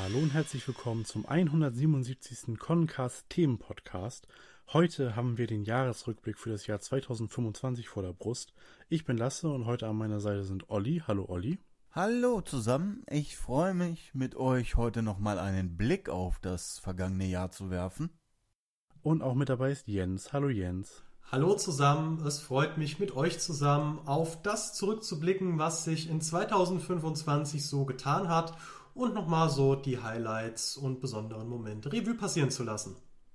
Hallo und herzlich willkommen zum 177. Concast Themen-Podcast. Heute haben wir den Jahresrückblick für das Jahr 2025 vor der Brust. Ich bin Lasse und heute an meiner Seite sind Olli. Hallo Olli. Hallo zusammen, ich freue mich, mit euch heute nochmal einen Blick auf das vergangene Jahr zu werfen. Und auch mit dabei ist Jens. Hallo Jens. Hallo zusammen, es freut mich mit euch zusammen auf das zurückzublicken, was sich in 2025 so getan hat und nochmal so die Highlights und besonderen Momente Revue passieren zu lassen.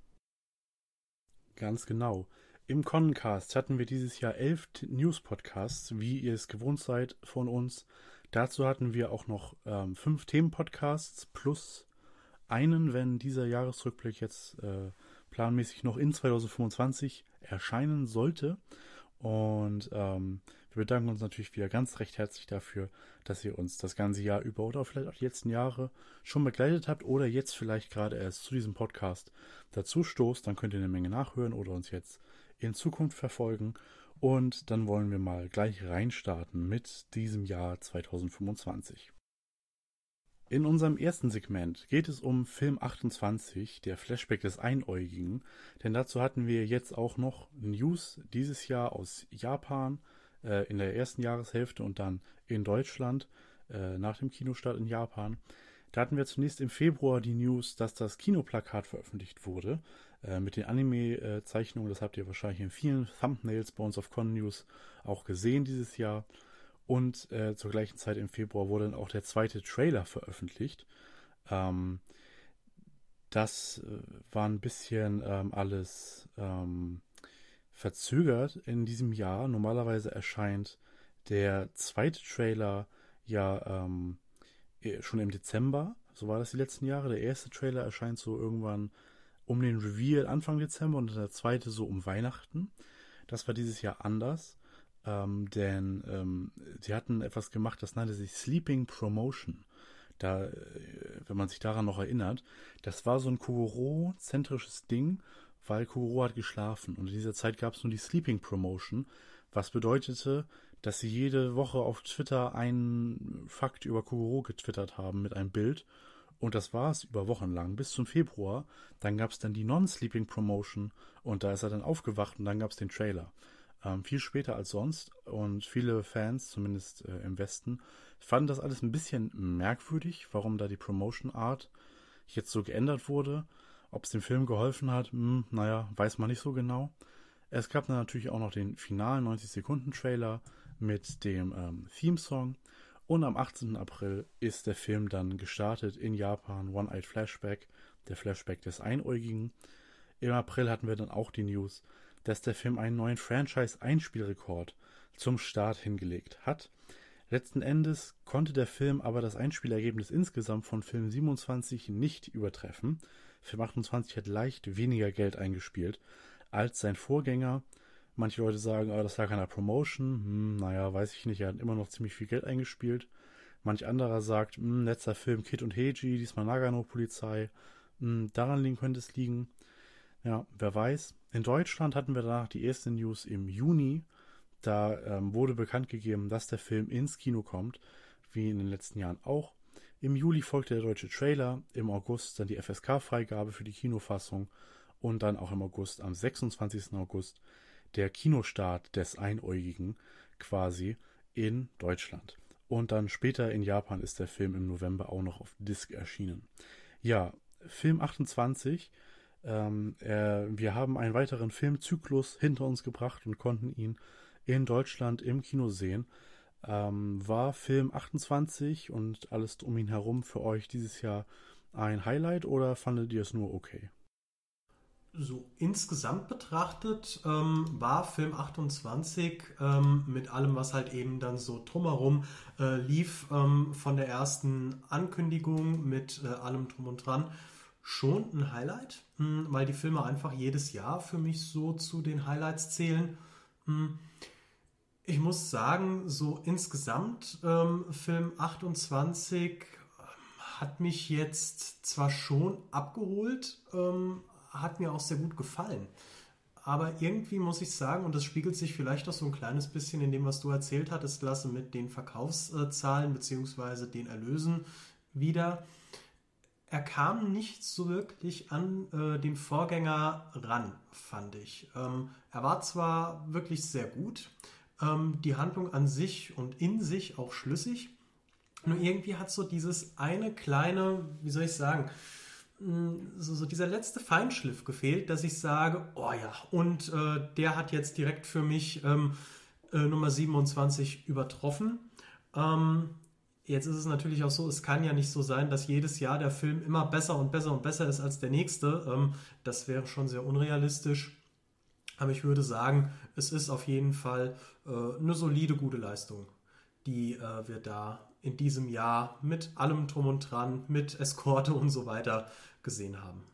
Ganz genau. Im Concast hatten wir dieses Jahr 11 News-Podcasts, wie ihr es gewohnt seid von uns. Dazu hatten wir auch noch 5 Themen-Podcasts plus einen, wenn dieser Jahresrückblick jetzt planmäßig noch in 2025 erscheinen sollte. Und wir bedanken uns natürlich wieder ganz recht herzlich dafür, dass ihr uns das ganze Jahr über oder vielleicht auch die letzten Jahre schon begleitet habt oder jetzt vielleicht gerade erst zu diesem Podcast dazu stoßt. Dann könnt ihr eine Menge nachhören oder uns jetzt in Zukunft verfolgen. Und dann wollen wir mal gleich reinstarten mit diesem Jahr 2025. In unserem ersten Segment geht es um Film 28, der Flashback des Einäugigen, denn dazu hatten wir jetzt auch noch News dieses Jahr aus Japan in der ersten Jahreshälfte und dann in Deutschland nach dem Kinostart in Japan. Da hatten wir zunächst im Februar die News, dass das Kinoplakat veröffentlicht wurde mit den Anime-Zeichnungen. Das habt ihr wahrscheinlich in vielen Thumbnails bei uns auf Con News auch gesehen dieses Jahr. Und zur gleichen Zeit im Februar wurde dann auch der zweite Trailer veröffentlicht. Das war ein bisschen alles verzögert in diesem Jahr. Normalerweise erscheint der zweite Trailer ja schon im Dezember. So war das die letzten Jahre. Der erste Trailer erscheint so irgendwann um den Reveal Anfang Dezember und der zweite so um Weihnachten. Das war dieses Jahr anders. Denn sie hatten etwas gemacht, das nannte sich Sleeping Promotion. Da, wenn man sich daran noch erinnert, das war so ein Kogoro-zentrisches Ding, weil Kogoro hat geschlafen. Und in dieser Zeit gab es nur die Sleeping Promotion, was bedeutete, dass sie jede Woche auf Twitter einen Fakt über Kogoro getwittert haben mit einem Bild. Und das war es über Wochen lang, bis zum Februar. Dann gab es dann die Non-Sleeping Promotion und da ist er dann aufgewacht und dann gab es den Trailer. Viel später als sonst und viele Fans, zumindest im Westen, fanden das alles ein bisschen merkwürdig, warum da die Promotion Art jetzt so geändert wurde. Ob es dem Film geholfen hat, weiß man nicht so genau. Es gab dann natürlich auch noch den finalen 90-Sekunden-Trailer mit dem Theme-Song und am 18. April ist der Film dann gestartet in Japan, One-Eyed Flashback, der Flashback des Einäugigen. Im April hatten wir dann auch die News, dass der Film einen neuen Franchise-Einspielrekord zum Start hingelegt hat. Letzten Endes konnte der Film aber das Einspielergebnis insgesamt von Film 27 nicht übertreffen. Film 28 hat leicht weniger Geld eingespielt als sein Vorgänger. Manche Leute sagen, das lag an der Promotion. Weiß ich nicht, er hat immer noch ziemlich viel Geld eingespielt. Manch anderer sagt, letzter Film Kid und Heiji, diesmal Nagano-Polizei. Daran könnte es liegen. Ja, wer weiß. In Deutschland hatten wir danach die erste News im Juni. Da wurde bekannt gegeben, dass der Film ins Kino kommt, wie in den letzten Jahren auch. Im Juli folgte der deutsche Trailer, im August dann die FSK-Freigabe für die Kinofassung und dann auch im August, am 26. August, der Kinostart des Einäugigen quasi in Deutschland. Und dann später in Japan ist der Film im November auch noch auf Disc erschienen. Ja, Film 28. Wir haben einen weiteren Filmzyklus hinter uns gebracht und konnten ihn in Deutschland im Kino sehen. War Film 28 und alles um ihn herum für euch dieses Jahr ein Highlight oder fandet ihr es nur okay? So insgesamt betrachtet war Film 28 mit allem, was halt eben dann so drumherum lief, von der ersten Ankündigung mit allem drum und dran, schon ein Highlight, weil die Filme einfach jedes Jahr für mich so zu den Highlights zählen. Ich muss sagen, so insgesamt Film 28 hat mich jetzt zwar schon abgeholt, hat mir auch sehr gut gefallen. Aber irgendwie muss ich sagen, und das spiegelt sich vielleicht auch so ein kleines bisschen in dem, was du erzählt hattest, Lasse, mit den Verkaufszahlen bzw. den Erlösen wieder. er kam nicht so wirklich an den Vorgänger ran, fand ich. Er war zwar wirklich sehr gut, die Handlung an sich und in sich auch schlüssig, nur irgendwie hat so dieses eine kleine, wie soll ich sagen, so dieser letzte Feinschliff gefehlt, dass ich sage, oh ja, und der hat jetzt direkt für mich Nummer 27 übertroffen. Jetzt ist es natürlich auch so, es kann ja nicht so sein, dass jedes Jahr der Film immer besser und besser und besser ist als der nächste. Das wäre schon sehr unrealistisch. Aber ich würde sagen, es ist auf jeden Fall eine solide, gute Leistung, die wir da in diesem Jahr mit allem Drum und Dran, mit Eskorte und so weiter gesehen haben.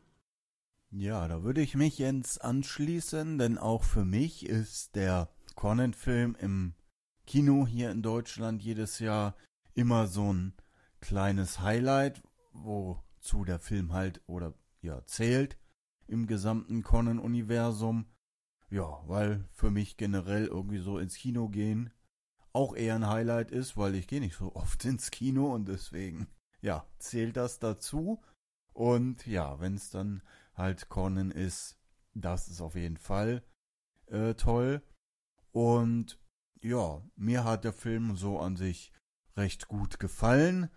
Ja, da würde ich mich Jens anschließen, denn auch für mich ist der Conan-Film im Kino hier in Deutschland jedes Jahr immer so ein kleines Highlight, wozu der Film halt oder ja zählt im gesamten Conan-Universum. Ja, weil für mich generell irgendwie so ins Kino gehen auch eher ein Highlight ist, weil ich gehe nicht so oft ins Kino und deswegen, ja, zählt das dazu. Und ja, wenn es dann halt Conan ist, das ist auf jeden Fall toll. Und ja, mir hat der Film so an sich recht gut gefallen.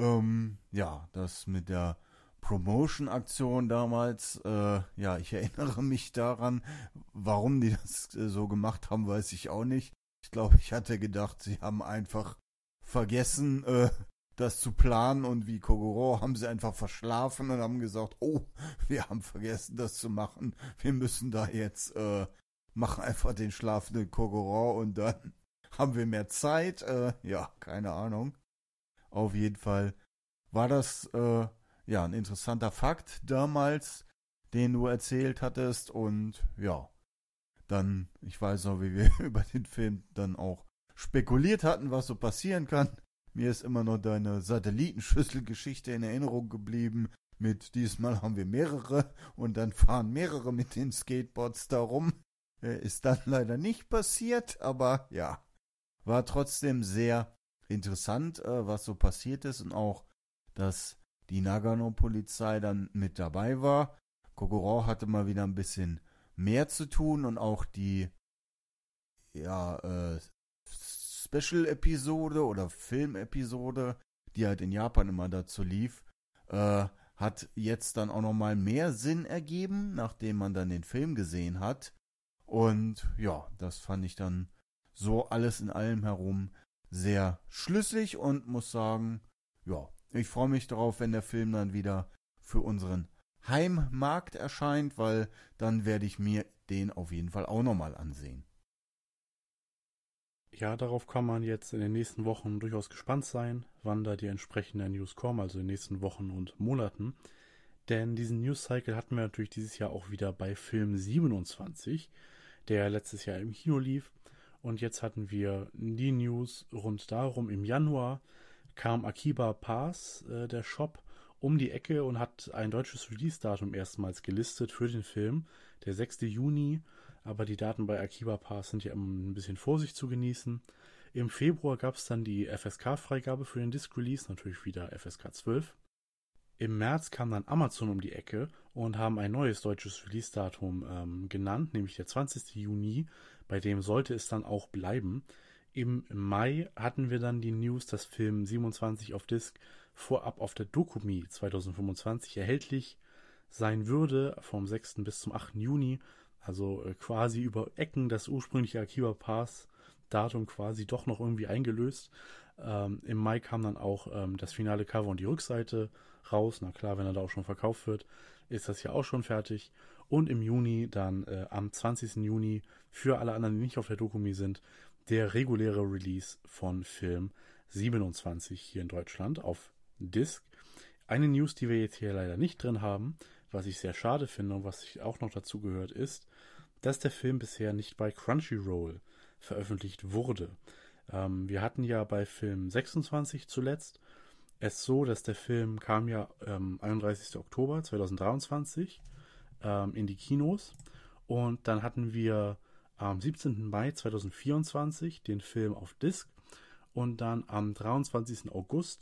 Ja, das mit der Promotion-Aktion damals, ja, ich erinnere mich daran, warum die das so gemacht haben, weiß ich auch nicht. Ich glaube, ich hatte gedacht, sie haben einfach vergessen, das zu planen und wie Kogoro haben sie einfach verschlafen und haben gesagt, oh, wir haben vergessen, das zu machen. Wir müssen da jetzt, machen einfach den schlafenden Kogoro und dann haben wir mehr Zeit. Ja, keine Ahnung. Auf jeden Fall war das, ja, ein interessanter Fakt damals, den du erzählt hattest und ja, dann, ich weiß noch, wie wir über den Film dann auch spekuliert hatten, was so passieren kann. Mir ist immer noch deine Satellitenschüsselgeschichte in Erinnerung geblieben. Mit diesmal haben wir mehrere und dann fahren mehrere mit den Skateboards da rum. Ist dann leider nicht passiert, aber ja, war trotzdem sehr interessant, was so passiert ist und auch, dass die Nagano-Polizei dann mit dabei war. Kogoro hatte mal wieder ein bisschen mehr zu tun und auch die ja, Special-Episode oder Film-Episode, die halt in Japan immer dazu lief, hat jetzt dann auch nochmal mehr Sinn ergeben, nachdem man dann den Film gesehen hat. Und ja, das fand ich dann so alles in allem herum sehr schlüssig und muss sagen, ja, ich freue mich darauf, wenn der Film dann wieder für unseren Heimmarkt erscheint, weil dann werde ich mir den auf jeden Fall auch nochmal ansehen. Ja, darauf kann man jetzt in den nächsten Wochen durchaus gespannt sein, wann da die entsprechenden News kommen, also in den nächsten Wochen und Monaten. Denn diesen News-Cycle hatten wir natürlich dieses Jahr auch wieder bei Film 27, der letztes Jahr im Kino lief. Und jetzt hatten wir die News rund darum. Im Januar kam Akiba Pass, der Shop, um die Ecke und hat ein deutsches Release-Datum erstmals gelistet für den Film, der 6. Juni. Aber die Daten bei Akiba Pass sind ja ein bisschen Vorsicht zu genießen. Im Februar gab es dann die FSK-Freigabe für den Disc-Release, natürlich wieder FSK 12. Im März kam dann Amazon um die Ecke und haben ein neues deutsches Release-Datum genannt, nämlich der 20. Juni, bei dem sollte es dann auch bleiben. Im Mai hatten wir dann die News, dass Film 27 auf Disc vorab auf der Dokumi 2025 erhältlich sein würde, vom 6. bis zum 8. Juni, also quasi über Ecken das ursprüngliche Akiba Pass Datum quasi doch noch irgendwie eingelöst. Im Mai kam dann auch das finale Cover und die Rückseite raus. Na klar, wenn er da auch schon verkauft wird, ist das ja auch schon fertig. Und im Juni dann am 20. Juni für alle anderen, die nicht auf der Dokumi sind, der reguläre Release von Film 27 hier in Deutschland auf Disc. Eine News, die wir jetzt hier leider nicht drin haben, was ich sehr schade finde und was auch noch dazu gehört, ist, dass der Film bisher nicht bei Crunchyroll veröffentlicht wurde. Wir hatten ja bei Film 26 zuletzt es so, dass der Film kam ja 31. Oktober 2023 in die Kinos und dann hatten wir am 17. Mai 2024 den Film auf Disc und dann am 23. August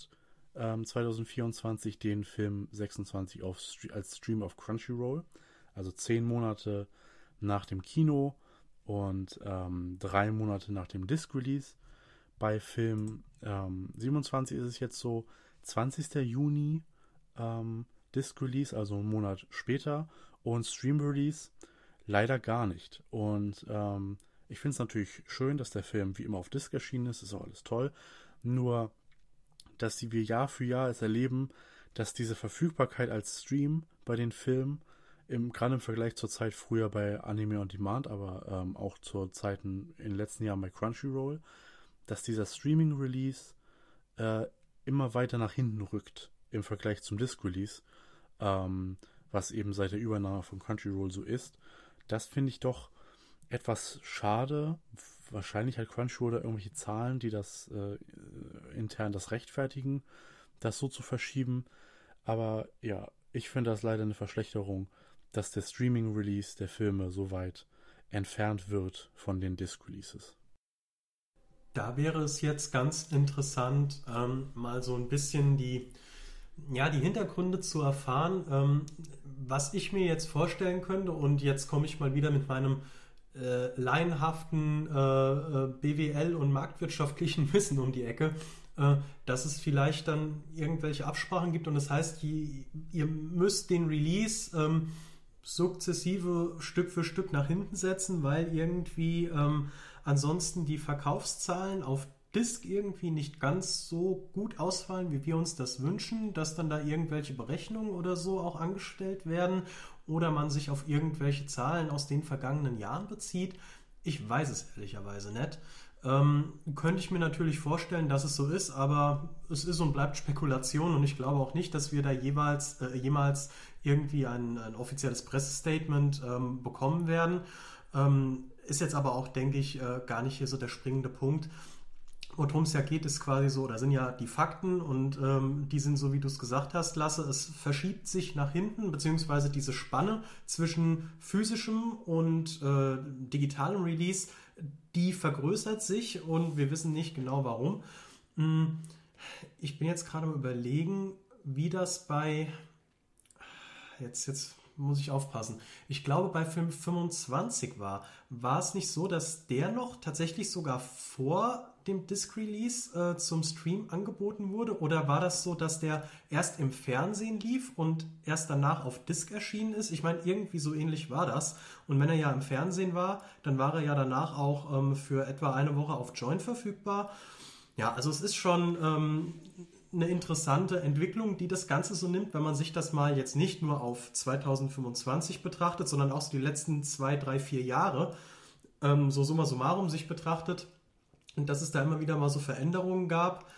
2024 den Film 26 als Stream auf Crunchyroll. Also 10 Monate nach dem Kino und 3 Monate nach dem Disc-Release. Bei Film 27 ist es jetzt so 20. Juni Disc-Release, also einen Monat später, und Stream-Release leider gar nicht. Und ich finde es natürlich schön, dass der Film wie immer auf Disc erschienen ist auch alles toll. Nur, dass wir Jahr für Jahr es erleben, dass diese Verfügbarkeit als Stream bei den Filmen, gerade im Vergleich zur Zeit früher bei Anime on Demand, aber auch zur Zeiten in den letzten Jahren bei Crunchyroll, dass dieser Streaming-Release immer weiter nach hinten rückt im Vergleich zum Disc-Release, was eben seit der Übernahme von Crunchyroll so ist. Das finde ich doch etwas schade. Wahrscheinlich hat Crunchyroll da irgendwelche Zahlen, die das intern das rechtfertigen, das so zu verschieben. Aber ja, ich finde das leider eine Verschlechterung, dass der Streaming-Release der Filme so weit entfernt wird von den Disc-Releases. Da wäre es jetzt ganz interessant, mal so ein bisschen die Hintergründe zu erfahren, was ich mir jetzt vorstellen könnte. Und jetzt komme ich mal wieder mit meinem laienhaften BWL- und marktwirtschaftlichen Wissen um die Ecke, dass es vielleicht dann irgendwelche Absprachen gibt und das heißt, ihr müsst den Release sukzessive Stück für Stück nach hinten setzen, weil irgendwie ansonsten die Verkaufszahlen auf Disc irgendwie nicht ganz so gut ausfallen, wie wir uns das wünschen, dass dann da irgendwelche Berechnungen oder so auch angestellt werden oder man sich auf irgendwelche Zahlen aus den vergangenen Jahren bezieht. Ich weiß es ehrlicherweise nicht. Könnte ich mir natürlich vorstellen, dass es so ist, aber es ist und bleibt Spekulation und ich glaube auch nicht, dass wir da jemals irgendwie ein offizielles Pressestatement bekommen werden. Ist jetzt aber auch, denke ich, gar nicht hier so der springende Punkt. Worum es ja geht, ist quasi so, da sind ja die Fakten und die sind so, wie du es gesagt hast, Lasse, es verschiebt sich nach hinten, beziehungsweise diese Spanne zwischen physischem und digitalem Release, die vergrößert sich und wir wissen nicht genau warum. Ich bin jetzt gerade am Überlegen, wie das jetzt muss ich aufpassen. Ich glaube, bei Film 25 war es nicht so, dass der noch tatsächlich sogar vor dem Disc-Release zum Stream angeboten wurde? Oder war das so, dass der erst im Fernsehen lief und erst danach auf Disc erschienen ist? Ich meine, irgendwie so ähnlich war das. Und wenn er ja im Fernsehen war, dann war er ja danach auch für etwa eine Woche auf Joyn verfügbar. Ja, also es ist schon eine interessante Entwicklung, die das Ganze so nimmt, wenn man sich das mal jetzt nicht nur auf 2025 betrachtet, sondern auch so die letzten 2, 3, 4 Jahre so summa summarum sich betrachtet und dass es da immer wieder mal so Veränderungen gab.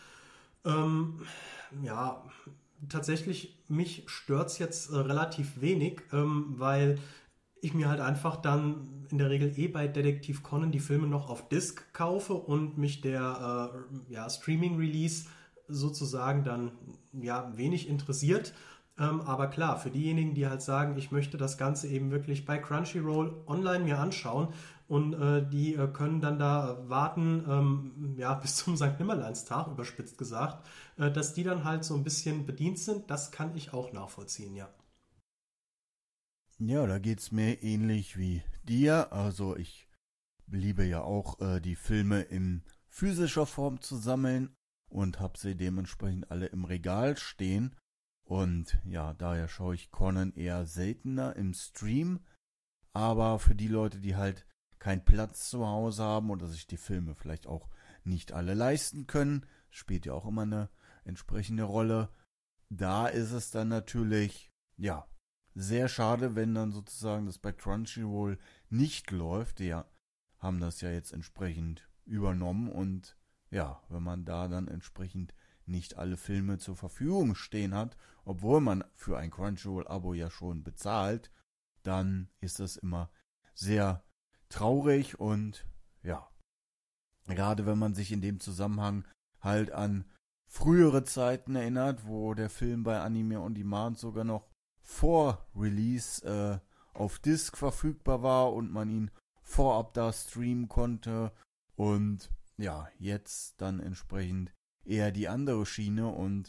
Ja, tatsächlich, mich stört es jetzt relativ wenig, weil ich mir halt einfach dann in der Regel bei Detektiv Conan die Filme noch auf Disc kaufe und mich der Streaming-Release sozusagen dann wenig interessiert. Aber klar, für diejenigen, die halt sagen, ich möchte das Ganze eben wirklich bei Crunchyroll online mir anschauen und die können dann da warten, bis zum St. Nimmerleinstag, überspitzt gesagt, dass die dann halt so ein bisschen bedient sind, das kann ich auch nachvollziehen, ja. Ja, da geht's mir ähnlich wie dir. Also ich liebe ja auch die Filme in physischer Form zu sammeln und habe sie dementsprechend alle im Regal stehen. Und ja, daher schaue ich Conan eher seltener im Stream. Aber für die Leute, die halt keinen Platz zu Hause haben oder sich die Filme vielleicht auch nicht alle leisten können, spielt ja auch immer eine entsprechende Rolle. Da ist es dann natürlich, ja, sehr schade, wenn dann sozusagen das bei Crunchyroll nicht läuft. Die haben das ja jetzt entsprechend übernommen und ja, wenn man da dann entsprechend nicht alle Filme zur Verfügung stehen hat, obwohl man für ein Crunchyroll-Abo ja schon bezahlt, dann ist das immer sehr traurig und ja, gerade wenn man sich in dem Zusammenhang halt an frühere Zeiten erinnert, wo der Film bei Anime on Demand sogar noch vor Release auf Disc verfügbar war und man ihn vorab da streamen konnte und ja, jetzt dann entsprechend eher die andere Schiene und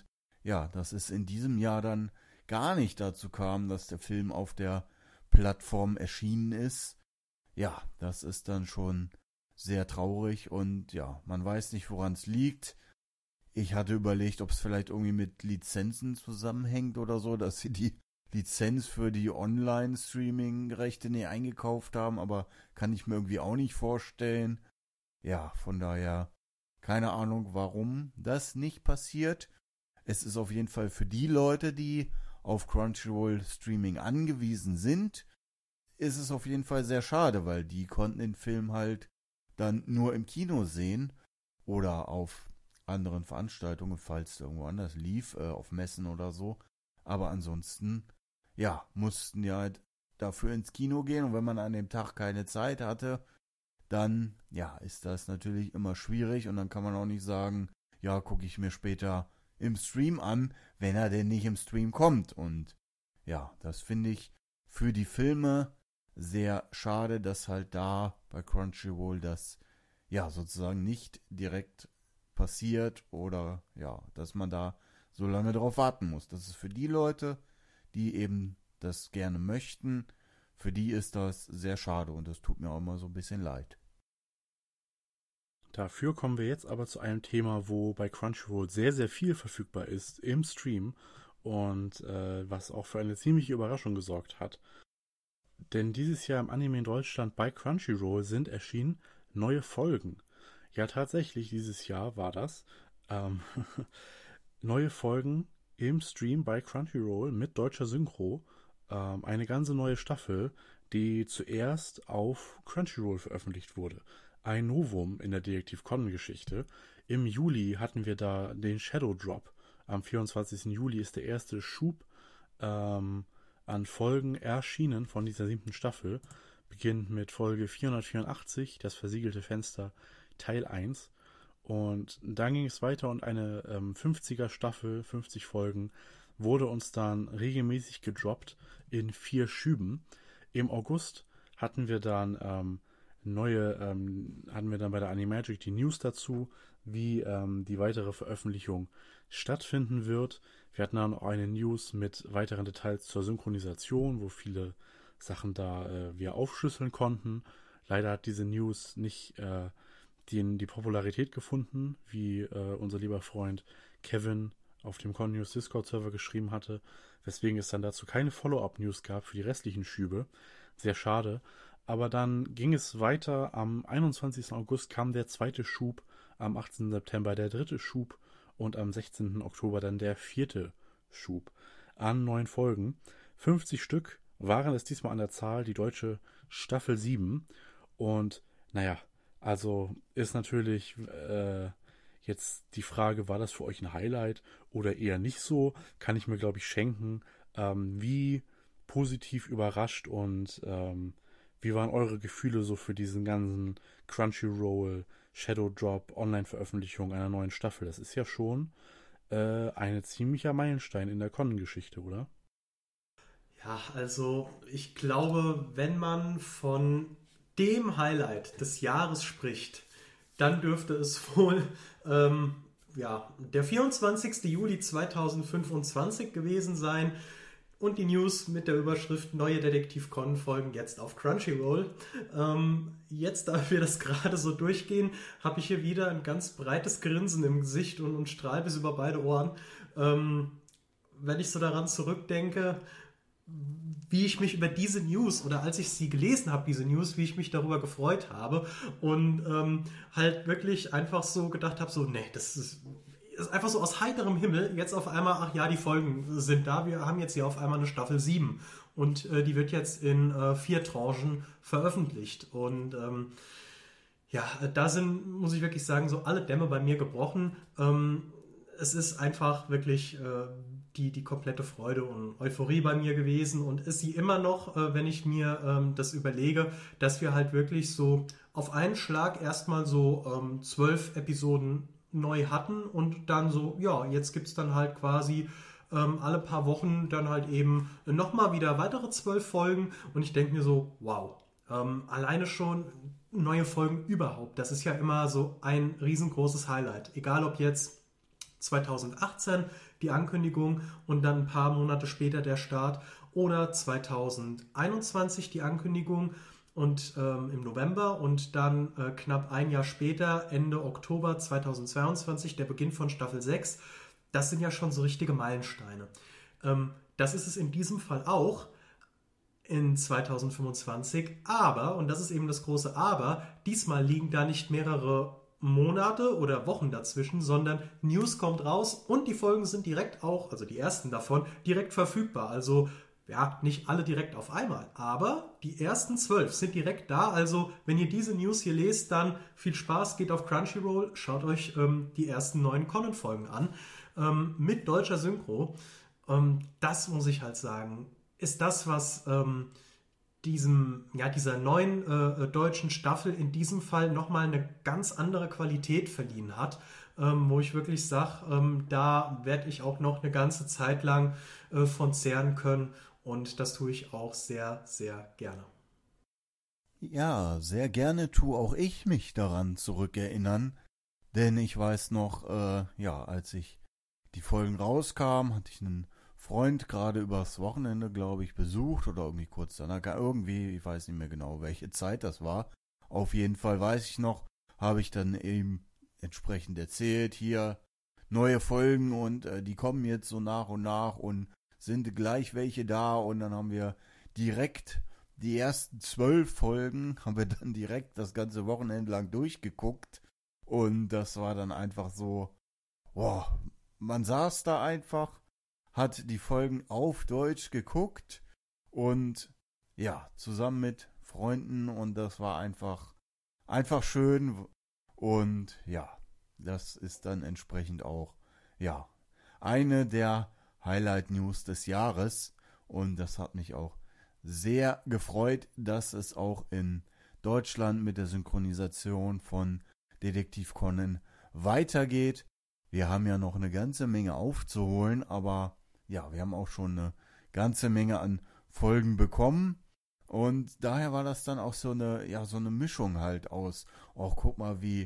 ja, dass es in diesem Jahr dann gar nicht dazu kam, dass der Film auf der Plattform erschienen ist. Ja, das ist dann schon sehr traurig und ja, man weiß nicht, woran es liegt. Ich hatte überlegt, ob es vielleicht irgendwie mit Lizenzen zusammenhängt oder so, dass sie die Lizenz für die Online-Streaming-Rechte nicht eingekauft haben, aber kann ich mir irgendwie auch nicht vorstellen. Ja, von daher keine Ahnung, warum das nicht passiert. Es ist auf jeden Fall für die Leute, die auf Crunchyroll Streaming angewiesen sind, ist es auf jeden Fall sehr schade, weil die konnten den Film halt dann nur im Kino sehen oder auf anderen Veranstaltungen, falls der irgendwo anders lief, auf Messen oder so. Aber ansonsten, ja, mussten die halt dafür ins Kino gehen und wenn man an dem Tag keine Zeit hatte, dann, ja, ist das natürlich immer schwierig und dann kann man auch nicht sagen, ja, gucke ich mir später im Stream an, wenn er denn nicht im Stream kommt. Und ja, das finde ich für die Filme sehr schade, dass halt da bei Crunchyroll das ja sozusagen nicht direkt passiert oder ja, dass man da so lange drauf warten muss. Das ist für die Leute, die eben das gerne möchten, für die ist das sehr schade und das tut mir auch immer so ein bisschen leid. Dafür kommen wir jetzt aber zu einem Thema, wo bei Crunchyroll sehr, sehr viel verfügbar ist im Stream und was auch für eine ziemliche Überraschung gesorgt hat. Denn dieses Jahr im Anime in Deutschland bei Crunchyroll sind erschienen neue Folgen. Ja, tatsächlich, dieses Jahr war das. Ähm, neue Folgen im Stream bei Crunchyroll mit deutscher Synchro. Eine ganze neue Staffel, die zuerst auf Crunchyroll veröffentlicht wurde. Ein Novum in der Detektiv Conan-Geschichte. Im Juli hatten wir da den Shadow Drop. Am 24. Juli ist der erste Schub an Folgen erschienen von dieser 7. Staffel. Beginnt mit Folge 484, das versiegelte Fenster, Teil 1. Und dann ging es weiter und eine 50er Staffel, 50 Folgen, wurde uns dann regelmäßig gedroppt in 4 Schüben. Im August hatten wir dann hatten wir dann bei der Animagic die News dazu, wie die weitere Veröffentlichung stattfinden wird. Wir hatten dann auch eine News mit weiteren Details zur Synchronisation, wo viele Sachen da wir aufschlüsseln konnten. Leider hat diese News nicht die Popularität gefunden, wie unser lieber Freund Kevin auf dem ConNews Discord-Server geschrieben hatte, weswegen es dann dazu keine Follow-up-News gab für die restlichen Schübe. Sehr schade. Aber dann ging es weiter. Am 21. August kam der 2. Schub, am 18. September der 3. Schub und am 16. Oktober dann der 4. Schub an 9 Folgen. 50 Stück waren es diesmal an der Zahl, die deutsche Staffel 7. Und naja, also ist natürlich jetzt die Frage, war das für euch ein Highlight oder eher nicht so? Kann ich mir, glaube ich, schenken. Wie positiv überrascht und wie waren eure Gefühle so für diesen ganzen Crunchyroll, Shadow Drop, Online-Veröffentlichung einer neuen Staffel? Das ist ja schon ein ziemlicher Meilenstein in der Conan-Geschichte, oder? Ja, also ich glaube, wenn man von dem Highlight des Jahres spricht, dann dürfte es wohl der 24. Juli 2025 gewesen sein und die News mit der Überschrift Neue Detektiv Conan folgen jetzt auf Crunchyroll. Jetzt, da wir das gerade so durchgehen, habe ich hier wieder ein ganz breites Grinsen im Gesicht und strahl bis über beide Ohren. Wenn ich so daran zurückdenke, wie ich mich über diese News oder als ich sie gelesen habe, diese News, wie ich mich darüber gefreut habe und halt wirklich einfach so gedacht habe, so, nee, das ist einfach so aus heiterem Himmel jetzt auf einmal, ach ja, die Folgen sind da, wir haben jetzt hier auf einmal eine Staffel 7 und die wird jetzt in 4 Tranchen veröffentlicht und da sind, muss ich wirklich sagen, so alle Dämme bei mir gebrochen. Es ist einfach wirklich die komplette Freude und Euphorie bei mir gewesen und ist sie immer noch, wenn ich mir das überlege, dass wir halt wirklich so auf einen Schlag erstmal so 12 Episoden neu hatten und dann so, ja, jetzt gibt es dann halt quasi alle paar Wochen dann halt eben nochmal wieder weitere 12 Folgen und ich denke mir so, wow, alleine schon neue Folgen überhaupt, das ist ja immer so ein riesengroßes Highlight, egal ob jetzt 2018 die Ankündigung und dann ein paar Monate später der Start oder 2021 die Ankündigung und im November und dann knapp ein Jahr später, Ende Oktober 2022, der Beginn von Staffel 6. Das sind ja schon so richtige Meilensteine. Das ist es in diesem Fall auch in 2025, aber, und das ist eben das große Aber, diesmal liegen da nicht mehrere Monate oder Wochen dazwischen, sondern News kommt raus und die Folgen sind direkt auch, also die ersten davon, direkt verfügbar. Also ja, nicht alle direkt auf einmal, aber die ersten 12 sind direkt da. Also wenn ihr diese News hier lest, dann viel Spaß, geht auf Crunchyroll, schaut euch die ersten 9 Conan-Folgen an mit deutscher Synchro. Das muss ich halt sagen, ist das, was dieser neuen deutschen Staffel in diesem Fall nochmal eine ganz andere Qualität verliehen hat, wo ich wirklich sage, da werde ich auch noch eine ganze Zeit lang von zehren können und das tue ich auch sehr, sehr gerne. Ja, sehr gerne tue auch ich mich daran zurückerinnern, denn ich weiß noch, als ich die Folgen rauskam, hatte ich einen Freund gerade übers Wochenende, glaube ich, besucht oder irgendwie kurz danach, irgendwie, ich weiß nicht mehr genau, welche Zeit das war. Auf jeden Fall weiß ich noch, habe ich dann eben entsprechend erzählt, hier neue Folgen und die kommen jetzt so nach und sind gleich welche da und dann haben wir direkt die ersten 12 Folgen, haben wir dann direkt das ganze Wochenende lang durchgeguckt und das war dann einfach so, boah, man saß da einfach, hat die Folgen auf Deutsch geguckt und ja, zusammen mit Freunden und das war einfach schön und ja, das ist dann entsprechend auch, ja, eine der Highlight-News des Jahres und das hat mich auch sehr gefreut, dass es auch in Deutschland mit der Synchronisation von Detektiv Conan weitergeht. Wir haben ja noch eine ganze Menge aufzuholen, aber ja, wir haben auch schon eine ganze Menge an Folgen bekommen und daher war das dann auch so eine Mischung halt aus, auch guck mal, wie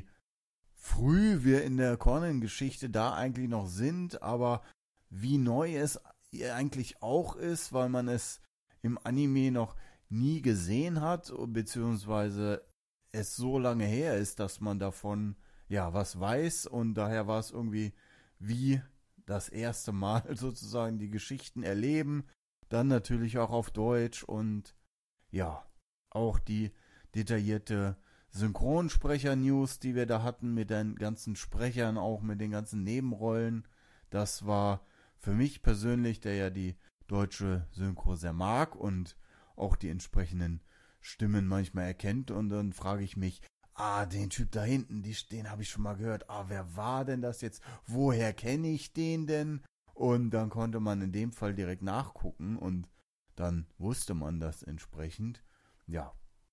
früh wir in der Conan-Geschichte da eigentlich noch sind, aber wie neu es eigentlich auch ist, weil man es im Anime noch nie gesehen hat, beziehungsweise es so lange her ist, dass man davon was weiß und daher war es irgendwie wie das erste Mal sozusagen die Geschichten erleben, dann natürlich auch auf Deutsch und ja, auch die detaillierte Synchronsprecher-News, die wir da hatten mit den ganzen Sprechern, auch mit den ganzen Nebenrollen, das war für mich persönlich, der ja die deutsche Synchro sehr mag und auch die entsprechenden Stimmen manchmal erkennt und dann frage ich mich, den Typ da hinten, den habe ich schon mal gehört. Wer war denn das jetzt? Woher kenne ich den denn? Und dann konnte man in dem Fall direkt nachgucken und dann wusste man das entsprechend. Ja,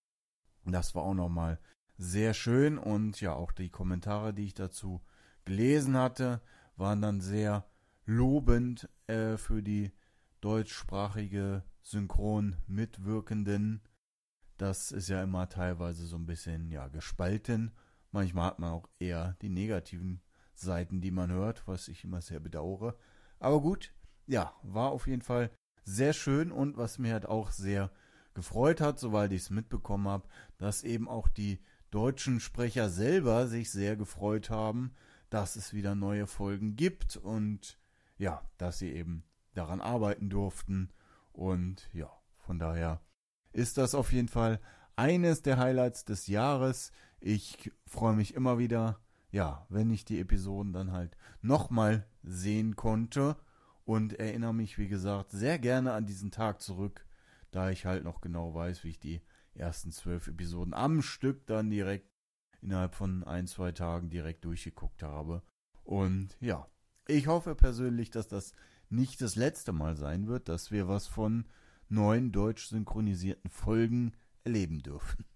das war auch nochmal sehr schön und ja, auch die Kommentare, die ich dazu gelesen hatte, waren dann sehr lobend für die deutschsprachige Synchron Mitwirkenden. Das ist ja immer teilweise so ein bisschen gespalten. Manchmal hat man auch eher die negativen Seiten, die man hört, was ich immer sehr bedauere. Aber gut, ja, war auf jeden Fall sehr schön und was mir halt auch sehr gefreut hat, soweit ich es mitbekommen habe, dass eben auch die deutschen Sprecher selber sich sehr gefreut haben, dass es wieder neue Folgen gibt und ja, dass sie eben daran arbeiten durften und ja, von daher ist das auf jeden Fall eines der Highlights des Jahres. Ich freue mich immer wieder, wenn ich die Episoden dann halt nochmal sehen konnte und erinnere mich, wie gesagt, sehr gerne an diesen Tag zurück, da ich halt noch genau weiß, wie ich die ersten 12 Episoden am Stück dann direkt innerhalb von 1-2 Tagen direkt durchgeguckt habe. Und ja, ich hoffe persönlich, dass das nicht das letzte Mal sein wird, dass wir was von 9 deutsch synchronisierten Folgen erleben dürfen.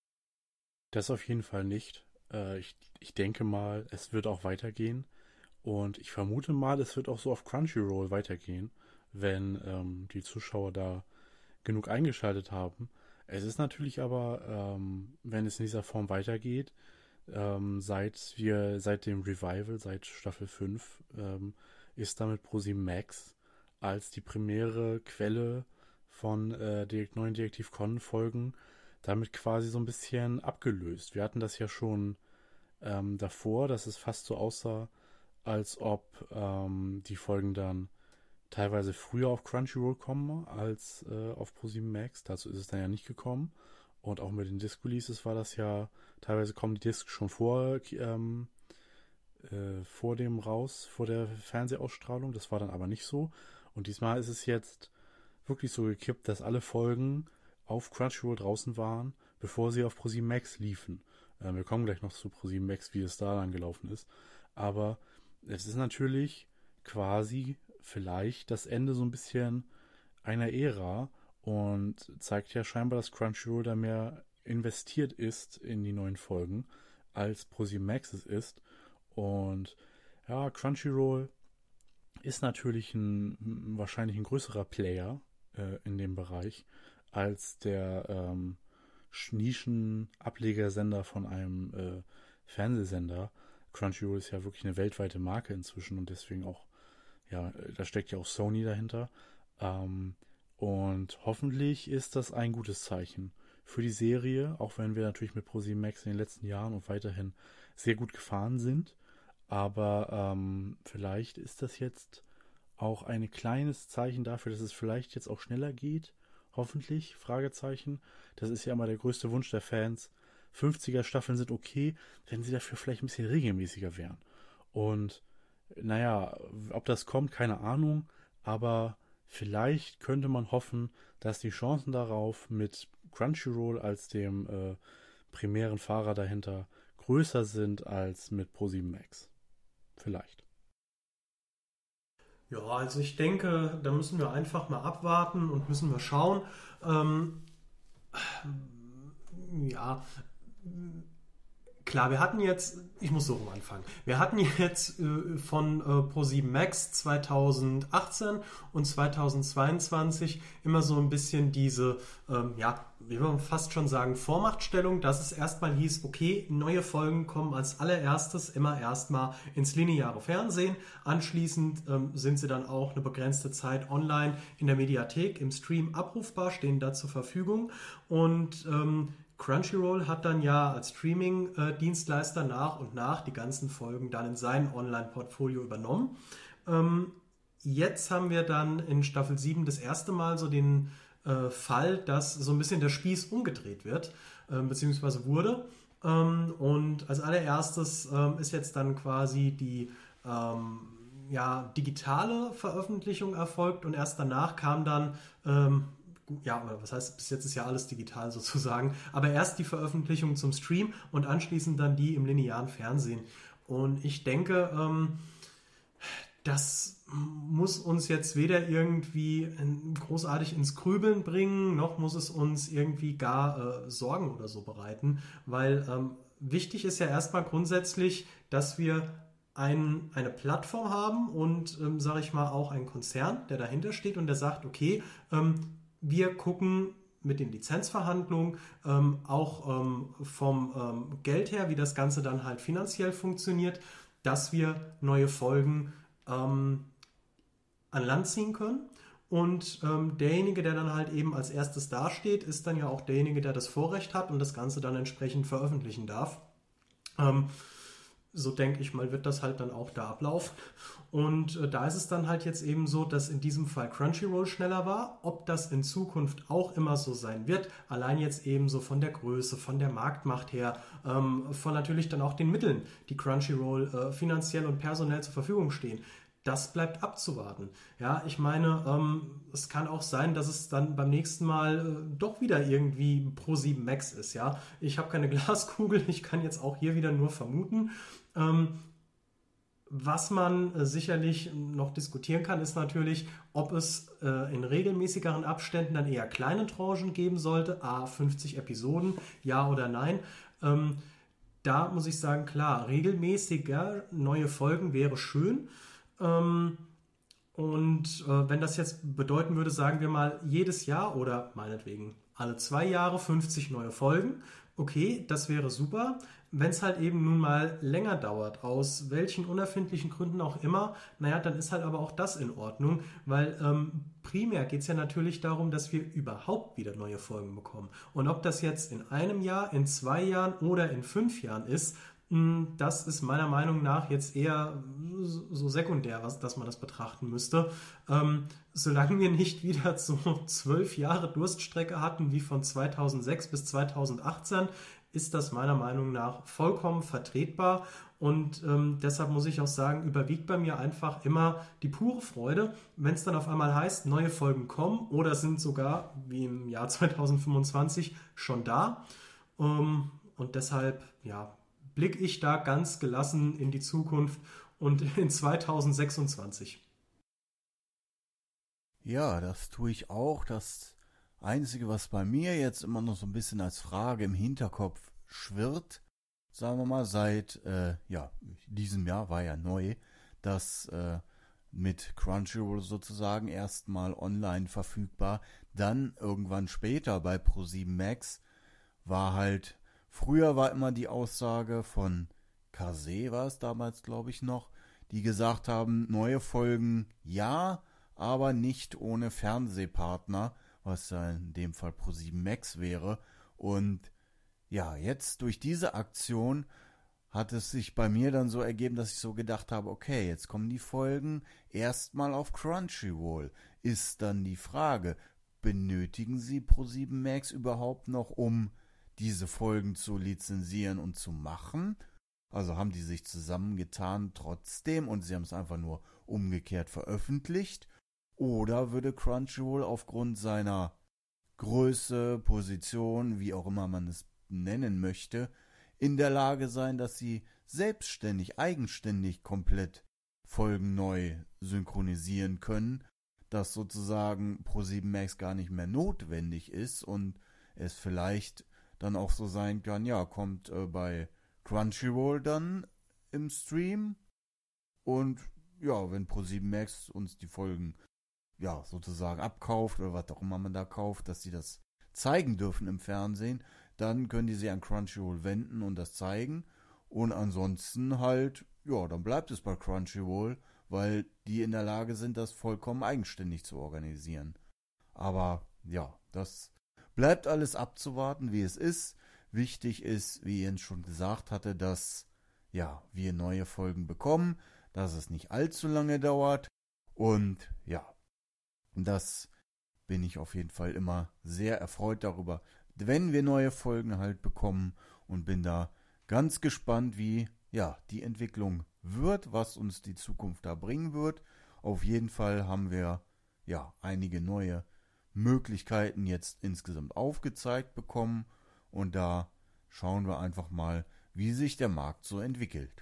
Das auf jeden Fall nicht. Ich denke mal, es wird auch weitergehen. Und ich vermute mal, es wird auch so auf Crunchyroll weitergehen, wenn die Zuschauer da genug eingeschaltet haben. Es ist natürlich aber, wenn es in dieser Form weitergeht, seit dem Revival, seit Staffel 5, ist damit ProSieben Max als die primäre Quelle von neuen Detektiv Conan-Folgen damit quasi so ein bisschen abgelöst. Wir hatten das ja schon davor, dass es fast so aussah, als ob die Folgen dann teilweise früher auf Crunchyroll kommen als auf ProSieben Max. Dazu ist es dann ja nicht gekommen. Und auch mit den Disc-Releases war das ja, teilweise kommen die Discs schon vor vor der Fernsehausstrahlung. Das war dann aber nicht so. Und diesmal ist es jetzt wirklich so gekippt, dass alle Folgen auf Crunchyroll draußen waren, bevor sie auf ProSieben Max liefen. Wir kommen gleich noch zu ProSieben Max, wie es da dann gelaufen ist. Aber es ist natürlich quasi vielleicht das Ende so ein bisschen einer Ära und zeigt ja scheinbar, dass Crunchyroll da mehr investiert ist in die neuen Folgen, als ProSieben Max es ist. Und ja, Crunchyroll ist natürlich wahrscheinlich ein größerer Player in dem Bereich als der Nischen-Ablegersender von einem Fernsehsender. Crunchyroll ist ja wirklich eine weltweite Marke inzwischen und deswegen auch, ja, da steckt ja auch Sony dahinter. Und hoffentlich ist das ein gutes Zeichen für die Serie, auch wenn wir natürlich mit ProSieben Max in den letzten Jahren und weiterhin sehr gut gefahren sind. Aber vielleicht ist das jetzt auch ein kleines Zeichen dafür, dass es vielleicht jetzt auch schneller geht. Hoffentlich, Fragezeichen. Das ist ja immer der größte Wunsch der Fans. 50er Staffeln sind okay, wenn sie dafür vielleicht ein bisschen regelmäßiger wären. Und naja, ob das kommt, keine Ahnung, aber vielleicht könnte man hoffen, dass die Chancen darauf mit Crunchyroll als dem primären Fahrer dahinter größer sind als mit ProSieben Max. Vielleicht. Ja, also ich denke, da müssen wir einfach mal abwarten und müssen wir schauen. Ja, klar, wir hatten jetzt, ich muss so rum anfangen, wir hatten jetzt von ProSieben Max 2018 und 2022 immer so ein bisschen diese, ja, wie wir fast schon sagen, Vormachtstellung, dass es erstmal hieß, okay, neue Folgen kommen als allererstes immer erstmal ins lineare Fernsehen. Anschließend sind sie dann auch eine begrenzte Zeit online in der Mediathek, im Stream abrufbar, stehen da zur Verfügung und Crunchyroll hat dann ja als Streaming-Dienstleister nach und nach die ganzen Folgen dann in sein Online-Portfolio übernommen. Jetzt haben wir dann in Staffel 7 das erste Mal so den Fall, dass so ein bisschen der Spieß umgedreht wird, beziehungsweise wurde. Und als allererstes ist jetzt dann quasi die ja, digitale Veröffentlichung erfolgt und erst danach kam dann ja, was heißt, bis jetzt ist ja alles digital sozusagen, aber erst die Veröffentlichung zum Stream und anschließend dann die im linearen Fernsehen. Und ich denke, das muss uns jetzt weder irgendwie großartig ins Grübeln bringen, noch muss es uns irgendwie gar Sorgen oder so bereiten, weil wichtig ist ja erstmal grundsätzlich, dass wir eine Plattform haben und, sage ich mal, auch einen Konzern, der dahinter steht und der sagt, okay, wir gucken mit den Lizenzverhandlungen auch vom Geld her, wie das Ganze dann halt finanziell funktioniert, dass wir neue Folgen an Land ziehen können. Und derjenige, der dann halt eben als erstes dasteht, ist dann ja auch derjenige, der das Vorrecht hat und das Ganze dann entsprechend veröffentlichen darf. So denke ich mal, wird das halt dann auch da ablaufen. Und da ist es dann halt jetzt eben so, dass in diesem Fall Crunchyroll schneller war. Ob das in Zukunft auch immer so sein wird, allein jetzt eben so von der Größe, von der Marktmacht her, von natürlich dann auch den Mitteln, die Crunchyroll finanziell und personell zur Verfügung stehen. Das bleibt abzuwarten. Ja, ich meine, es kann auch sein, dass es dann beim nächsten Mal doch wieder irgendwie ProSieben Max ist. Ja, ich habe keine Glaskugel, ich kann jetzt auch hier wieder nur vermuten. Was man sicherlich noch diskutieren kann, ist natürlich, ob es in regelmäßigeren Abständen dann eher kleine Tranchen geben sollte, 50 Episoden, ja oder nein. Da muss ich sagen, klar, regelmäßiger neue Folgen wäre schön. Und wenn das jetzt bedeuten würde, sagen wir mal, jedes Jahr oder meinetwegen alle 2 Jahre 50 neue Folgen. Okay, das wäre super. Wenn es halt eben nun mal länger dauert, aus welchen unerfindlichen Gründen auch immer, naja, dann ist halt aber auch das in Ordnung, weil primär geht es ja natürlich darum, dass wir überhaupt wieder neue Folgen bekommen. Und ob das jetzt in einem Jahr, in 2 Jahren oder in 5 Jahren ist, das ist meiner Meinung nach jetzt eher so sekundär, dass man das betrachten müsste. Solange wir nicht wieder so 12 Jahre Durststrecke hatten wie von 2006 bis 2018, ist das meiner Meinung nach vollkommen vertretbar. Und deshalb muss ich auch sagen, überwiegt bei mir einfach immer die pure Freude, wenn es dann auf einmal heißt, neue Folgen kommen oder sind sogar, wie im Jahr 2025, schon da. Und deshalb, ja, blicke ich da ganz gelassen in die Zukunft und in 2026. Ja, das tue ich auch. Das Einzige, was bei mir jetzt immer noch so ein bisschen als Frage im Hinterkopf schwirrt, sagen wir mal, seit diesem Jahr war ja neu, dass mit Crunchyroll sozusagen erstmal online verfügbar, dann irgendwann später bei Pro7 Max war halt, früher war immer die Aussage von Kase, war es damals, glaube ich, noch, die gesagt haben, neue Folgen ja, aber nicht ohne Fernsehpartner, was ja in dem Fall Pro7 Max wäre. Und ja, jetzt durch diese Aktion hat es sich bei mir dann so ergeben, dass ich so gedacht habe, okay, jetzt kommen die Folgen erstmal auf Crunchyroll. Ist dann die Frage, benötigen Sie Pro7 Max überhaupt noch, um diese Folgen zu lizenzieren und zu machen? Also haben die sich zusammengetan trotzdem und sie haben es einfach nur umgekehrt veröffentlicht? Oder würde Crunchyroll aufgrund seiner Größe, Position, wie auch immer man es nennen möchte, in der Lage sein, dass sie selbstständig, eigenständig komplett Folgen neu synchronisieren können, dass sozusagen Pro7 Max gar nicht mehr notwendig ist und es vielleicht dann auch so sein kann, ja, kommt bei Crunchyroll dann im Stream und ja, wenn Pro7 Max uns die Folgen ja sozusagen abkauft oder was auch immer man da kauft, dass sie das zeigen dürfen im Fernsehen, dann können die sich an Crunchyroll wenden und das zeigen und ansonsten halt, ja, dann bleibt es bei Crunchyroll, weil die in der Lage sind, das vollkommen eigenständig zu organisieren. Aber ja, das bleibt alles abzuwarten, wie es ist. Wichtig ist, wie Jens schon gesagt hatte, dass ja, wir neue Folgen bekommen, dass es nicht allzu lange dauert und ja, das bin ich auf jeden Fall immer sehr erfreut darüber, wenn wir neue Folgen halt bekommen und bin da ganz gespannt, wie ja, die Entwicklung wird, was uns die Zukunft da bringen wird. Auf jeden Fall haben wir ja einige neue Möglichkeiten jetzt insgesamt aufgezeigt bekommen und da schauen wir einfach mal, wie sich der Markt so entwickelt.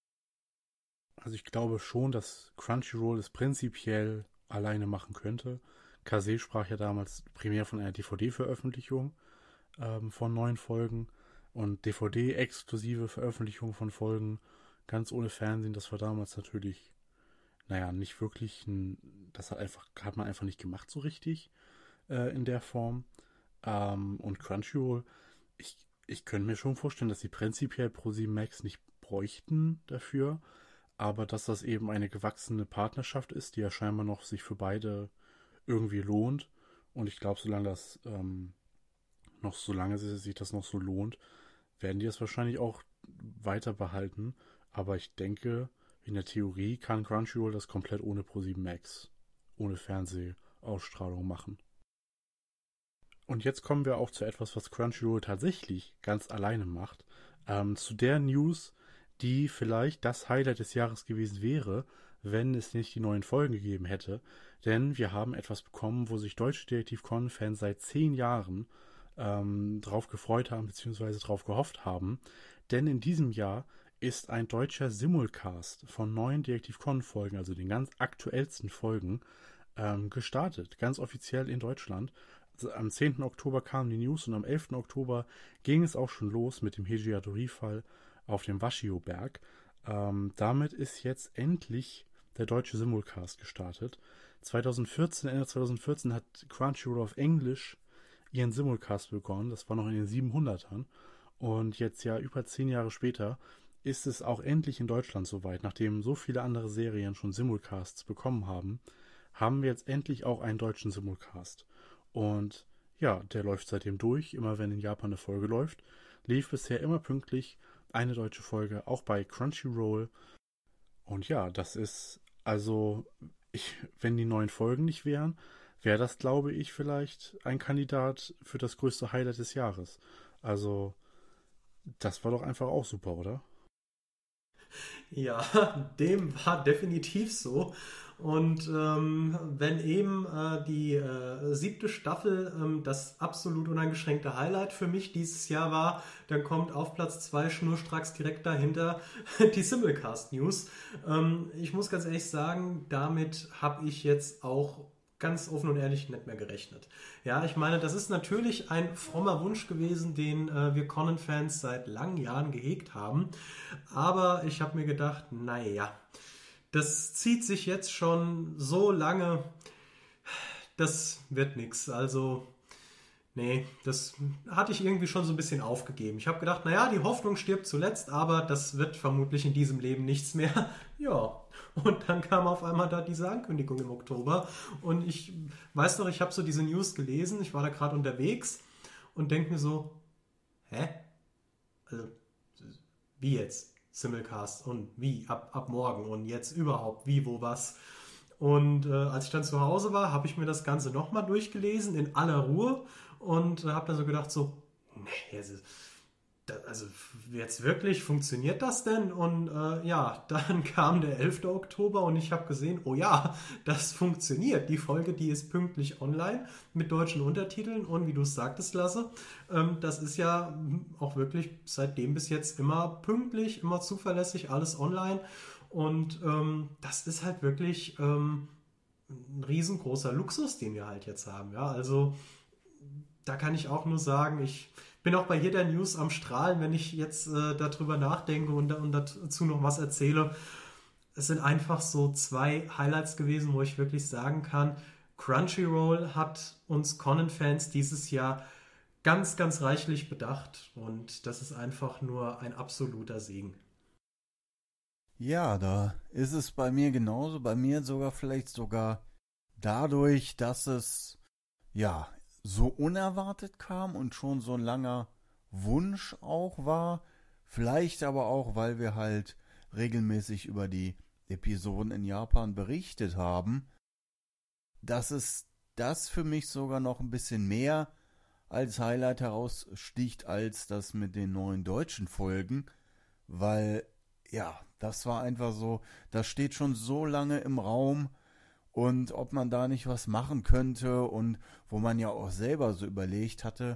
Also ich glaube schon, dass Crunchyroll es prinzipiell alleine machen könnte. Kase sprach ja damals primär von einer DVD-Veröffentlichung von neuen Folgen und DVD-exklusive Veröffentlichung von Folgen, ganz ohne Fernsehen. Das war damals natürlich, naja, nicht wirklich, das hat man einfach nicht gemacht so richtig in der Form. Und Crunchyroll, ich könnte mir schon vorstellen, dass sie prinzipiell Pro7 Max nicht bräuchten dafür, aber dass das eben eine gewachsene Partnerschaft ist, die ja scheinbar noch sich für beide irgendwie lohnt. Und ich glaube, solange sich das noch so lohnt, werden die das wahrscheinlich auch weiter behalten. Aber ich denke, in der Theorie kann Crunchyroll das komplett ohne Pro7 Max, ohne Fernsehausstrahlung machen. Und jetzt kommen wir auch zu etwas, was Crunchyroll tatsächlich ganz alleine macht. Zu der News, die vielleicht das Highlight des Jahres gewesen wäre, wenn es nicht die neuen Folgen gegeben hätte. Denn wir haben etwas bekommen, wo sich deutsche Detektiv Conan-Fans seit 10 Jahren drauf gefreut haben, beziehungsweise drauf gehofft haben. Denn in diesem Jahr ist ein deutscher Simulcast von 9 Detektiv Conan-Folgen, also den ganz aktuellsten Folgen, gestartet. Ganz offiziell in Deutschland. Also am 10. Oktober kam die News und am 11. Oktober ging es auch schon los mit dem Hejiadori-Fall auf dem Washio-Berg. Damit ist jetzt endlich der deutsche Simulcast gestartet. Ende 2014 hat Crunchyroll auf Englisch ihren Simulcast begonnen. Das war noch in den 700ern. Und jetzt ja über 10 Jahre später ist es auch endlich in Deutschland soweit. Nachdem so viele andere Serien schon Simulcasts bekommen haben, haben wir jetzt endlich auch einen deutschen Simulcast. Und ja, der läuft seitdem durch. Immer wenn in Japan eine Folge läuft, lief bisher immer pünktlich eine deutsche Folge, auch bei Crunchyroll. Und ja, das ist also, wenn die neuen Folgen nicht wären, wäre das, glaube ich, vielleicht ein Kandidat für das größte Highlight des Jahres. Also, das war doch einfach auch super, oder? Ja, dem war definitiv so. Und wenn eben die 7. Staffel das absolut uneingeschränkte Highlight für mich dieses Jahr war, dann kommt auf Platz 2 schnurstracks direkt dahinter die Simplecast News. Ich muss ganz ehrlich sagen, damit habe ich jetzt auch ganz offen und ehrlich nicht mehr gerechnet. Ja, ich meine, das ist natürlich ein frommer Wunsch gewesen, den wir Conan-Fans seit langen Jahren gehegt haben. Aber ich habe mir gedacht, naja, das zieht sich jetzt schon so lange, das wird nix. Also, nee, das hatte ich irgendwie schon so ein bisschen aufgegeben. Ich habe gedacht, naja, die Hoffnung stirbt zuletzt, aber das wird vermutlich in diesem Leben nichts mehr. Ja, und dann kam auf einmal da diese Ankündigung im Oktober. Und ich weiß noch, ich habe so diese News gelesen, ich war da gerade unterwegs und denke mir so, hä? Also, wie jetzt? Simulcast und wie? Ab morgen und jetzt überhaupt? Wie, wo, was? Und als ich dann zu Hause war, habe ich mir das Ganze nochmal durchgelesen in aller Ruhe und habe dann so gedacht so, nee, also jetzt wirklich, funktioniert das denn? Und ja, dann kam der 11. Oktober und ich habe gesehen, oh ja, das funktioniert. Die Folge, die ist pünktlich online mit deutschen Untertiteln und wie du es sagtest, Lasse, das ist ja auch wirklich seitdem bis jetzt immer pünktlich, immer zuverlässig, alles online. Und das ist halt wirklich ein riesengroßer Luxus, den wir halt jetzt haben. Ja, also da kann ich auch nur sagen, ich bin auch bei jeder News am Strahlen, wenn ich jetzt darüber nachdenke und dazu noch was erzähle. Es sind einfach so 2 Highlights gewesen, wo ich wirklich sagen kann, Crunchyroll hat uns Conan-Fans dieses Jahr ganz, ganz reichlich bedacht und das ist einfach nur ein absoluter Segen. Ja, da ist es bei mir genauso. Bei mir vielleicht sogar dadurch, dass es ja so unerwartet kam und schon so ein langer Wunsch auch war. Vielleicht aber auch, weil wir halt regelmäßig über die Episoden in Japan berichtet haben, dass es das für mich sogar noch ein bisschen mehr als Highlight heraussticht als das mit den neuen deutschen Folgen, weil ja, das war einfach so, das steht schon so lange im Raum und ob man da nicht was machen könnte und wo man ja auch selber so überlegt hatte,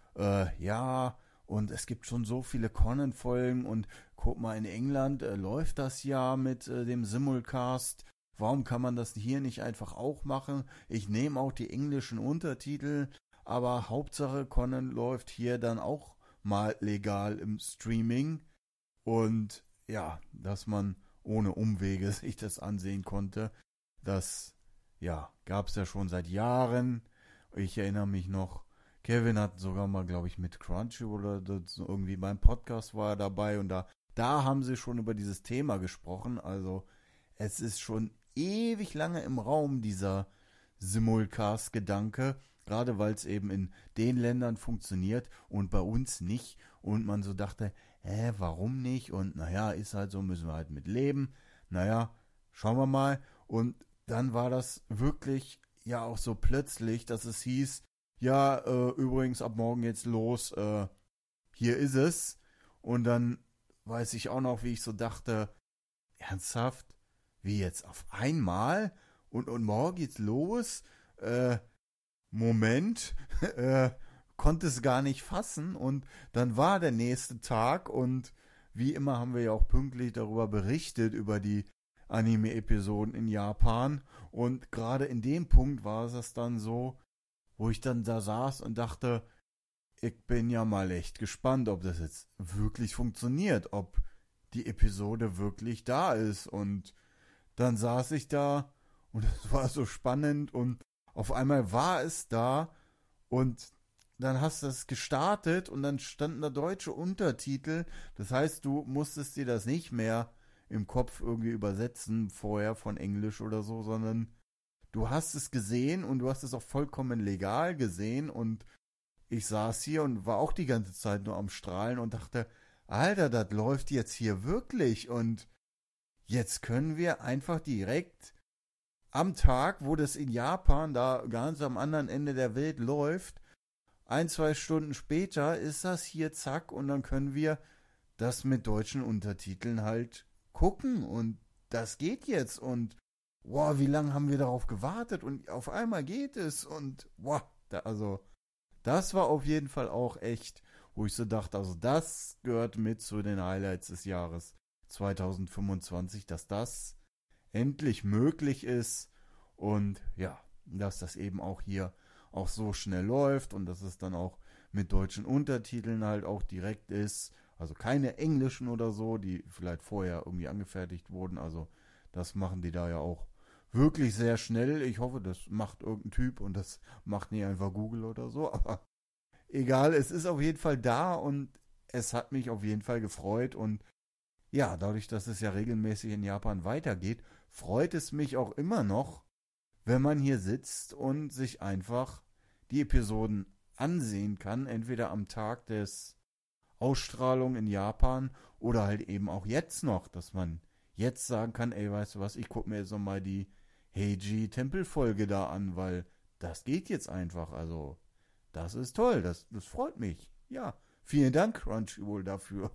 ja, und es gibt schon so viele Conan-Folgen und guck mal, in England läuft das ja mit dem Simulcast. Warum kann man das hier nicht einfach auch machen? Ich nehme auch die englischen Untertitel, aber Hauptsache Conan läuft hier dann auch mal legal im Streaming und ja, dass man ohne Umwege sich das ansehen konnte, das ja, gab es ja schon seit Jahren. Ich erinnere mich noch, Kevin hat sogar mal, glaube ich, mit Crunchyroll oder irgendwie beim Podcast war er dabei und da haben sie schon über dieses Thema gesprochen. Also es ist schon ewig lange im Raum, dieser Simulcast-Gedanke, gerade weil es eben in den Ländern funktioniert und bei uns nicht. Und man so dachte, warum nicht? Und naja, ist halt so, müssen wir halt mit leben. Naja, schauen wir mal. Und dann war das wirklich ja auch so plötzlich, dass es hieß, ja, übrigens ab morgen jetzt los, hier ist es. Und dann weiß ich auch noch, wie ich so dachte, ernsthaft? Wie jetzt auf einmal? Und morgen geht's los? Moment, konnte es gar nicht fassen und dann war der nächste Tag und wie immer haben wir ja auch pünktlich darüber berichtet, über die Anime-Episoden in Japan und gerade in dem Punkt war es dann so, wo ich dann da saß und dachte, ich bin ja mal echt gespannt, ob das jetzt wirklich funktioniert, ob die Episode wirklich da ist und dann saß ich da und es war so spannend und auf einmal war es da und dann hast du es gestartet und dann standen da deutsche Untertitel. Das heißt, du musstest dir das nicht mehr im Kopf irgendwie übersetzen vorher von Englisch oder so, sondern du hast es gesehen und du hast es auch vollkommen legal gesehen und ich saß hier und war auch die ganze Zeit nur am Strahlen und dachte, Alter, das läuft jetzt hier wirklich und jetzt können wir einfach direkt am Tag, wo das in Japan da ganz am anderen Ende der Welt läuft, 1, 2 Stunden später ist das hier zack und dann können wir das mit deutschen Untertiteln halt gucken und das geht jetzt und wow, wie lange haben wir darauf gewartet und auf einmal geht es und wow, also das war auf jeden Fall auch echt, wo ich so dachte, also das gehört mit zu den Highlights des Jahres 2025, dass das endlich möglich ist und ja, dass das eben auch hier auch so schnell läuft und dass es dann auch mit deutschen Untertiteln halt auch direkt ist. Also keine englischen oder so, die vielleicht vorher irgendwie angefertigt wurden. Also das machen die da ja auch wirklich sehr schnell. Ich hoffe, das macht irgendein Typ und das macht nicht einfach Google oder so. Aber egal, es ist auf jeden Fall da und es hat mich auf jeden Fall gefreut. Und ja, dadurch, dass es ja regelmäßig in Japan weitergeht, freut es mich auch immer noch, wenn man hier sitzt und sich einfach die Episoden ansehen kann, entweder am Tag des Ausstrahlung in Japan oder halt eben auch jetzt noch, dass man jetzt sagen kann, ey, weißt du was, ich gucke mir jetzt nochmal die Heiji-Tempelfolge da an, weil das geht jetzt einfach, also das ist toll, das freut mich. Ja, vielen Dank Crunchyroll dafür.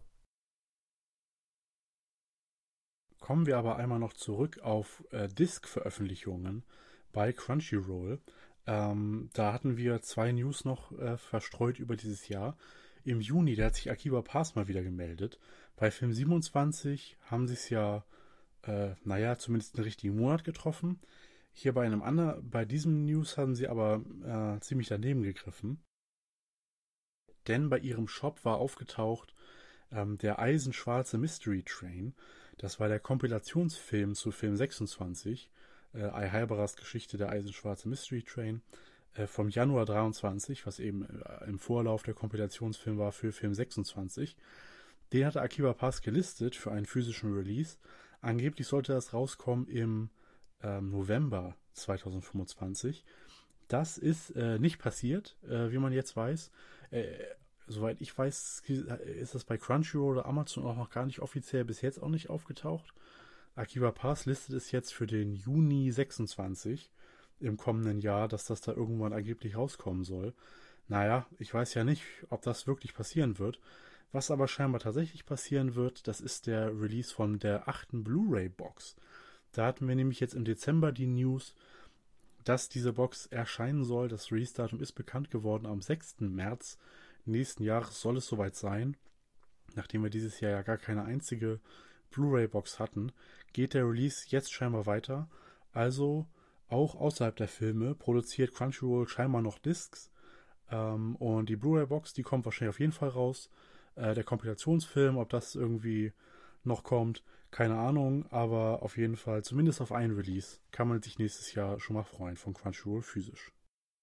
Kommen wir aber einmal noch zurück auf Disc-Veröffentlichungen bei Crunchyroll. Da hatten wir 2 News noch verstreut über dieses Jahr. Im Juni, da hat sich Akiba Pass mal wieder gemeldet. Bei Film 27 haben sie es ja, zumindest einen richtigen Monat getroffen. Hier bei diesem News haben sie aber ziemlich daneben gegriffen. Denn bei ihrem Shop war aufgetaucht der eisenschwarze Mystery Train. Das war der Kompilationsfilm zu Film 26. Aihabaras Geschichte, der eisenschwarze Mystery Train. Vom Januar 23, was eben im Vorlauf der Kompilationsfilm war für Film 26. Den hatte Akiba Pass gelistet für einen physischen Release. Angeblich sollte das rauskommen im November 2025. Das ist nicht passiert, wie man jetzt weiß. Soweit ich weiß, ist das bei Crunchyroll oder Amazon auch noch gar nicht offiziell bis jetzt auch nicht aufgetaucht. Akiba Pass listet es jetzt für den Juni 26 im kommenden Jahr, dass das da irgendwann angeblich rauskommen soll. Naja, ich weiß ja nicht, ob das wirklich passieren wird. Was aber scheinbar tatsächlich passieren wird, das ist der Release von der 8. Blu-ray-Box. Da hatten wir nämlich jetzt im Dezember die News, dass diese Box erscheinen soll. Das Release-Datum ist bekannt geworden. Am 6. März nächsten Jahres soll es soweit sein. Nachdem wir dieses Jahr ja gar keine einzige Blu-ray-Box hatten, geht der Release jetzt scheinbar weiter. Also auch außerhalb der Filme produziert Crunchyroll scheinbar noch Discs. Und die Blu-ray-Box, die kommt wahrscheinlich auf jeden Fall raus. Der Kompilationsfilm, ob das irgendwie noch kommt, keine Ahnung. Aber auf jeden Fall, zumindest auf einen Release, kann man sich nächstes Jahr schon mal freuen von Crunchyroll physisch.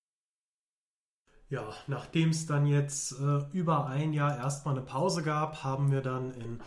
Ja, nachdem es dann jetzt über ein Jahr erstmal eine Pause gab, haben wir dann in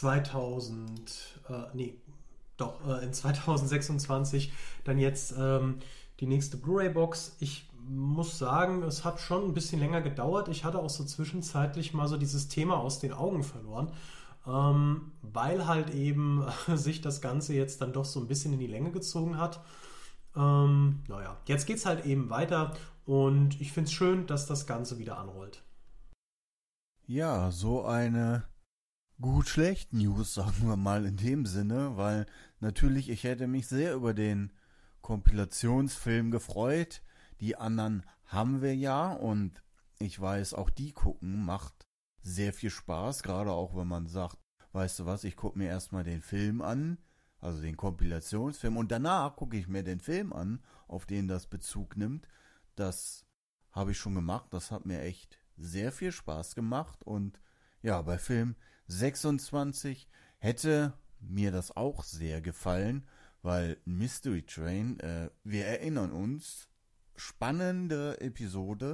2026 dann jetzt die nächste Blu-ray-Box. Ich muss sagen, es hat schon ein bisschen länger gedauert. Ich hatte auch so zwischenzeitlich mal so dieses Thema aus den Augen verloren, weil halt eben sich das Ganze jetzt dann doch so ein bisschen in die Länge gezogen hat. Jetzt geht es halt eben weiter und ich finde es schön, dass das Ganze wieder anrollt. Ja, so eine gut-schlecht News, sagen wir mal in dem Sinne, weil natürlich ich hätte mich sehr über den Kompilationsfilm gefreut. Die anderen haben wir ja und ich weiß, auch die gucken macht sehr viel Spaß, gerade auch wenn man sagt, weißt du was, ich gucke mir erstmal den Film an, also den Kompilationsfilm und danach gucke ich mir den Film an, auf den das Bezug nimmt. Das habe ich schon gemacht, das hat mir echt sehr viel Spaß gemacht und ja, bei Film 26 hätte mir das auch sehr gefallen, weil Mystery Train, wir erinnern uns, spannende Episode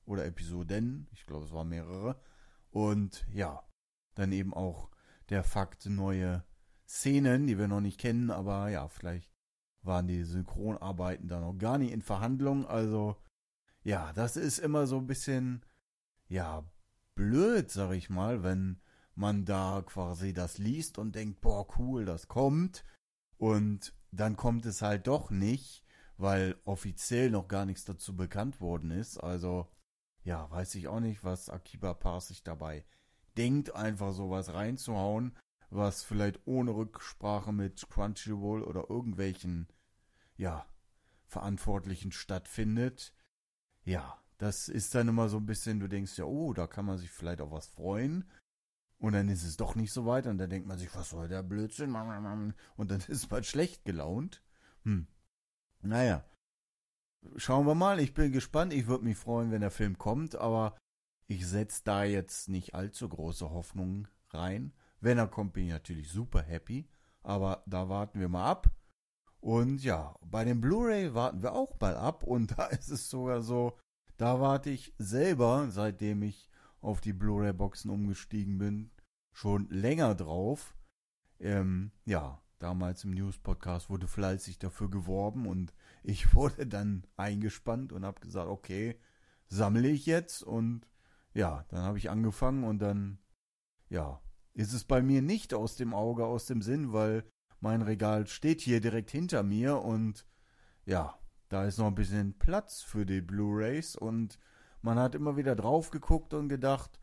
oder Episoden, ich glaube es waren mehrere. Und ja, dann eben auch der Fakt, neue Szenen, die wir noch nicht kennen, aber ja, vielleicht waren die Synchronarbeiten da noch gar nicht in Verhandlung. Also ja, das ist immer so ein bisschen, ja, blöd, sag ich mal, wenn man da quasi das liest und denkt, boah, cool, das kommt. Und dann kommt es halt doch nicht, weil offiziell noch gar nichts dazu bekannt worden ist. Also, ja, weiß ich auch nicht, was Akiba Park sich dabei denkt, einfach sowas reinzuhauen, was vielleicht ohne Rücksprache mit Crunchyroll oder irgendwelchen, ja, Verantwortlichen stattfindet. Ja, das ist dann immer so ein bisschen, du denkst ja, oh, da kann man sich vielleicht auf was freuen. Und dann ist es doch nicht so weit und dann denkt man sich, was soll der Blödsinn? Und dann ist man schlecht gelaunt. Naja, schauen wir mal. Ich bin gespannt. Ich würde mich freuen, wenn der Film kommt, aber ich setze da jetzt nicht allzu große Hoffnungen rein. Wenn er kommt, bin ich natürlich super happy. Aber da warten wir mal ab. Und ja, bei dem Blu-ray warten wir auch mal ab. Und da ist es sogar so, da warte ich selber, seitdem ich auf die Blu-ray-Boxen umgestiegen bin, schon länger drauf. Ja, damals im News-Podcast wurde fleißig dafür geworben und ich wurde dann eingespannt und habe gesagt, okay, sammle ich jetzt. Und ja, dann habe ich angefangen und dann, ja, ist es bei mir nicht aus dem Auge, aus dem Sinn, weil mein Regal steht hier direkt hinter mir und ja, da ist noch ein bisschen Platz für die Blu-rays und man hat immer wieder drauf geguckt und gedacht,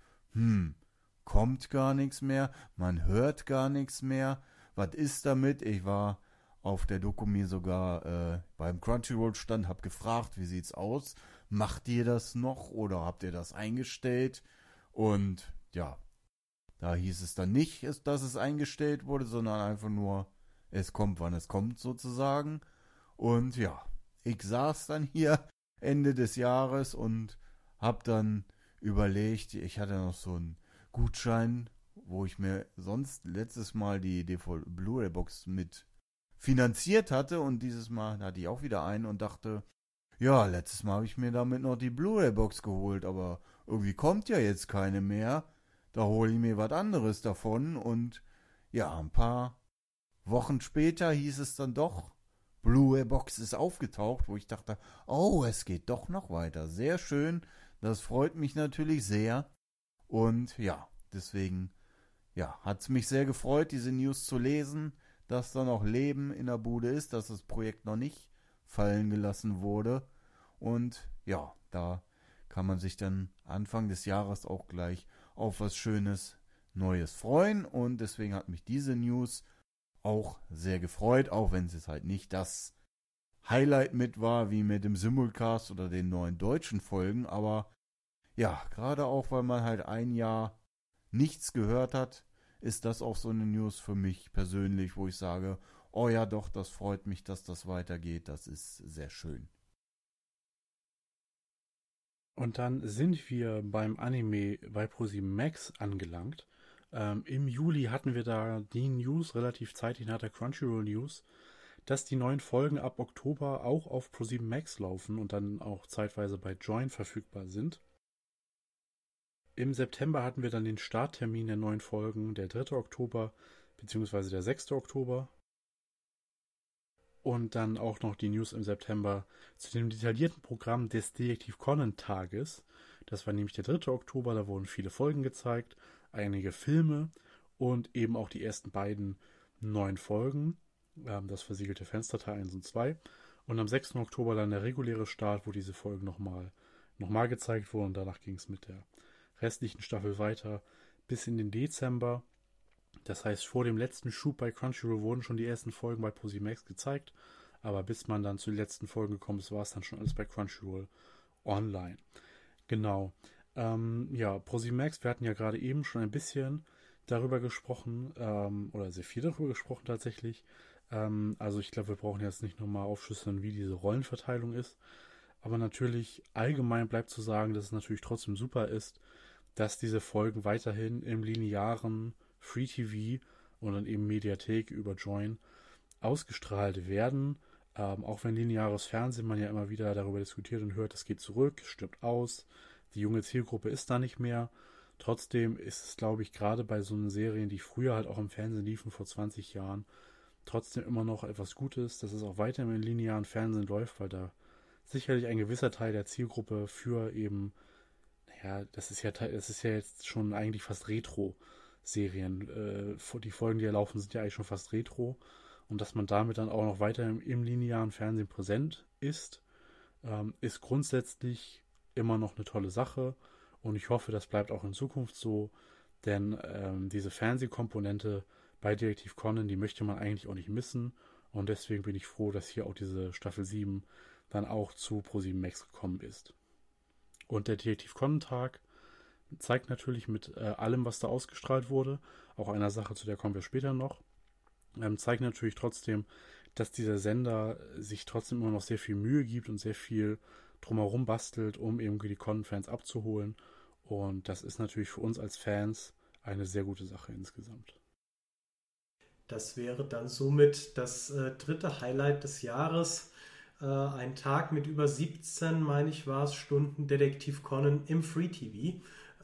kommt gar nichts mehr, man hört gar nichts mehr, was ist damit? Ich war auf der Dokumi sogar beim Crunchyroll-Stand, hab gefragt, wie sieht's aus? Macht ihr das noch oder habt ihr das eingestellt? Und ja, da hieß es dann nicht, dass es eingestellt wurde, sondern einfach nur, es kommt, wann es kommt sozusagen. Und ja, ich saß dann hier Ende des Jahres und hab dann überlegt, ich hatte noch so einen Gutschein, wo ich mir sonst letztes Mal die Blu-ray-Box mit finanziert hatte und dieses Mal hatte ich auch wieder einen und dachte, ja, letztes Mal habe ich mir damit noch die Blu-ray-Box geholt, aber irgendwie kommt ja jetzt keine mehr. Da hole ich mir was anderes davon und ja, ein paar Wochen später hieß es dann doch, Blu-ray-Box ist aufgetaucht, wo ich dachte, oh, es geht doch noch weiter. Sehr schön, das freut mich natürlich sehr. Und ja, deswegen, ja, hat es mich sehr gefreut, diese News zu lesen, dass da noch Leben in der Bude ist, dass das Projekt noch nicht fallen gelassen wurde. Und ja, da kann man sich dann Anfang des Jahres auch gleich auf was Schönes Neues freuen. Und deswegen hat mich diese News auch sehr gefreut, auch wenn es halt nicht das Highlight mit war, wie mit dem Simulcast oder den neuen deutschen Folgen, aber ja, gerade auch, weil man halt ein Jahr nichts gehört hat, ist das auch so eine News für mich persönlich, wo ich sage, oh ja doch, das freut mich, dass das weitergeht, das ist sehr schön. Und dann sind wir beim Anime bei ProSieben Max angelangt. Im Juli hatten wir da die News, relativ zeitig nach der Crunchyroll News, dass die neuen Folgen ab Oktober auch auf ProSieben Max laufen und dann auch zeitweise bei Join verfügbar sind. Im September hatten wir dann den Starttermin der neuen Folgen, der 3. Oktober bzw. der 6. Oktober. Und dann auch noch die News im September zu dem detaillierten Programm des Detektiv Conan Tages. Das war nämlich der 3. Oktober, da wurden viele Folgen gezeigt, einige Filme und eben auch die ersten beiden neuen Folgen, das versiegelte Fenster Teil 1 und 2. Und am 6. Oktober dann der reguläre Start, wo diese Folgen nochmal gezeigt wurden. Und danach ging es mit der restlichen Staffel weiter bis in den Dezember. Das heißt, vor dem letzten Schub bei Crunchyroll wurden schon die ersten Folgen bei ProSieben Max gezeigt. Aber bis man dann zu den letzten Folgen gekommen ist, war es dann schon alles bei Crunchyroll online. Genau. Ja, ProSieben Max, wir hatten ja gerade eben schon ein bisschen darüber gesprochen, oder sehr viel darüber gesprochen tatsächlich. Also ich glaube, wir brauchen jetzt nicht nochmal aufschlüsseln, wie diese Rollenverteilung ist. Aber natürlich allgemein bleibt zu sagen, dass es natürlich trotzdem super ist, dass diese Folgen weiterhin im linearen Free TV und dann eben Mediathek über Join ausgestrahlt werden. Auch wenn lineares Fernsehen man ja immer wieder darüber diskutiert und hört, das geht zurück, stirbt aus, die junge Zielgruppe ist da nicht mehr. Trotzdem ist es, glaube ich, gerade bei so einen Serien, die früher halt auch im Fernsehen liefen, vor 20 Jahren, trotzdem immer noch etwas Gutes, dass es auch weiterhin im linearen Fernsehen läuft, weil da sicherlich ein gewisser Teil der Zielgruppe für eben, naja, das ist ja jetzt schon eigentlich fast Retro-Serien. Die Folgen, die ja laufen, sind ja eigentlich schon fast Retro. Und dass man damit dann auch noch weiter im linearen Fernsehen präsent ist grundsätzlich immer noch eine tolle Sache. Und ich hoffe, das bleibt auch in Zukunft so, denn diese Fernsehkomponente bei Detektiv Conan, die möchte man eigentlich auch nicht missen. Und deswegen bin ich froh, dass hier auch diese Staffel 7 dann auch zu ProSieben Max gekommen ist. Und der Detektiv Conan Tag zeigt natürlich mit allem, was da ausgestrahlt wurde, auch einer Sache, zu der kommen wir später noch, zeigt natürlich trotzdem, dass dieser Sender sich trotzdem immer noch sehr viel Mühe gibt und sehr viel drumherum bastelt, um eben die Conan-Fans abzuholen. Und das ist natürlich für uns als Fans eine sehr gute Sache insgesamt. Das wäre dann somit das dritte Highlight des Jahres. Ein Tag mit über 17, meine ich, war es, Stunden Detektiv Conan im Free TV.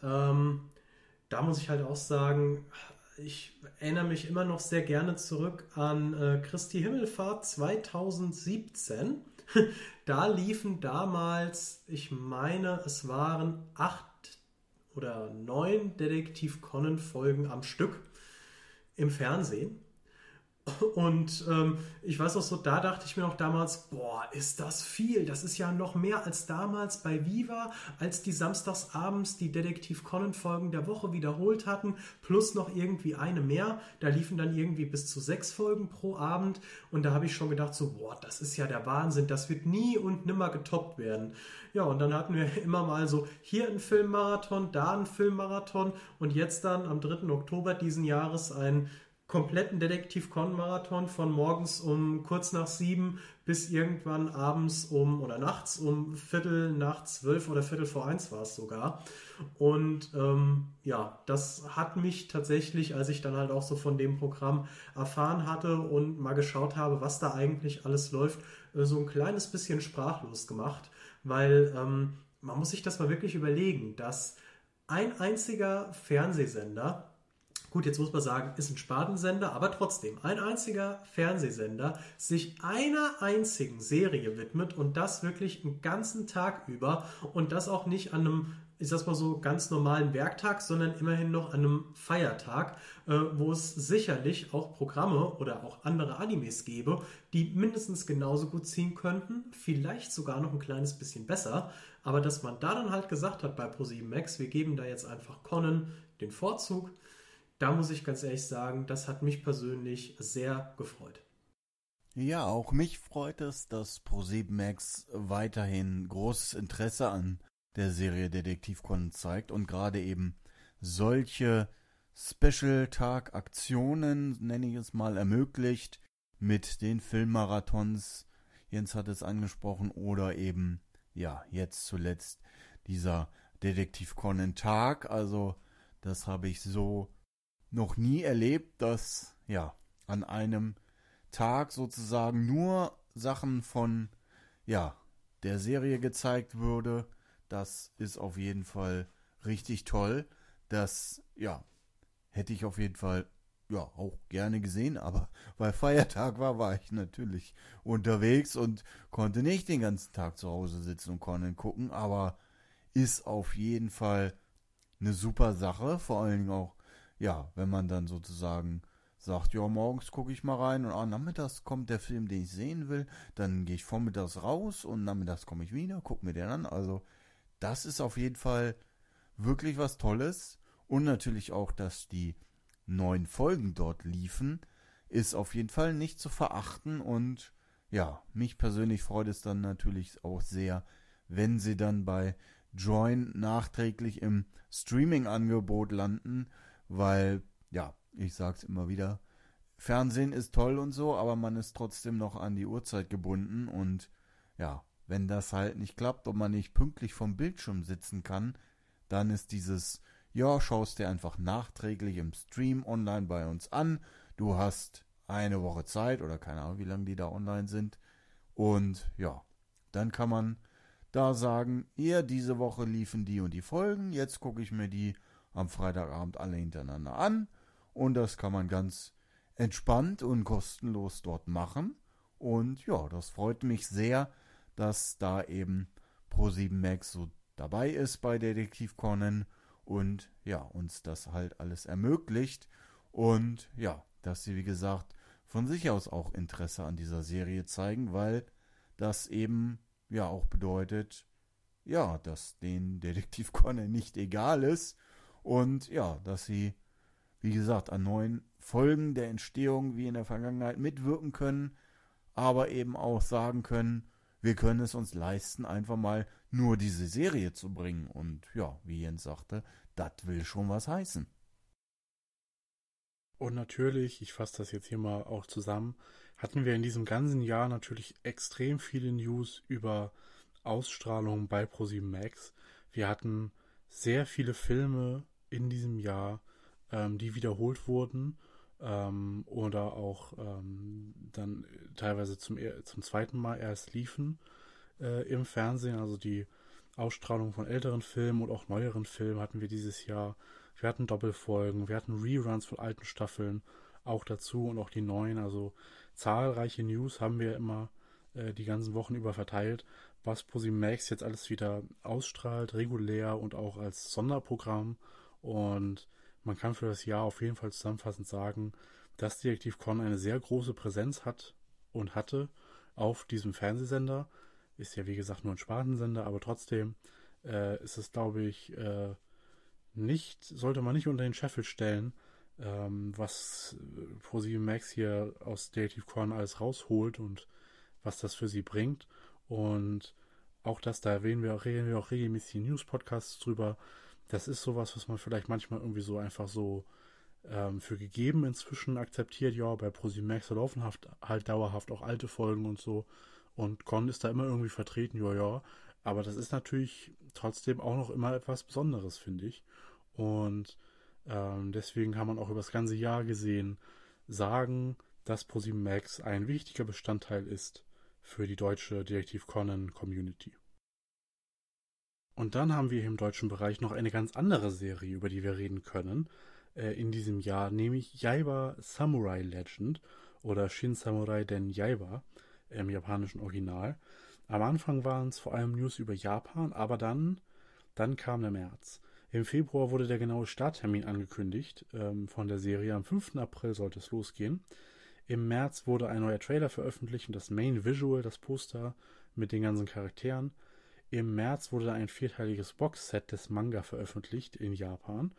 Da muss ich halt auch sagen, ich erinnere mich immer noch sehr gerne zurück an Christi Himmelfahrt 2017. Da liefen damals, ich meine, es waren 8 oder 9 Detektiv Conan Folgen am Stück im Fernsehen. Und ich weiß auch so, da dachte ich mir noch damals, boah, ist das viel. Das ist ja noch mehr als damals bei Viva, als die samstagsabends die Detektiv Conan Folgen der Woche wiederholt hatten, plus noch irgendwie eine mehr. Da liefen dann irgendwie bis zu 6 Folgen pro Abend. Und da habe ich schon gedacht so, boah, das ist ja der Wahnsinn. Das wird nie und nimmer getoppt werden. Ja, und dann hatten wir immer mal so hier einen Filmmarathon, da einen Filmmarathon und jetzt dann am 3. Oktober diesen Jahres einen kompletten Detektiv Conan Marathon von morgens um kurz nach 7 bis irgendwann abends oder nachts um Viertel nach 12 oder Viertel vor 1 war es sogar. Und ja, das hat mich tatsächlich, als ich dann halt auch so von dem Programm erfahren hatte und mal geschaut habe, was da eigentlich alles läuft, so ein kleines bisschen sprachlos gemacht, weil man muss sich das mal wirklich überlegen, dass ein einziger Fernsehsender, gut, jetzt muss man sagen, ist ein Spartensender, aber trotzdem, ein einziger Fernsehsender sich einer einzigen Serie widmet und das wirklich einen ganzen Tag über und das auch nicht an einem, ich sag's mal so, ganz normalen Werktag, sondern immerhin noch an einem Feiertag, wo es sicherlich auch Programme oder auch andere Animes gäbe, die mindestens genauso gut ziehen könnten, vielleicht sogar noch ein kleines bisschen besser, aber dass man da dann halt gesagt hat bei ProSieben Max, wir geben da jetzt einfach Conan den Vorzug. Da muss ich ganz ehrlich sagen, das hat mich persönlich sehr gefreut. Ja, auch mich freut es, dass ProSieben Max weiterhin großes Interesse an der Serie Detektiv Conan zeigt und gerade eben solche Special-Tag-Aktionen, nenne ich es mal, ermöglicht mit den Filmmarathons, Jens hat es angesprochen, oder eben, ja, jetzt zuletzt dieser Detektiv Conan Tag, also das habe ich so noch nie erlebt, dass ja an einem Tag sozusagen nur Sachen von ja der Serie gezeigt würde. Das ist auf jeden Fall richtig toll. Das ja hätte ich auf jeden Fall ja auch gerne gesehen, aber weil Feiertag war ich natürlich unterwegs und konnte nicht den ganzen Tag zu Hause sitzen und Conan gucken, aber ist auf jeden Fall eine super Sache, vor allen Dingen auch ja, wenn man dann sozusagen sagt, ja, morgens gucke ich mal rein und nachmittags kommt der Film, den ich sehen will, dann gehe ich vormittags raus und nachmittags komme ich wieder, gucke mir den an. Also das ist auf jeden Fall wirklich was Tolles und natürlich auch, dass die 9 Folgen dort liefen, ist auf jeden Fall nicht zu verachten und ja, mich persönlich freut es dann natürlich auch sehr, wenn sie dann bei Join nachträglich im Streaming-Angebot landen, weil, ja, ich sag's immer wieder, Fernsehen ist toll und so, aber man ist trotzdem noch an die Uhrzeit gebunden und ja, wenn das halt nicht klappt und man nicht pünktlich vom Bildschirm sitzen kann, dann ist dieses, ja, schaust dir einfach nachträglich im Stream online bei uns an, du hast eine Woche Zeit oder keine Ahnung, wie lange die da online sind und ja, dann kann man da sagen, hier, diese Woche liefen die und die Folgen, jetzt gucke ich mir die am Freitagabend alle hintereinander an und das kann man ganz entspannt und kostenlos dort machen. Und ja, das freut mich sehr, dass da eben Pro7 Max so dabei ist bei Detektiv Conan und ja, uns das halt alles ermöglicht und ja, dass sie wie gesagt von sich aus auch Interesse an dieser Serie zeigen, weil das eben ja auch bedeutet, ja, dass den Detektiv Conan nicht egal ist und ja, dass sie, wie gesagt, an neuen Folgen der Entstehung wie in der Vergangenheit mitwirken können, aber eben auch sagen können, wir können es uns leisten, einfach mal nur diese Serie zu bringen. Und ja, wie Jens sagte, das will schon was heißen. Und natürlich, ich fasse das jetzt hier mal auch zusammen, hatten wir in diesem ganzen Jahr natürlich extrem viele News über Ausstrahlung bei ProSieben Max. Wir hatten sehr viele Filme in diesem Jahr, die wiederholt wurden oder auch dann teilweise zum zweiten Mal erst liefen im Fernsehen. Also die Ausstrahlung von älteren Filmen und auch neueren Filmen hatten wir dieses Jahr. Wir hatten Doppelfolgen, wir hatten Reruns von alten Staffeln auch dazu und auch die neuen. Also zahlreiche News haben wir immer die ganzen Wochen über verteilt, was ProSieben Max jetzt alles wieder ausstrahlt, regulär und auch als Sonderprogramm. Und man kann für das Jahr auf jeden Fall zusammenfassend sagen, dass Detektiv Conan eine sehr große Präsenz hat und hatte auf diesem Fernsehsender. Ist ja wie gesagt nur ein Spartensender, aber trotzdem ist es, glaube ich, sollte man nicht unter den Scheffel stellen, was ProSieben Max hier aus Detektiv Conan alles rausholt und was das für sie bringt. Und auch das, da reden wir auch regelmäßig in News-Podcasts drüber. Das ist sowas, was man vielleicht manchmal irgendwie so einfach so für gegeben inzwischen akzeptiert. Ja, bei ProSieben Max laufen halt dauerhaft auch alte Folgen und so. Und Con ist da immer irgendwie vertreten, ja, ja. Aber das ist natürlich trotzdem auch noch immer etwas Besonderes, finde ich. Und deswegen kann man auch über das ganze Jahr gesehen sagen, dass ProSieben Max ein wichtiger Bestandteil ist für die deutsche Detektiv Conan Community. Und dann haben wir hier im deutschen Bereich noch eine ganz andere Serie, über die wir reden können in diesem Jahr, nämlich Yaiba Samurai Legend oder Shin Samurai Den Yaiba im japanischen Original. Am Anfang waren es vor allem News über Japan, aber dann kam der März. Im Februar wurde der genaue Starttermin angekündigt von der Serie. Am 5. April sollte es losgehen. Im März wurde ein neuer Trailer veröffentlicht und das Main Visual, das Poster mit den ganzen Charakteren. Im März wurde dann ein 4-teiliges Boxset des Manga veröffentlicht in Japan.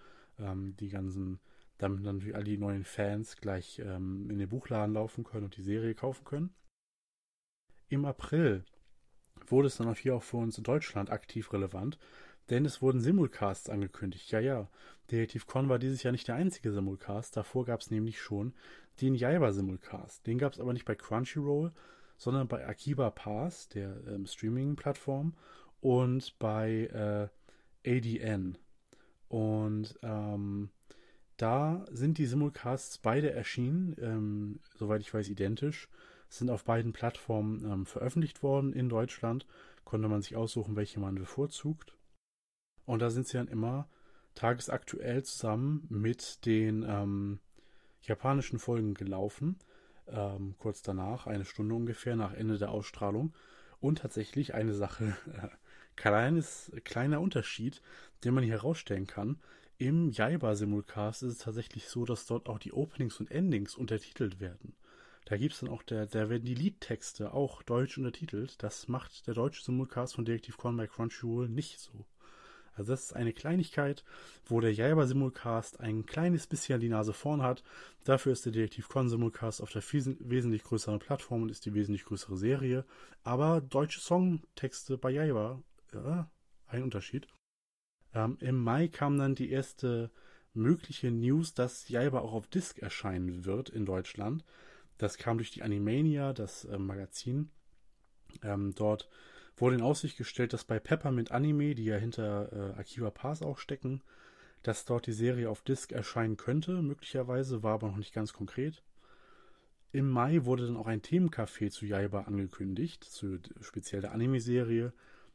Damit natürlich alle die neuen Fans gleich in den Buchladen laufen können und die Serie kaufen können. Im April wurde es dann auch hier auch für uns in Deutschland aktiv relevant, denn es wurden Simulcasts angekündigt. Ja, Detektiv Con war dieses Jahr nicht der einzige Simulcast. Davor gab es nämlich schon den Yaiba Simulcast. Den gab es aber nicht bei Crunchyroll, sondern bei Akiba Pass, der Streaming-Plattform, und bei ADN. Und da sind die Simulcasts beide erschienen, soweit ich weiß identisch, sind auf beiden Plattformen veröffentlicht worden in Deutschland. Konnte man sich aussuchen, welche man bevorzugt. Und da sind sie dann immer tagesaktuell zusammen mit den japanischen Folgen gelaufen. Kurz danach, eine Stunde ungefähr nach Ende der Ausstrahlung. Und tatsächlich eine Sache, kleiner Unterschied, den man hier herausstellen kann. Im Yaiba-Simulcast ist es tatsächlich so, dass dort auch die Openings und Endings untertitelt werden. Da gibt es dann auch, da werden die Liedtexte auch deutsch untertitelt. Das macht der deutsche Simulcast von Detektiv Conan bei Crunchyroll nicht so. Also das ist eine Kleinigkeit, wo der Yaiba Simulcast ein kleines bisschen die Nase vorn hat. Dafür ist der Detektiv Conan Simulcast auf der wesentlich größeren Plattform und ist die wesentlich größere Serie. Aber deutsche Songtexte bei Yaiba, ja, ein Unterschied. Im Mai kam dann die erste mögliche News, dass Yaiba auch auf Disc erscheinen wird in Deutschland. Das kam durch die Animania, das Magazin. Dort wurde in Aussicht gestellt, dass bei Peppermint Anime, die ja hinter Akiba Pass auch stecken, dass dort die Serie auf Disc erscheinen könnte, möglicherweise, war aber noch nicht ganz konkret. Im Mai wurde dann auch ein Themencafé zu Yaiba angekündigt, zu speziell der Anime-Serie.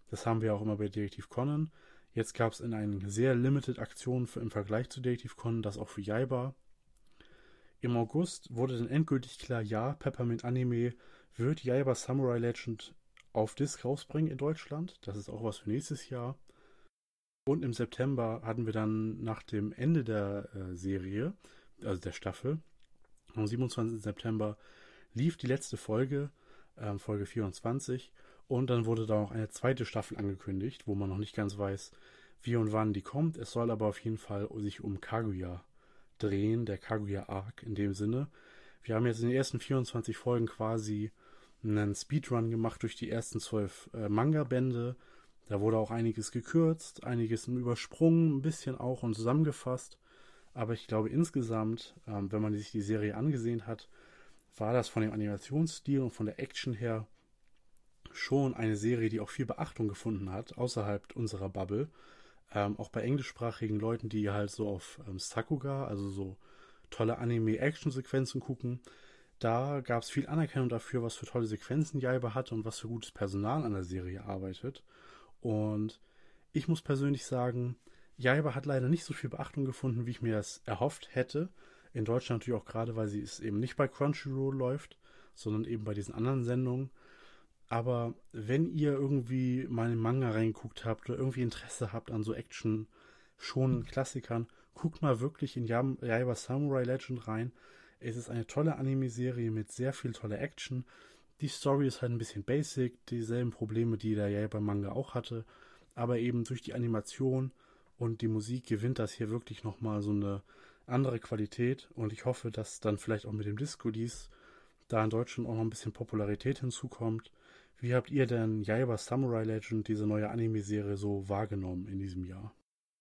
Das haben wir auch immer bei Detektiv Conan. Jetzt gab es in einer sehr limited Aktion im Vergleich zu Detektiv Conan das auch für Jaiba. Im August wurde dann endgültig klar, ja, Peppermint Anime wird Jaiba Samurai Legend auf Disc rausbringen in Deutschland. Das ist auch was für nächstes Jahr. Und im September hatten wir dann nach dem Ende der Serie, also der Staffel, am 27. September lief die letzte Folge, Folge 24. Und dann wurde da auch eine zweite Staffel angekündigt, wo man noch nicht ganz weiß, wie und wann die kommt. Es soll aber auf jeden Fall sich um Kaguya drehen, der Kaguya Arc in dem Sinne. Wir haben jetzt in den ersten 24 Folgen quasi einen Speedrun gemacht durch die ersten 12 Manga-Bände. Da wurde auch einiges gekürzt, einiges übersprungen, ein bisschen auch und zusammengefasst. Aber ich glaube insgesamt, wenn man sich die Serie angesehen hat, war das von dem Animationsstil und von der Action her schon eine Serie, die auch viel Beachtung gefunden hat, außerhalb unserer Bubble. Auch bei englischsprachigen Leuten, die halt so auf Sakuga, also so tolle Anime-Action-Sequenzen gucken. Da gab es viel Anerkennung dafür, was für tolle Sequenzen Jaiba hat und was für gutes Personal an der Serie arbeitet. Und ich muss persönlich sagen, Jaiba hat leider nicht so viel Beachtung gefunden, wie ich mir das erhofft hätte. In Deutschland natürlich auch gerade, weil sie es eben nicht bei Crunchyroll läuft, sondern eben bei diesen anderen Sendungen. Aber wenn ihr irgendwie mal in Manga reingeguckt habt oder irgendwie Interesse habt an so Action, schon Klassikern, guckt mal wirklich in Jaiba Samurai Legend rein. Es ist eine tolle Anime-Serie mit sehr viel toller Action. Die Story ist halt ein bisschen basic, dieselben Probleme, die der Jaiba Manga auch hatte. Aber eben durch die Animation und die Musik gewinnt das hier wirklich nochmal so eine andere Qualität. Und ich hoffe, dass dann vielleicht auch mit dem Disco-Dies da in Deutschland auch noch ein bisschen Popularität hinzukommt. Wie habt ihr denn Jaiba Samurai Legend, diese neue Anime-Serie, so wahrgenommen in diesem Jahr?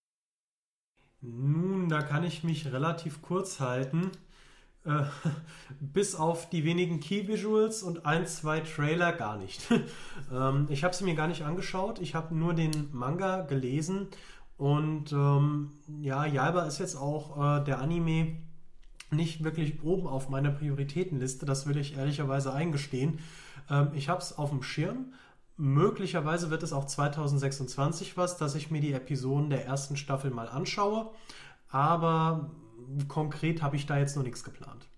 Nun, da kann ich mich relativ kurz halten. Äh, Bis auf die wenigen Key-Visuals und ein, zwei Trailer gar nicht. Ich habe sie mir gar nicht angeschaut. Ich habe nur den Manga gelesen. Und ja, Jaiba ist jetzt auch der Anime nicht wirklich oben auf meiner Prioritätenliste. Das will ich ehrlicherweise eingestehen. Ich habe es auf dem Schirm. Möglicherweise wird es auch 2026 was, dass ich mir die Episoden der ersten Staffel mal anschaue. Aber konkret habe ich da jetzt noch nichts geplant.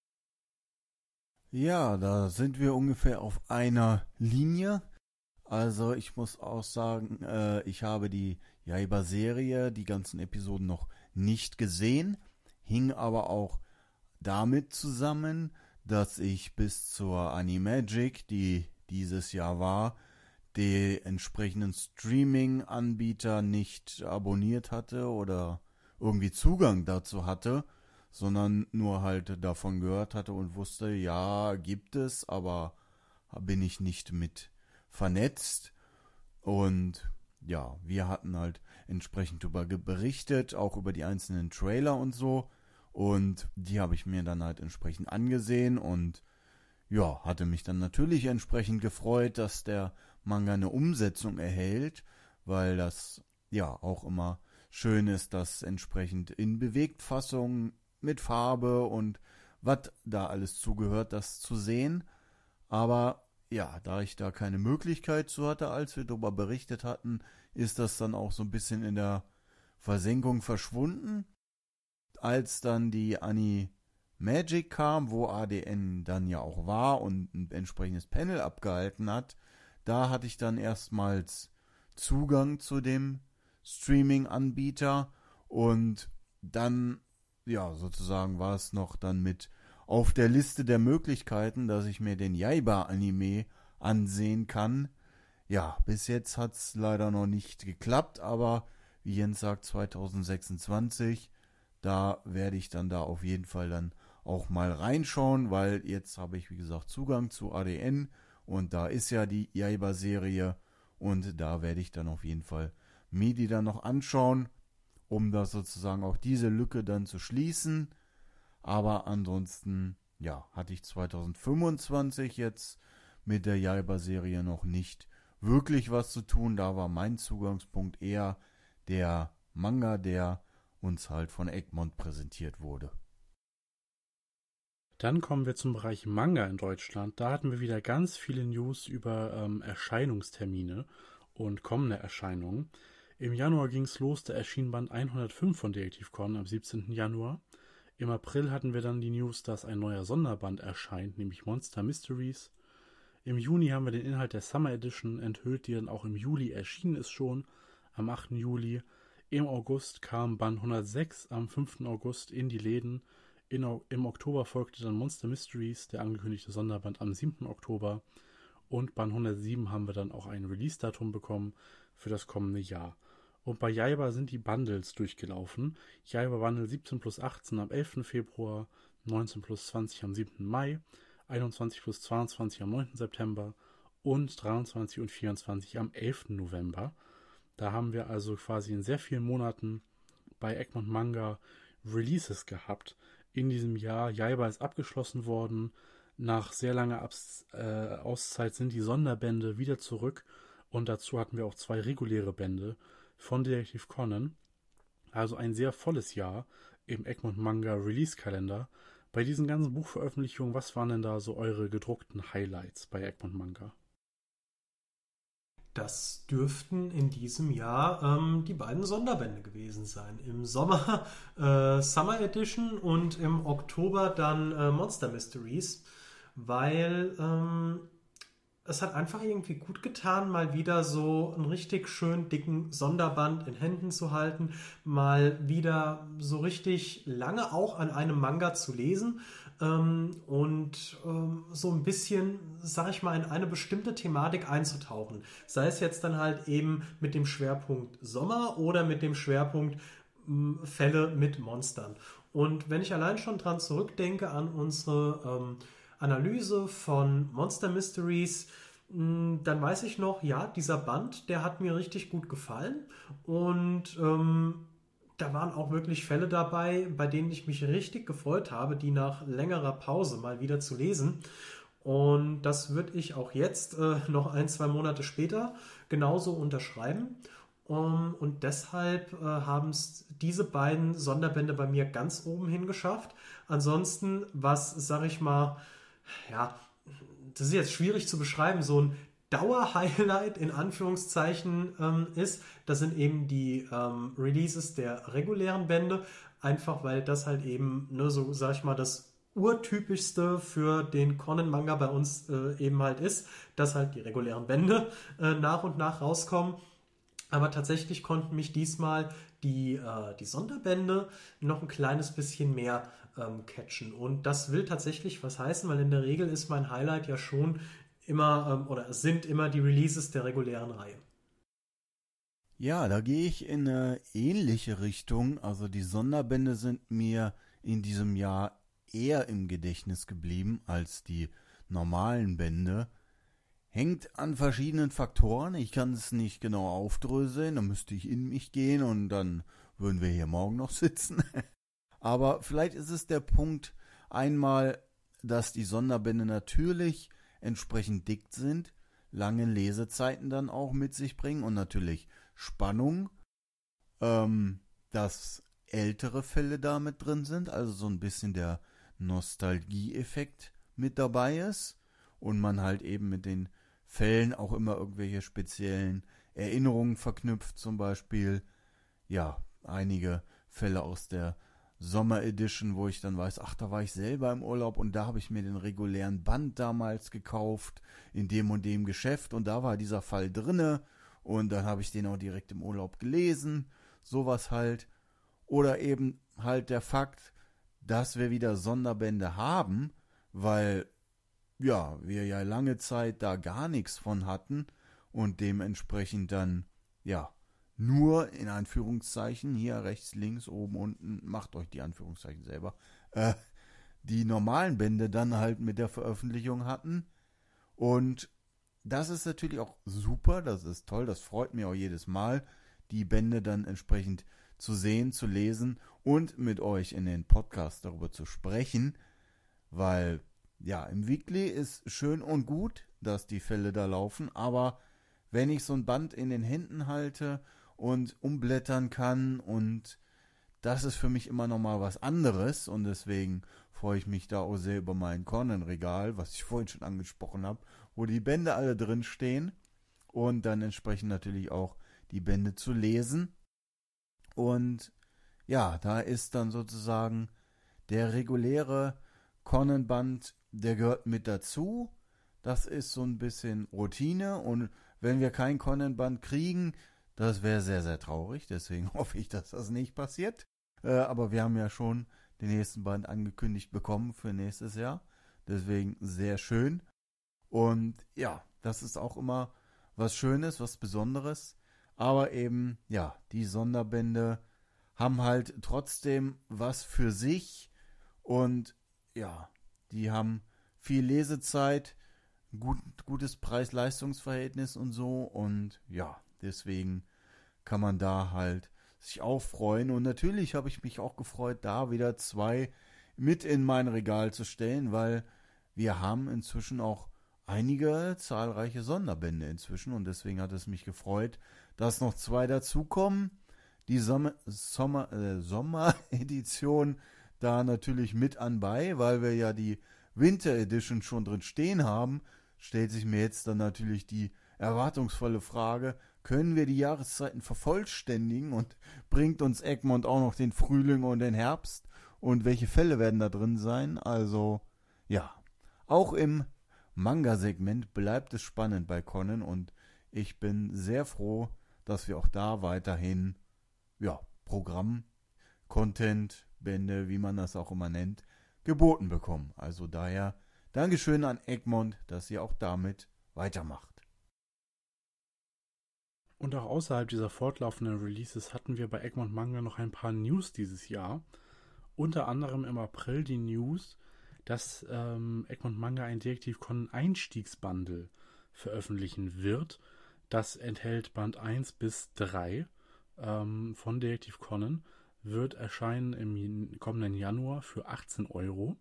Ja, da sind wir ungefähr auf einer Linie. Also ich muss auch sagen, ich habe die Jaiba-Serie, die ganzen Episoden noch nicht gesehen, hing aber auch damit zusammen, dass ich bis zur Animagic, die dieses Jahr war, die entsprechenden Streaming-Anbieter nicht abonniert hatte oder irgendwie Zugang dazu hatte, sondern nur halt davon gehört hatte und wusste, ja, gibt es, aber bin ich nicht mit vernetzt. Und ja, wir hatten halt entsprechend darüber berichtet, auch über die einzelnen Trailer und so. Und die habe ich mir dann halt entsprechend angesehen und ja, hatte mich dann natürlich entsprechend gefreut, dass der Manga eine Umsetzung erhält, weil das ja auch immer schön ist, das entsprechend in Bewegtfassung mit Farbe und was da alles zugehört, das zu sehen. Aber ja, da ich da keine Möglichkeit zu hatte, als wir darüber berichtet hatten, ist das dann auch so ein bisschen in der Versenkung verschwunden. Als dann die Animagic kam, wo ADN dann ja auch war und ein entsprechendes Panel abgehalten hat, da hatte ich dann erstmals Zugang zu dem Streaming-Anbieter und dann, ja, sozusagen war es noch dann mit auf der Liste der Möglichkeiten, dass ich mir den Jaiba-Anime ansehen kann. Ja, bis jetzt hat es leider noch nicht geklappt, aber wie Jens sagt, 2026, da werde ich dann da auf jeden Fall dann auch mal reinschauen, weil jetzt habe ich, wie gesagt, Zugang zu ADN und da ist ja die Jaiba-Serie und da werde ich dann auf jeden Fall mir die dann noch anschauen, um das sozusagen auch diese Lücke dann zu schließen. Aber ansonsten, ja, hatte ich 2025 jetzt mit der Jaiba-Serie noch nicht wirklich was zu tun. Da war mein Zugangspunkt eher der Manga, der uns halt von Egmont präsentiert wurde. Dann kommen wir zum Bereich Manga in Deutschland. Da hatten wir wieder ganz viele News über Erscheinungstermine. und kommende Erscheinungen. Im Januar ging es los, da erschien Band 105 von Detective Conan am 17. Januar. Im April hatten wir dann die News, dass ein neuer Sonderband erscheint, nämlich Monster Mysteries. Im Juni haben wir den Inhalt der Summer Edition enthüllt, die dann auch im Juli erschienen ist schon, am 8. Juli. Im August kam Band 106 am 5. August in die Läden. Im Oktober folgte dann Monster Mysteries, der angekündigte Sonderband am 7. Oktober. Und Band 107 haben wir dann auch ein Release-Datum bekommen für das kommende Jahr. Und bei Jaiba sind die Bundles durchgelaufen. Jaiba Bundle 17 plus 18 am 11. Februar, 19 plus 20 am 7. Mai, 21 plus 22 am 9. September und 23 und 24 am 11. November. Da haben wir also quasi in sehr vielen Monaten bei Egmont Manga Releases gehabt. In diesem Jahr, Jaiba ist abgeschlossen worden. Nach sehr langer Auszeit sind die Sonderbände wieder zurück. Und dazu hatten wir auch 2 reguläre Bände von Detective Conan. Also ein sehr volles Jahr im Egmont Manga Release-Kalender. Bei diesen ganzen Buchveröffentlichungen, was waren denn da so eure gedruckten Highlights bei Egmont Manga? Das dürften in diesem Jahr die beiden Sonderbände gewesen sein. Im Sommer Summer Edition und im Oktober dann Monster Mysteries, weil es hat einfach irgendwie gut getan, mal wieder so einen richtig schön dicken Sonderband in Händen zu halten, mal wieder so richtig lange auch an einem Manga zu lesen und so ein bisschen, sag ich mal, in eine bestimmte Thematik einzutauchen. Sei es jetzt dann halt eben mit dem Schwerpunkt Sommer oder mit dem Schwerpunkt Fälle mit Monstern. Und wenn ich allein schon dran zurückdenke an unsere Analyse von Monster Mysteries, dann weiß ich noch, ja, dieser Band, der hat mir richtig gut gefallen und da waren auch wirklich Fälle dabei, bei denen ich mich richtig gefreut habe, die nach längerer Pause mal wieder zu lesen. Und das würde ich auch jetzt, noch 1-2 Monate später, genauso unterschreiben. Und deshalb haben es diese beiden Sonderbände bei mir ganz oben hingeschafft. Ansonsten, was, sag ich mal, ja, das ist jetzt schwierig zu beschreiben, so ein Dauer-Highlight in Anführungszeichen ist, das sind eben die Releases der regulären Bände, einfach weil das halt eben, ne, so sag ich mal, das urtypischste für den Conan-Manga bei uns eben halt ist, dass halt die regulären Bände nach und nach rauskommen. Aber tatsächlich konnten mich diesmal die Sonderbände noch ein kleines bisschen mehr catchen. Und das will tatsächlich was heißen, weil in der Regel ist mein Highlight ja schon immer, oder es sind immer die Releases der regulären Reihe. Ja, da gehe ich in eine ähnliche Richtung. Also die Sonderbände sind mir in diesem Jahr eher im Gedächtnis geblieben als die normalen Bände. Hängt an verschiedenen Faktoren. Ich kann es nicht genau aufdröseln. Da müsste ich in mich gehen und dann würden wir hier morgen noch sitzen. Aber vielleicht ist es der Punkt einmal, dass die Sonderbände natürlich entsprechend dick sind, lange Lesezeiten dann auch mit sich bringen und natürlich Spannung, dass ältere Fälle da mit drin sind, also so ein bisschen der Nostalgie-Effekt mit dabei ist und man halt eben mit den Fällen auch immer irgendwelche speziellen Erinnerungen verknüpft, zum Beispiel, ja, einige Fälle aus der Sommer Edition, wo ich dann weiß, ach, da war ich selber im Urlaub und da habe ich mir den regulären Band damals gekauft in dem und dem Geschäft und da war dieser Fall drinne und dann habe ich den auch direkt im Urlaub gelesen, sowas halt. Oder eben halt der Fakt, dass wir wieder Sonderbände haben, weil ja, wir ja lange Zeit da gar nichts von hatten und dementsprechend dann, ja, nur in Anführungszeichen, hier rechts, links, oben, unten, macht euch die Anführungszeichen selber, die normalen Bände dann halt mit der Veröffentlichung hatten. Und das ist natürlich auch super, das ist toll, das freut mich auch jedes Mal, die Bände dann entsprechend zu sehen, zu lesen und mit euch in den Podcast darüber zu sprechen, weil ja, im Weekly ist schön und gut, dass die Fälle da laufen, aber wenn ich so ein Band in den Händen halte und umblättern kann und das ist für mich immer noch mal was anderes und deswegen freue ich mich da auch sehr über mein Conan-Regal, was ich vorhin schon angesprochen habe, wo die Bände alle drin stehen und dann entsprechend natürlich auch die Bände zu lesen. Und ja, da ist dann sozusagen der reguläre Conan-Band, der gehört mit dazu. Das ist so ein bisschen Routine, und wenn wir kein Conan-Band kriegen, das wäre sehr, sehr traurig. Deswegen hoffe ich, dass das nicht passiert. Aber wir haben ja schon den nächsten Band angekündigt bekommen für nächstes Jahr. Deswegen sehr schön. Und ja, das ist auch immer was Schönes, was Besonderes. Aber eben, ja, die Sonderbände haben halt trotzdem was für sich. Und ja, die haben viel Lesezeit, gutes Preis-Leistungs-Verhältnis und so. Und ja, deswegen kann man da halt sich auch freuen. Und natürlich habe ich mich auch gefreut, da wieder 2 mit in mein Regal zu stellen, weil wir haben inzwischen auch einige zahlreiche Sonderbände inzwischen, und deswegen hat es mich gefreut, dass noch 2 dazukommen. Die Sommer-Edition da natürlich mit anbei, weil wir ja die Winter Edition schon drin stehen haben, stellt sich mir jetzt dann natürlich die erwartungsvolle Frage, können wir die Jahreszeiten vervollständigen, und bringt uns Egmont auch noch den Frühling und den Herbst, und welche Fälle werden da drin sein? Also ja, auch im Manga-Segment bleibt es spannend bei Conan, und ich bin sehr froh, dass wir auch da weiterhin Programm, Content, Bände, wie man das auch immer nennt, geboten bekommen. Also daher Dankeschön an Egmont, dass ihr auch damit weitermacht. Und auch außerhalb dieser fortlaufenden Releases hatten wir bei Egmont Manga noch ein paar News dieses Jahr. Unter anderem im April die News, dass Egmont Manga ein Detektiv Conan Einstiegsbundle veröffentlichen wird. Das enthält Band 1 bis 3 von Detektiv Conan, wird erscheinen im kommenden Januar für 18 Euro.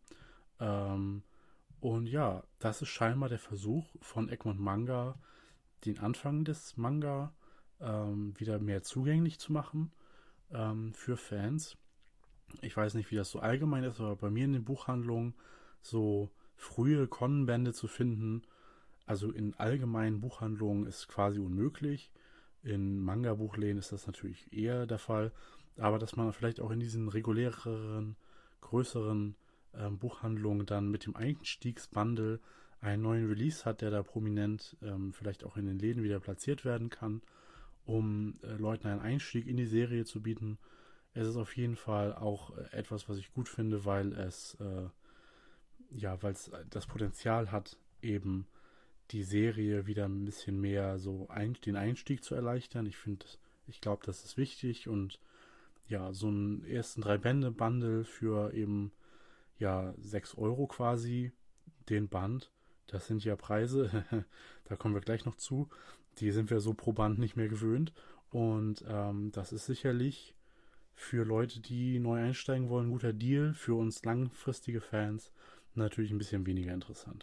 Und ja, das ist scheinbar der Versuch von Egmont Manga, den Anfang des Manga wieder mehr zugänglich zu machen für Fans. Ich weiß nicht, wie das so allgemein ist, aber bei mir in den Buchhandlungen so frühe Conan-Bände zu finden, also in allgemeinen Buchhandlungen, ist quasi unmöglich. In Manga-Buchläden ist das natürlich eher der Fall, aber dass man vielleicht auch in diesen reguläreren, größeren Buchhandlungen dann mit dem Einstiegsbundle einen neuen Release hat, der da prominent vielleicht auch in den Läden wieder platziert werden kann, um Leuten einen Einstieg in die Serie zu bieten. Es ist auf jeden Fall auch etwas, was ich gut finde, weil es das Potenzial hat, eben die Serie wieder ein bisschen mehr so den Einstieg zu erleichtern. Ich glaube, das ist wichtig, und ja, so einen ersten 3-Bände-Bundle für eben 6 Euro quasi den Band. Das sind ja Preise, da kommen wir gleich noch zu. Die sind wir so pro Band nicht mehr gewöhnt. Und das ist sicherlich für Leute, die neu einsteigen wollen, ein guter Deal. Für uns langfristige Fans natürlich ein bisschen weniger interessant.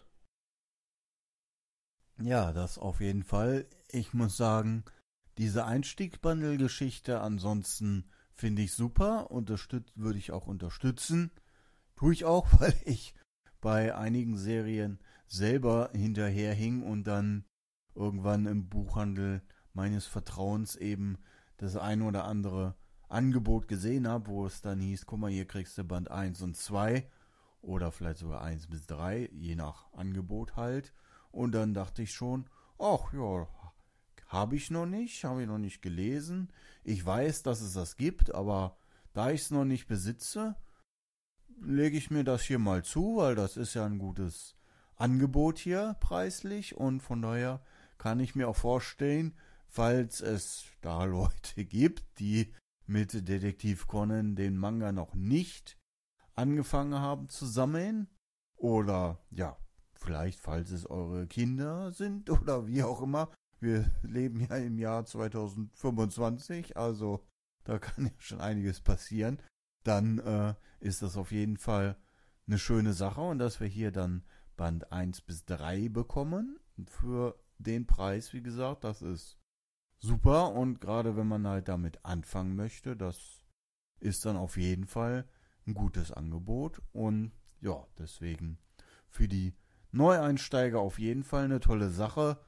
Ja, das auf jeden Fall. Ich muss sagen, diese Einstiegsbundle-Geschichte ansonsten finde ich super. Würde ich auch unterstützen. Tue ich auch, weil ich bei einigen Serien selber hinterherhing und dann irgendwann im Buchhandel meines Vertrauens eben das ein oder andere Angebot gesehen habe, wo es dann hieß, guck mal, hier kriegst du Band 1 und 2 oder vielleicht sogar 1 bis 3, je nach Angebot halt. Und dann dachte ich schon, ach ja, habe ich noch nicht gelesen. Ich weiß, dass es das gibt, aber da ich es noch nicht besitze, lege ich mir das hier mal zu, weil das ist ja ein gutes Angebot hier preislich, und von daher kann ich mir auch vorstellen, falls es da Leute gibt, die mit Detektiv Conan den Manga noch nicht angefangen haben zu sammeln, oder ja, vielleicht falls es eure Kinder sind oder wie auch immer. Wir leben ja im Jahr 2025, also da kann ja schon einiges passieren. Dann ist das auf jeden Fall eine schöne Sache, und dass wir hier dann Band 1 bis 3 bekommen für den Preis, wie gesagt, das ist super, und gerade wenn man halt damit anfangen möchte, das ist dann auf jeden Fall ein gutes Angebot, und ja, deswegen für die Neueinsteiger auf jeden Fall eine tolle Sache.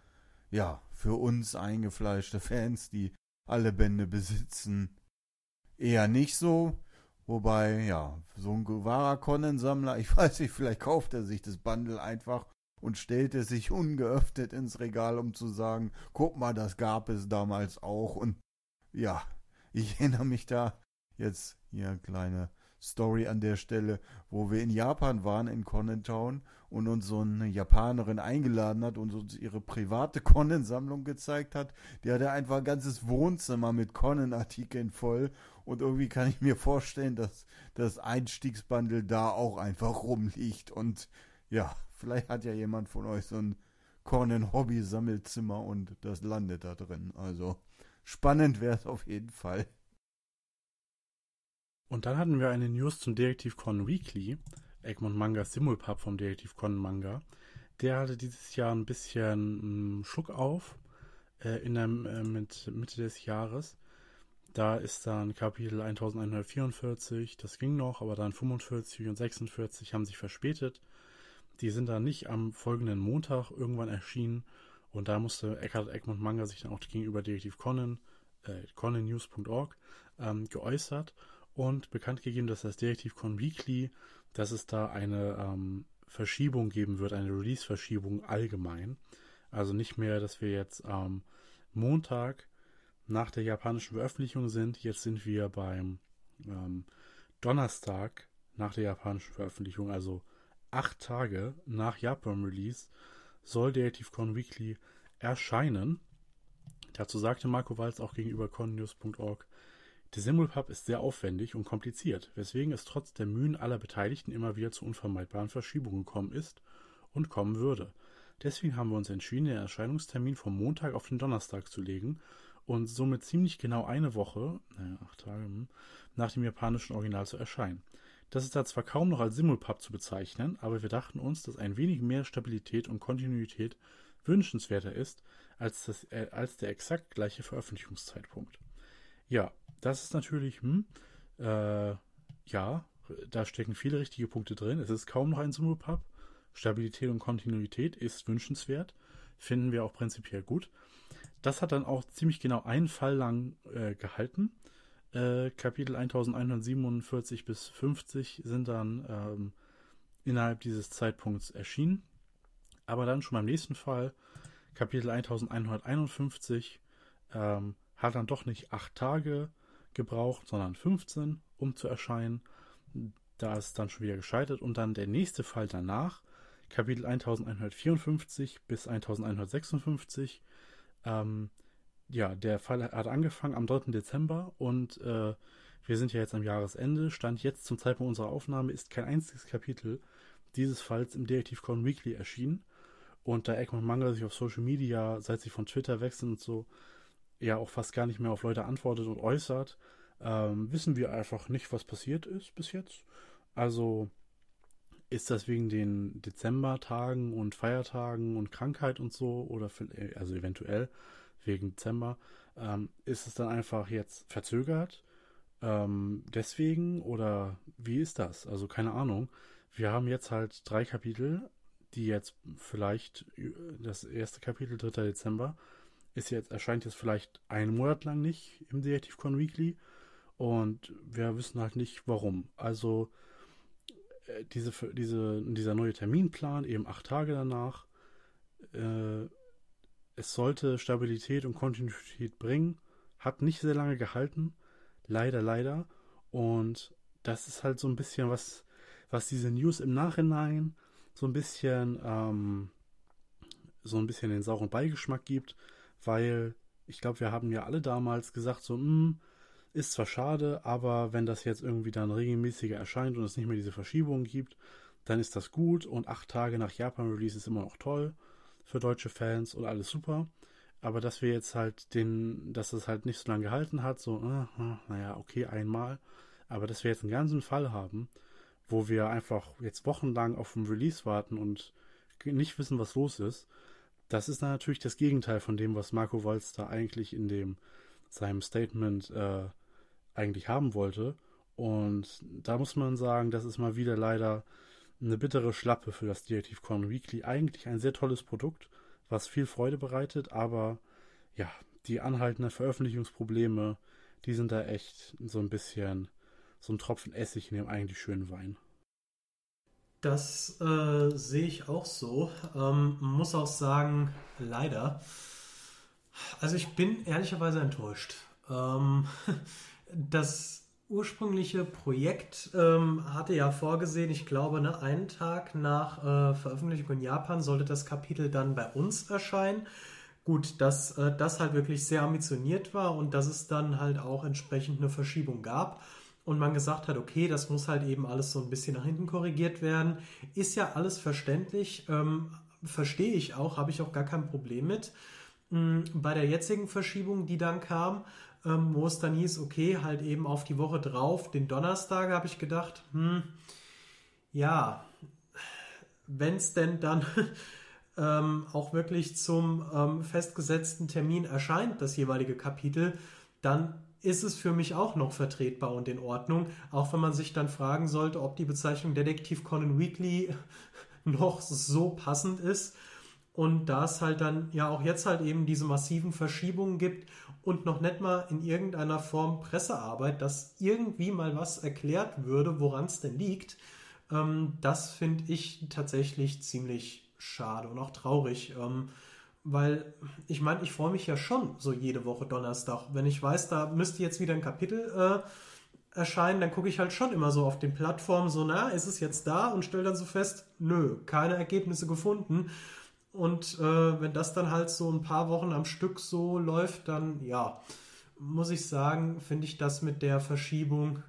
ja, für uns eingefleischte Fans, die alle Bände besitzen, eher nicht so. Wobei, ja, so ein wahrer Conan-Sammler, ich weiß nicht, vielleicht kauft er sich das Bundle einfach und stellt es sich ungeöffnet ins Regal, um zu sagen, guck mal, das gab es damals auch. Und ja, ich erinnere mich da jetzt, hier kleine Story an der Stelle, wo wir in Japan waren, in Conan Town, und uns so eine Japanerin eingeladen hat und uns ihre private Conan-Sammlung gezeigt hat. Die hatte einfach ein ganzes Wohnzimmer mit Conan-Artikeln voll. Und irgendwie kann ich mir vorstellen, dass das Einstiegsbundle da auch einfach rumliegt. Und ja, vielleicht hat ja jemand von euch so ein Conan-Hobby-Sammelzimmer und das landet da drin. Also spannend wäre es auf jeden Fall. Und dann hatten wir eine News zum Detective Conan Weekly, Egmont Mangas Simulpub vom Detective Conan Manga. Der hatte dieses Jahr ein bisschen Schluck auf mit Mitte des Jahres. Da ist dann Kapitel 1144, das ging noch, aber dann 45 und 46 haben sich verspätet. Die sind dann nicht am folgenden Montag irgendwann erschienen und da musste Egmont Manga sich dann auch gegenüber Detective Conan, conannews.org, geäußert und bekannt gegeben, dass das Detective Conan Weekly, dass es da eine Verschiebung geben wird, eine Release-Verschiebung allgemein. Also nicht mehr, dass wir jetzt am Montag nach der japanischen Veröffentlichung sind. Jetzt sind wir beim Donnerstag nach der japanischen Veröffentlichung, also 8 Tage nach Japan-Release, soll Detective Conan Weekly erscheinen. Dazu sagte Marco Walz auch gegenüber connews.org, der Simulpub ist sehr aufwendig und kompliziert, weswegen es trotz der Mühen aller Beteiligten immer wieder zu unvermeidbaren Verschiebungen gekommen ist und kommen würde. Deswegen haben wir uns entschieden, den Erscheinungstermin vom Montag auf den Donnerstag zu legen und somit ziemlich genau eine Woche, 8 Tage, nach dem japanischen Original zu erscheinen. Das ist da zwar kaum noch als Simulpub zu bezeichnen, aber wir dachten uns, dass ein wenig mehr Stabilität und Kontinuität wünschenswerter ist als der exakt gleiche Veröffentlichungszeitpunkt. Ja, das ist natürlich, ja, da stecken viele richtige Punkte drin. Es ist kaum noch ein Simulpub. Stabilität und Kontinuität ist wünschenswert. Finden wir auch prinzipiell gut. Das hat dann auch ziemlich genau einen Fall lang gehalten. Kapitel 1147 bis 50 sind dann innerhalb dieses Zeitpunkts erschienen. Aber dann schon beim nächsten Fall, Kapitel 1151, hat dann doch nicht 8 Tage gebraucht, sondern 15, um zu erscheinen. Da ist dann schon wieder gescheitert. Und dann der nächste Fall danach, Kapitel 1154 bis 1156. Ja, der Fall hat angefangen am 3. Dezember und wir sind ja jetzt am Jahresende. Stand jetzt zum Zeitpunkt unserer Aufnahme ist kein einziges Kapitel dieses Falls im Detective Conan Weekly erschienen. Und da Egmont Manga sich auf Social Media, seit sie von Twitter wechseln und so, ja auch fast gar nicht mehr auf Leute antwortet und äußert, wissen wir einfach nicht, was passiert ist bis jetzt. Also ist das wegen den Dezembertagen und Feiertagen und Krankheit und so, oder also eventuell wegen Dezember, ist es dann einfach jetzt verzögert? Deswegen, oder wie ist das? Also keine Ahnung. Wir haben jetzt halt 3 Kapitel, die jetzt vielleicht, das erste Kapitel, 3. Dezember, erscheint jetzt vielleicht einen Monat lang nicht im Detective Conan Weekly und wir wissen halt nicht warum. Also dieser neue Terminplan, eben 8 Tage danach, es sollte Stabilität und Kontinuität bringen, hat nicht sehr lange gehalten, leider. Und das ist halt so ein bisschen was diese News im Nachhinein so ein bisschen den sauren Beigeschmack gibt, weil ich glaube, wir haben ja alle damals gesagt, so, ist zwar schade, aber wenn das jetzt irgendwie dann regelmäßiger erscheint und es nicht mehr diese Verschiebungen gibt, dann ist das gut und 8 Tage nach Japan-Release ist immer noch toll für deutsche Fans und alles super. Aber dass wir jetzt halt dass es halt nicht so lange gehalten hat, so, naja, okay, einmal, aber dass wir jetzt einen ganzen Fall haben, wo wir einfach jetzt wochenlang auf den Release warten und nicht wissen, was los ist, das ist dann natürlich das Gegenteil von dem, was Marco Walz da eigentlich in seinem Statement eigentlich haben wollte. Und da muss man sagen, das ist mal wieder leider eine bittere Schlappe für das Detective Conan Weekly. Eigentlich ein sehr tolles Produkt, was viel Freude bereitet, aber ja, die anhaltenden Veröffentlichungsprobleme, die sind da echt so ein bisschen so ein Tropfen Essig in dem eigentlich schönen Wein. Das sehe ich auch so. Muss auch sagen, leider. Also ich bin ehrlicherweise enttäuscht. Das ursprüngliche Projekt hatte ja vorgesehen, ich glaube, ne, einen Tag nach Veröffentlichung in Japan sollte das Kapitel dann bei uns erscheinen. Gut, dass das halt wirklich sehr ambitioniert war und dass es dann halt auch entsprechend eine Verschiebung gab und man gesagt hat, okay, das muss halt eben alles so ein bisschen nach hinten korrigiert werden. Ist ja alles verständlich, verstehe ich auch, habe ich auch gar kein Problem mit. Bei der jetzigen Verschiebung, die dann kam, wo es dann hieß, okay, halt eben auf die Woche drauf, den Donnerstag, habe ich gedacht, ja, wenn es denn dann auch wirklich zum festgesetzten Termin erscheint, das jeweilige Kapitel, dann ist es für mich auch noch vertretbar und in Ordnung, auch wenn man sich dann fragen sollte, ob die Bezeichnung Detective Conan Weekly noch so passend ist. Und da es halt dann ja auch jetzt halt eben diese massiven Verschiebungen gibt und noch nicht mal in irgendeiner Form Pressearbeit, dass irgendwie mal was erklärt würde, woran es denn liegt, das finde ich tatsächlich ziemlich schade und auch traurig. Weil ich meine, ich freue mich ja schon so jede Woche Donnerstag. Wenn ich weiß, da müsste jetzt wieder ein Kapitel erscheinen, dann gucke ich halt schon immer so auf den Plattformen so, na, ist es jetzt da? Und stelle dann so fest, nö, keine Ergebnisse gefunden. Und wenn das dann halt so ein paar Wochen am Stück so läuft, dann ja, muss ich sagen, finde ich das mit der Verschiebung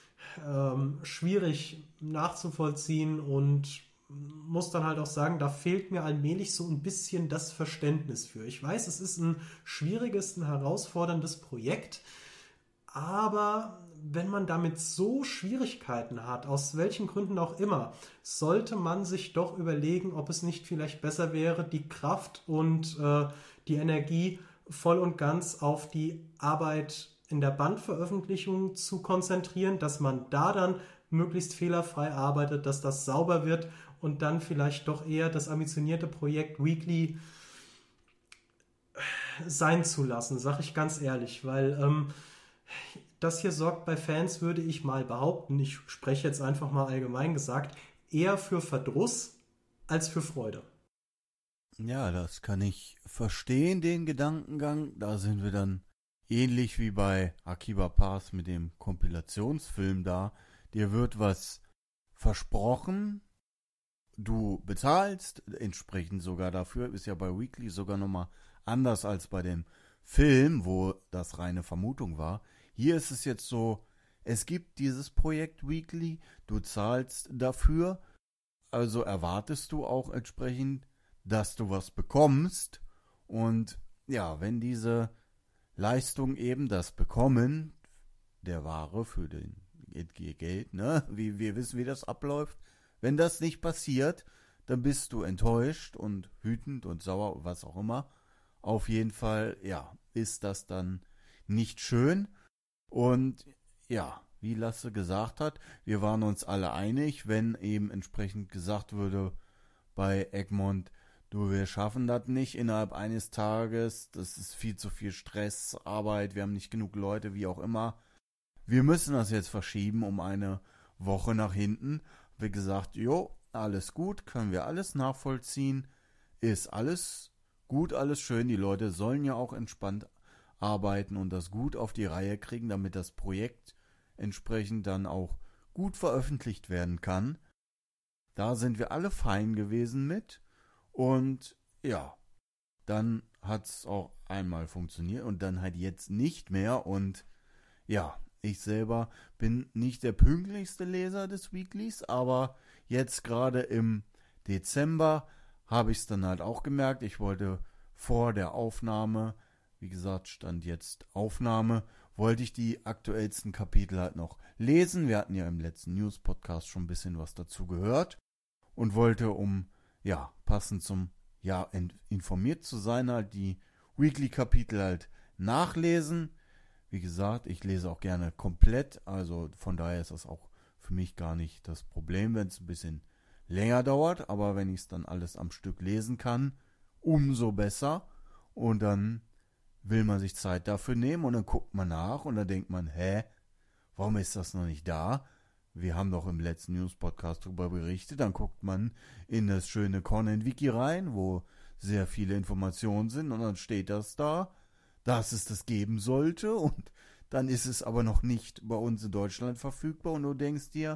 schwierig nachzuvollziehen und muss dann halt auch sagen, da fehlt mir allmählich so ein bisschen das Verständnis für. Ich weiß, es ist ein schwieriges, ein herausforderndes Projekt, aber wenn man damit so Schwierigkeiten hat, aus welchen Gründen auch immer, sollte man sich doch überlegen, ob es nicht vielleicht besser wäre, die Kraft und die Energie voll und ganz auf die Arbeit in der Bandveröffentlichung zu konzentrieren, dass man da dann möglichst fehlerfrei arbeitet, dass das sauber wird und dann vielleicht doch eher das ambitionierte Projekt Weekly sein zu lassen, sage ich ganz ehrlich, weil das hier sorgt bei Fans, würde ich mal behaupten, ich spreche jetzt einfach mal allgemein gesagt, eher für Verdruss als für Freude. Ja, das kann ich verstehen, den Gedankengang. Da sind wir dann ähnlich wie bei Akiba Pass mit dem Kompilationsfilm da. Dir wird was versprochen, du bezahlst entsprechend sogar dafür, ist ja bei Weekly sogar nochmal anders als bei dem Film, wo das reine Vermutung war. Hier ist es jetzt so, es gibt dieses Projekt Weekly, du zahlst dafür, also erwartest du auch entsprechend, dass du was bekommst. Und ja, wenn diese Leistung eben das Bekommen der Ware für den Geld, ne, wie wir wissen, wie das abläuft, wenn das nicht passiert, dann bist du enttäuscht und wütend und sauer, was auch immer. Auf jeden Fall, ja, ist das dann nicht schön. Und ja, wie Lasse gesagt hat, wir waren uns alle einig, wenn eben entsprechend gesagt würde bei Egmont, du, wir schaffen das nicht innerhalb eines Tages, das ist viel zu viel Stress, Arbeit, wir haben nicht genug Leute, wie auch immer. Wir müssen das jetzt verschieben um eine Woche nach hinten. Wie gesagt, jo, alles gut, können wir alles nachvollziehen, ist alles gut, alles schön, die Leute sollen ja auch entspannt arbeiten und das gut auf die Reihe kriegen, damit das Projekt entsprechend dann auch gut veröffentlicht werden kann. Da sind wir alle fein gewesen mit und ja, dann hat es auch einmal funktioniert und dann halt jetzt nicht mehr und ja, ich selber bin nicht der pünktlichste Leser des Weeklys, aber jetzt gerade im Dezember habe ich es dann halt auch gemerkt. Ich wollte vor der Aufnahme, wie gesagt, stand jetzt Aufnahme, wollte ich die aktuellsten Kapitel halt noch lesen. Wir hatten ja im letzten News-Podcast schon ein bisschen was dazu gehört und wollte, um ja passend zum Jahr informiert zu sein, halt die Weekly-Kapitel halt nachlesen. Wie gesagt, ich lese auch gerne komplett, also von daher ist das auch für mich gar nicht das Problem, wenn es ein bisschen länger dauert, aber wenn ich es dann alles am Stück lesen kann umso besser. Und dann will man sich Zeit dafür nehmen und dann guckt man nach und dann denkt man, warum ist das noch nicht da? Wir haben doch im letzten News-Podcast darüber berichtet. Dann guckt man in das schöne Conan-Wiki rein, wo sehr viele Informationen sind und dann steht das da, dass es das geben sollte und dann ist es aber noch nicht bei uns in Deutschland verfügbar und du denkst dir,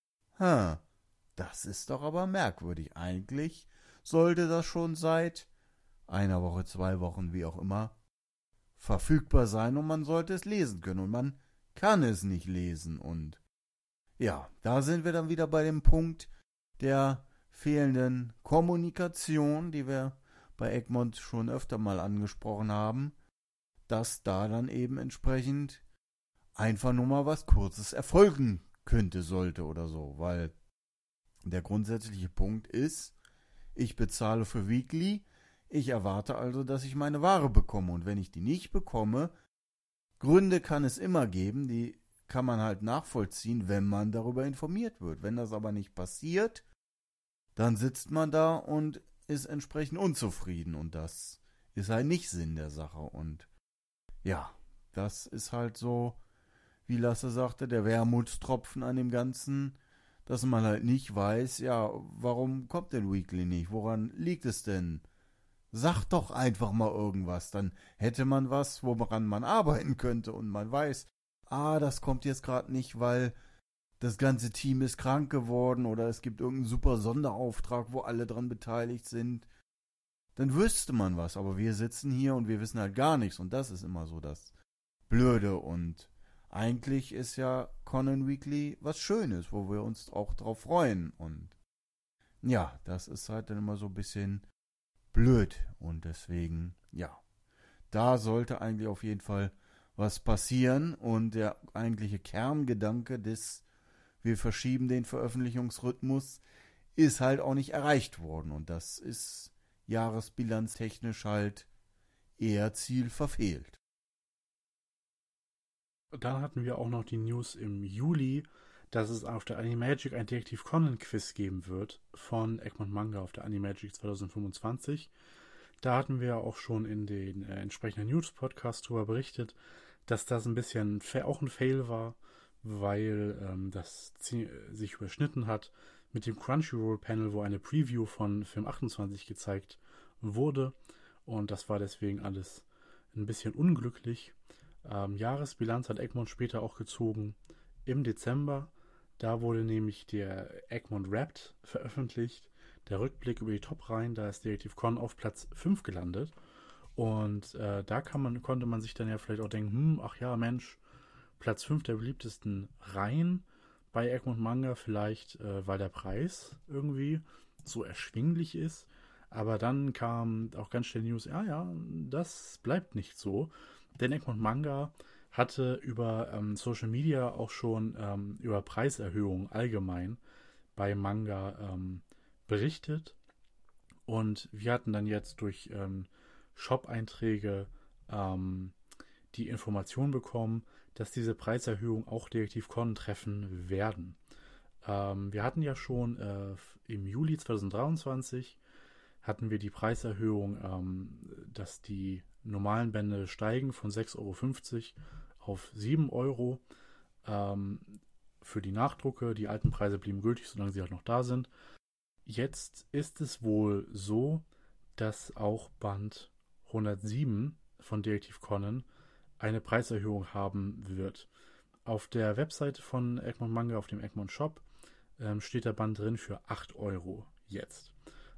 das ist doch aber merkwürdig. Eigentlich sollte das schon seit einer Woche, 2 Wochen, wie auch immer, verfügbar sein und man sollte es lesen können und man kann es nicht lesen und ja, da sind wir dann wieder bei dem Punkt der fehlenden Kommunikation, die wir bei Egmont schon öfter mal angesprochen haben, dass da dann eben entsprechend einfach nur mal was Kurzes erfolgen könnte, sollte oder so, weil der grundsätzliche Punkt ist, ich bezahle für Weekly, ich erwarte also, dass ich meine Ware bekomme und wenn ich die nicht bekomme, Gründe kann es immer geben, die kann man halt nachvollziehen, wenn man darüber informiert wird. Wenn das aber nicht passiert, dann sitzt man da und ist entsprechend unzufrieden und das ist halt nicht Sinn der Sache und ja, das ist halt so, wie Lasse sagte, der Wermutstropfen an dem Ganzen, dass man halt nicht weiß, ja, warum kommt denn Weekly nicht? Woran liegt es denn? Sag doch einfach mal irgendwas, dann hätte man was, woran man arbeiten könnte und man weiß, das kommt jetzt gerade nicht, weil das ganze Team ist krank geworden oder es gibt irgendeinen super Sonderauftrag, wo alle dran beteiligt sind. Dann wüsste man was, aber wir sitzen hier und wir wissen halt gar nichts und das ist immer so das Blöde und eigentlich ist ja Conan Weekly was Schönes, wo wir uns auch drauf freuen und ja, das ist halt dann immer so ein bisschen blöd und deswegen, ja, da sollte eigentlich auf jeden Fall was passieren und der eigentliche Kerngedanke des wir verschieben den Veröffentlichungsrhythmus ist halt auch nicht erreicht worden und das ist jahresbilanztechnisch halt eher Ziel verfehlt. Dann hatten wir auch noch die News im Juli, dass es auf der Animagic ein Detective Conan Quiz geben wird von Egmont Manga auf der Animagic 2025. Da hatten wir auch schon in den entsprechenden News-Podcast darüber berichtet, dass das ein bisschen auch ein Fail war, weil das sich überschnitten hat mit dem Crunchyroll-Panel, wo eine Preview von Film 28 gezeigt wurde. Und das war deswegen alles ein bisschen unglücklich. Jahresbilanz hat Egmont später auch gezogen im Dezember. Da wurde nämlich der Egmont Wrapped veröffentlicht. Der Rückblick über die Top-Reihen, da ist Detective Conan auf Platz 5 gelandet. Und da konnte man sich dann ja vielleicht auch denken, ach ja, Mensch, Platz 5 der beliebtesten Reihen bei Egmont Manga, vielleicht weil der Preis irgendwie so erschwinglich ist. Aber dann kam auch ganz schnell News, ja, das bleibt nicht so. Denn Egmont Manga hatte über Social Media auch schon über Preiserhöhungen allgemein bei Manga berichtet. Und wir hatten dann jetzt durch Shop-Einträge die Information bekommen, dass diese Preiserhöhungen auch Detective Conan treffen werden. Wir hatten ja schon im Juli 2023 hatten wir die Preiserhöhung, dass die normalen Bände steigen von 6,50 € auf 7 € für die Nachdrucke. Die alten Preise blieben gültig, solange sie halt noch da sind. Jetzt ist es wohl so, dass auch Band 107 von Detective Conan eine Preiserhöhung haben wird. Auf der Webseite von Egmont Manga, auf dem Egmont Shop, steht der Band drin für 8 € jetzt.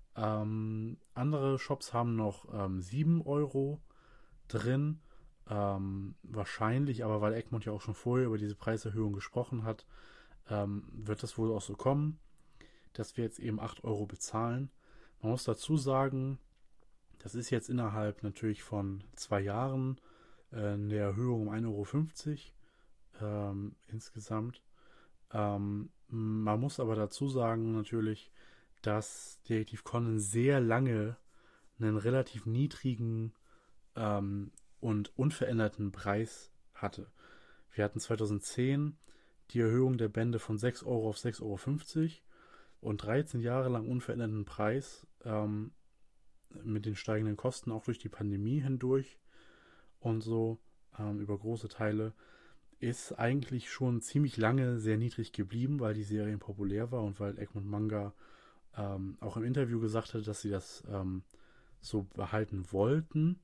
Andere Shops haben noch 7 € drin. Wahrscheinlich, aber weil Egmont ja auch schon vorher über diese Preiserhöhung gesprochen hat, wird das wohl auch so kommen, dass wir jetzt eben 8 € bezahlen. Man muss dazu sagen, das ist jetzt innerhalb natürlich von 2 Jahren eine Erhöhung um 1,50 € insgesamt. Man muss aber dazu sagen natürlich, dass Detective Conan sehr lange einen relativ niedrigen und unveränderten Preis hatte. Wir hatten 2010 die Erhöhung der Bände von 6 € auf 6,50 € und 13 Jahre lang unveränderten Preis. mit den steigenden Kosten auch durch die Pandemie hindurch und so über große Teile, ist eigentlich schon ziemlich lange sehr niedrig geblieben, weil die Serie populär war und weil Egmont Manga auch im Interview gesagt hat, dass sie das so behalten wollten,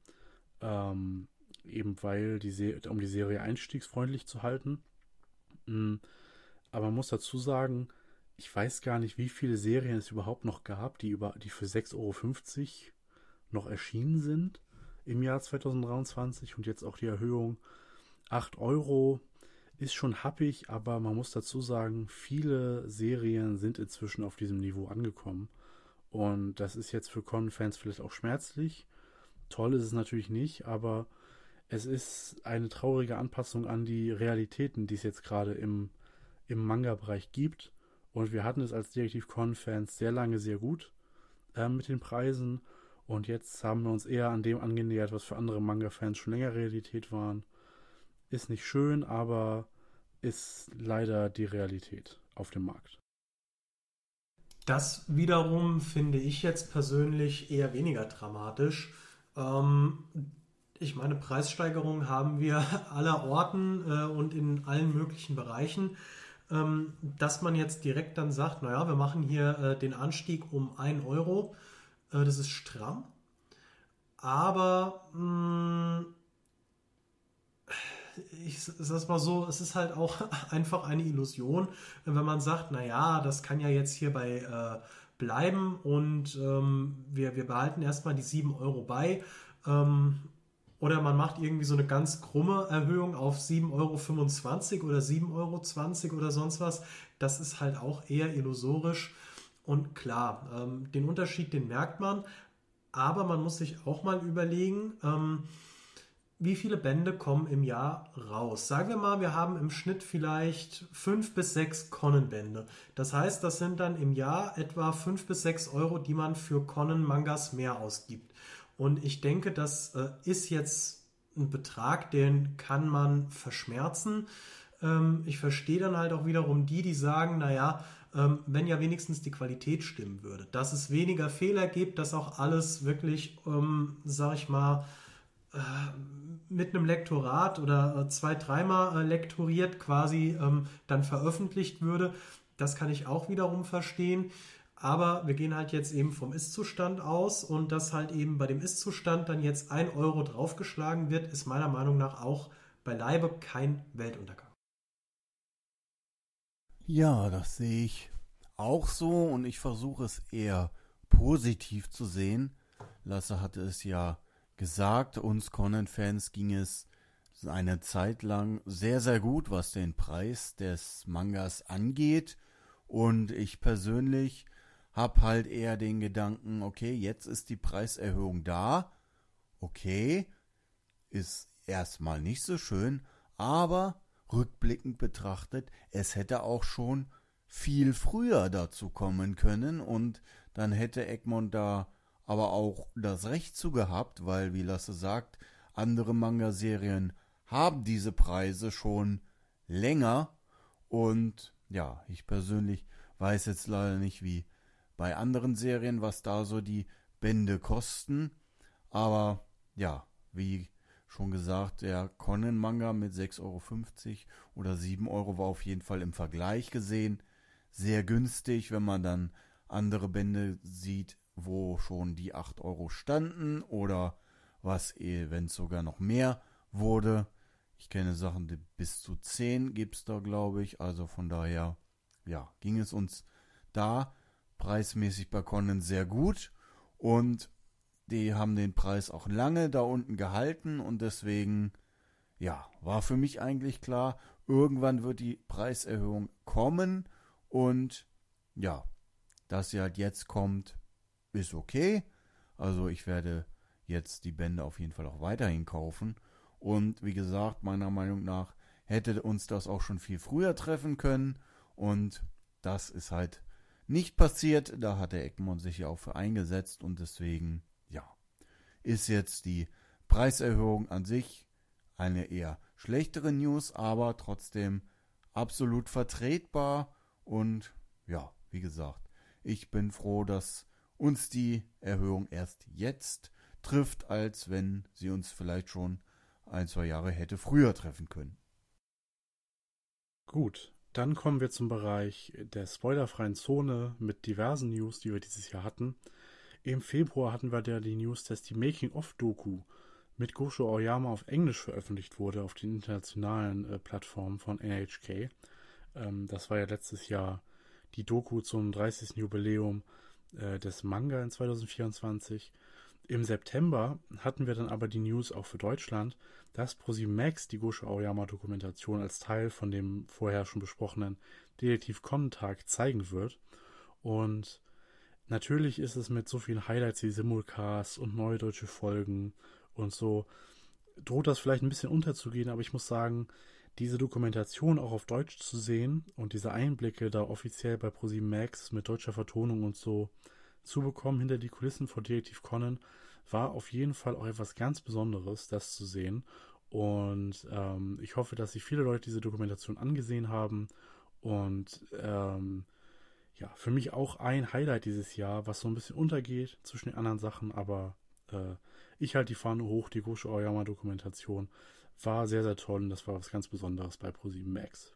eben weil um die Serie einstiegsfreundlich zu halten. Aber man muss dazu sagen, ich weiß gar nicht, wie viele Serien es überhaupt noch gab, die für 6,50 € noch erschienen sind im Jahr 2023 und jetzt auch die Erhöhung 8 € ist schon happig, aber man muss dazu sagen, viele Serien sind inzwischen auf diesem Niveau angekommen und das ist jetzt für Con-Fans vielleicht auch schmerzlich. Toll ist es natürlich nicht, aber es ist eine traurige Anpassung an die Realitäten, die es jetzt gerade im Manga-Bereich gibt. Und wir hatten es als Detektiv-Con-Fans sehr lange sehr gut mit den Preisen. Und jetzt haben wir uns eher an dem angenähert, was für andere Manga-Fans schon länger Realität waren. Ist nicht schön, aber ist leider die Realität auf dem Markt. Das wiederum finde ich jetzt persönlich eher weniger dramatisch. Ich meine, Preissteigerungen haben wir aller Orten und in allen möglichen Bereichen. Dass man jetzt direkt dann sagt, naja, wir machen hier den Anstieg um 1 €, das ist stramm. Aber ich sag's mal so, es ist halt auch einfach eine Illusion, wenn man sagt, naja, das kann ja jetzt hierbei bleiben und wir behalten erstmal die 7 € bei. Oder man macht irgendwie so eine ganz krumme Erhöhung auf 7,25 € oder 7,20 € oder sonst was. Das ist halt auch eher illusorisch. Und klar, den Unterschied, den merkt man. Aber man muss sich auch mal überlegen, wie viele Bände kommen im Jahr raus. Sagen wir mal, wir haben im Schnitt vielleicht 5 bis 6 Conan-Bände. Das heißt, das sind dann im Jahr etwa 5 bis 6 €, die man für Conan-Mangas mehr ausgibt. Und ich denke, das ist jetzt ein Betrag, den kann man verschmerzen. Ich verstehe dann halt auch wiederum die sagen, naja, wenn ja wenigstens die Qualität stimmen würde, dass es weniger Fehler gibt, dass auch alles wirklich, sag ich mal, mit einem Lektorat oder 2-, 3-mal lektoriert quasi dann veröffentlicht würde. Das kann ich auch wiederum verstehen. Aber wir gehen halt jetzt eben vom Ist-Zustand aus und dass halt eben bei dem Ist-Zustand dann jetzt 1 € draufgeschlagen wird, ist meiner Meinung nach auch beileibe kein Weltuntergang. Ja, das sehe ich auch so und ich versuche es eher positiv zu sehen. Lasse hatte es ja gesagt, uns Conan-Fans ging es eine Zeit lang sehr, sehr gut, was den Preis des Mangas angeht. Und ich persönlich habe halt eher den Gedanken, okay, jetzt ist die Preiserhöhung da. Okay, ist erstmal nicht so schön, aber rückblickend betrachtet, es hätte auch schon viel früher dazu kommen können und dann hätte Egmont da aber auch das Recht zu gehabt, weil, wie Lasse sagt, andere Manga-Serien haben diese Preise schon länger und ja, ich persönlich weiß jetzt leider nicht, wie bei anderen Serien, was da so die Bände kosten, aber ja, wie schon gesagt, der Conan-Manga mit 6,50 € oder 7 € war auf jeden Fall im Vergleich gesehen sehr günstig, wenn man dann andere Bände sieht, wo schon die 8 € standen oder was wenn es sogar noch mehr wurde. Ich kenne Sachen, die bis zu 10 gibt es da, glaube ich. Also von daher, ja, ging es uns da preismäßig bei Conan sehr gut. Und die haben den Preis auch lange da unten gehalten. Und deswegen, ja, war für mich eigentlich klar, irgendwann wird die Preiserhöhung kommen. Und ja, dass sie halt jetzt kommt, ist okay. Also ich werde jetzt die Bände auf jeden Fall auch weiterhin kaufen. Und wie gesagt, meiner Meinung nach hätte uns das auch schon viel früher treffen können. Und das ist halt nicht passiert. Da hat der Egmont sich ja auch für eingesetzt. Und deswegen, ja, ist jetzt die Preiserhöhung an sich eine eher schlechtere News, aber trotzdem absolut vertretbar. Und ja, wie gesagt, ich bin froh, dass uns die Erhöhung erst jetzt trifft, als wenn sie uns vielleicht schon 1-2 Jahre hätte früher treffen können. Gut, dann kommen wir zum Bereich der spoilerfreien Zone mit diversen News, die wir dieses Jahr hatten. Im Februar hatten wir ja die News, dass die Making-of-Doku mit Gosho Aoyama auf Englisch veröffentlicht wurde auf den internationalen Plattformen von NHK. Das war ja letztes Jahr die Doku zum 30. Jubiläum des Manga in 2024. Im September hatten wir dann aber die News auch für Deutschland, dass ProSieben Max die Gosho Aoyama-Dokumentation als Teil von dem vorher schon besprochenen Detektiv Conan-Tag zeigen wird. Und natürlich ist es mit so vielen Highlights wie Simulcasts und neue deutsche Folgen und so, droht das vielleicht ein bisschen unterzugehen, aber ich muss sagen, diese Dokumentation auch auf Deutsch zu sehen und diese Einblicke da offiziell bei ProSieben Max mit deutscher Vertonung und so zu bekommen hinter die Kulissen von Detektiv Conan, war auf jeden Fall auch etwas ganz Besonderes, das zu sehen. Und ich hoffe, dass sich viele Leute diese Dokumentation angesehen haben. Und ja, für mich auch ein Highlight dieses Jahr, was so ein bisschen untergeht zwischen den anderen Sachen, aber ich halte die Fahne hoch, die Gosho Aoyama Dokumentation war sehr, sehr toll und das war was ganz Besonderes bei ProSieben Max.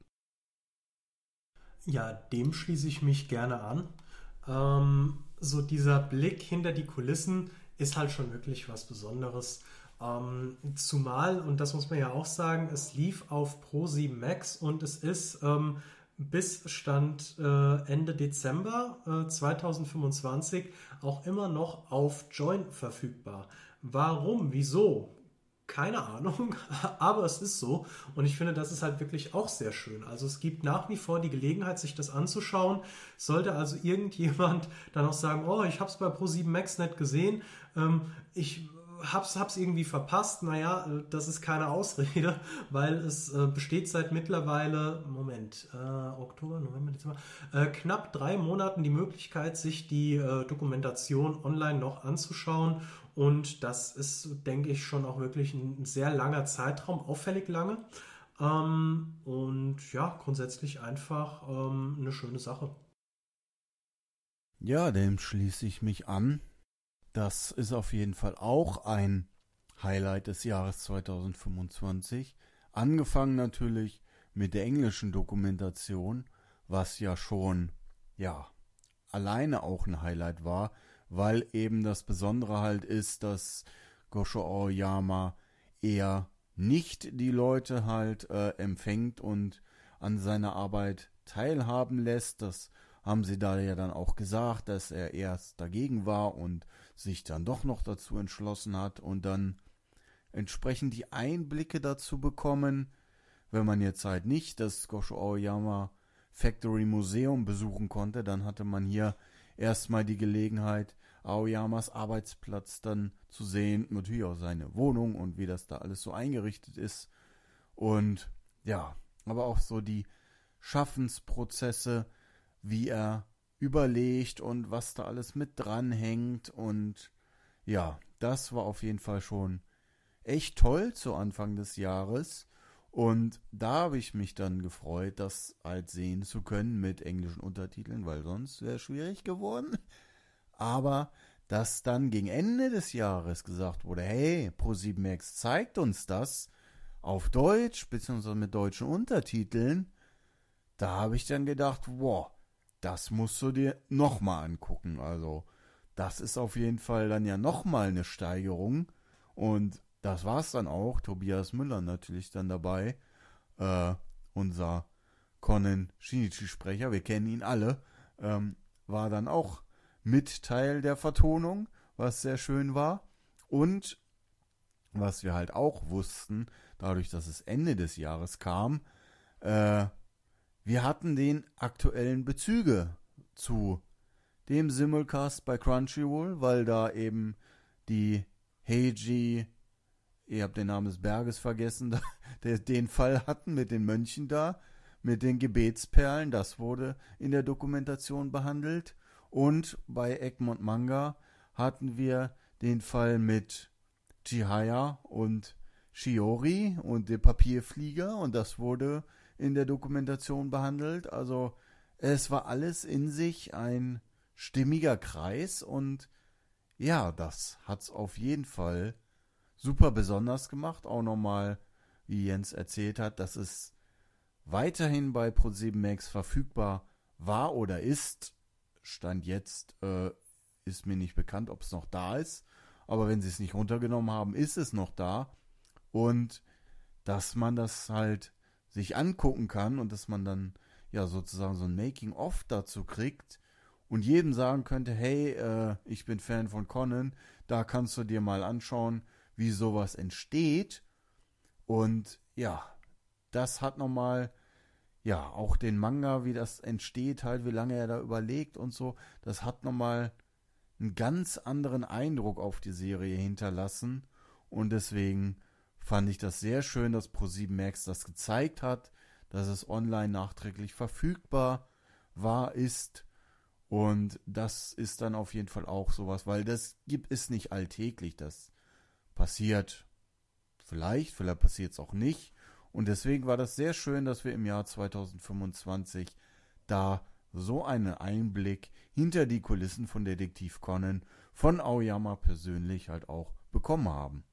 Ja, dem schließe ich mich gerne an. So dieser Blick hinter die Kulissen ist halt schon wirklich was Besonderes. Zumal, und das muss man ja auch sagen, es lief auf ProSieben Max und es ist bis Stand Ende Dezember 2025 auch immer noch auf Joyn verfügbar. Warum? Wieso? Keine Ahnung, aber es ist so und ich finde, das ist halt wirklich auch sehr schön. Also es gibt nach wie vor die Gelegenheit, sich das anzuschauen. Sollte also irgendjemand dann auch sagen, oh, ich habe es bei ProSieben Max nicht gesehen, ich hab's irgendwie verpasst. Naja, das ist keine Ausrede, weil es besteht seit mittlerweile, Oktober, November, Dezember, knapp 3 Monaten die Möglichkeit, sich die Dokumentation online noch anzuschauen. Und das ist, denke ich, schon auch wirklich ein sehr langer Zeitraum, auffällig lange. Und ja, grundsätzlich einfach eine schöne Sache. Ja, dem schließe ich mich an. Das ist auf jeden Fall auch ein Highlight des Jahres 2025. Angefangen natürlich mit der englischen Dokumentation, was ja schon, ja, alleine auch ein Highlight war, weil eben das Besondere halt ist, dass Gosho Aoyama eher nicht die Leute halt empfängt und an seiner Arbeit teilhaben lässt. Das haben sie da ja dann auch gesagt, dass er erst dagegen war und sich dann doch noch dazu entschlossen hat und dann entsprechend die Einblicke dazu bekommen, wenn man jetzt halt nicht das Gosho Aoyama Factory Museum besuchen konnte, dann hatte man hier erstmal die Gelegenheit, Aoyamas Arbeitsplatz dann zu sehen, natürlich auch seine Wohnung und wie das da alles so eingerichtet ist und ja, aber auch so die Schaffensprozesse, wie er überlegt und was da alles mit dranhängt und ja, das war auf jeden Fall schon echt toll zu Anfang des Jahres und da habe ich mich dann gefreut, das halt sehen zu können mit englischen Untertiteln, weil sonst wäre es schwierig geworden. Aber dass dann gegen Ende des Jahres gesagt wurde, hey, ProSieben Max zeigt uns das auf Deutsch, beziehungsweise mit deutschen Untertiteln, da habe ich dann gedacht, wow, das musst du dir nochmal angucken. Also das ist auf jeden Fall dann ja nochmal eine Steigerung und das war's dann auch. Tobias Müller natürlich dann dabei, unser Conan Shinichi-Sprecher, wir kennen ihn alle, war dann auch mit Teil der Vertonung, was sehr schön war. Und was wir halt auch wussten, dadurch, dass es Ende des Jahres kam, wir hatten den aktuellen Bezüge zu dem Simulcast bei Crunchyroll, weil da eben die Heiji, ihr habt den Namen des Berges vergessen, den Fall hatten mit den Mönchen da, mit den Gebetsperlen, das wurde in der Dokumentation behandelt. Und bei Egmont Manga hatten wir den Fall mit Chihaya und Shiori und dem Papierflieger und das wurde in der Dokumentation behandelt. Also es war alles in sich ein stimmiger Kreis und ja, das hat's auf jeden Fall super besonders gemacht. Auch nochmal, wie Jens erzählt hat, dass es weiterhin bei ProSieben Max verfügbar war oder ist. Stand jetzt ist mir nicht bekannt, ob es noch da ist. Aber wenn sie es nicht runtergenommen haben, ist es noch da. Und dass man das halt sich angucken kann und dass man dann ja sozusagen so ein Making-of dazu kriegt und jedem sagen könnte, hey, ich bin Fan von Conan, da kannst du dir mal anschauen, wie sowas entsteht. Und ja, das hat nochmal, ja, auch den Manga, wie das entsteht, halt, wie lange er da überlegt und so, das hat nochmal einen ganz anderen Eindruck auf die Serie hinterlassen. Und deswegen fand ich das sehr schön, dass ProSieben Max das gezeigt hat, dass es online nachträglich verfügbar ist. Und das ist dann auf jeden Fall auch sowas, weil das gibt es nicht alltäglich. Das passiert vielleicht passiert es auch nicht. Und deswegen war das sehr schön, dass wir im Jahr 2025 da so einen Einblick hinter die Kulissen von Detektiv Conan von Aoyama persönlich halt auch bekommen haben.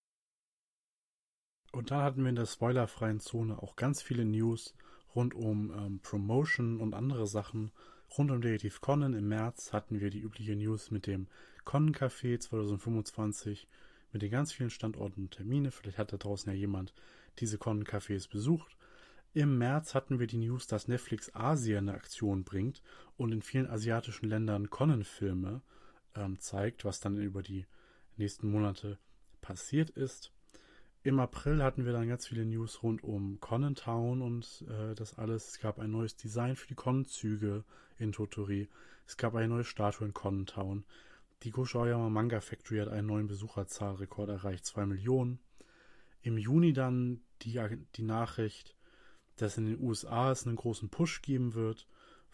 Und dann hatten wir in der spoilerfreien Zone auch ganz viele News rund um Promotion und andere Sachen. Rund um Detektiv Conan im März hatten wir die übliche News mit dem Conan Café 2025, mit den ganz vielen Standorten und Termine. Vielleicht hat da draußen ja jemand diese Conan Cafés besucht. Im März hatten wir die News, dass Netflix Asien eine Aktion bringt und in vielen asiatischen Ländern Conan-Filme zeigt, was dann über die nächsten Monate passiert ist. Im April hatten wir dann ganz viele News rund um Conan Town und das alles. Es gab ein neues Design für die Conan-Züge in Tottori. Es gab eine neue Statue in Conan Town. Die Gosho-Aoyama Manga Factory hat einen neuen Besucherzahlrekord erreicht, 2 Millionen. Im Juni dann die Nachricht, dass in den USA es einen großen Push geben wird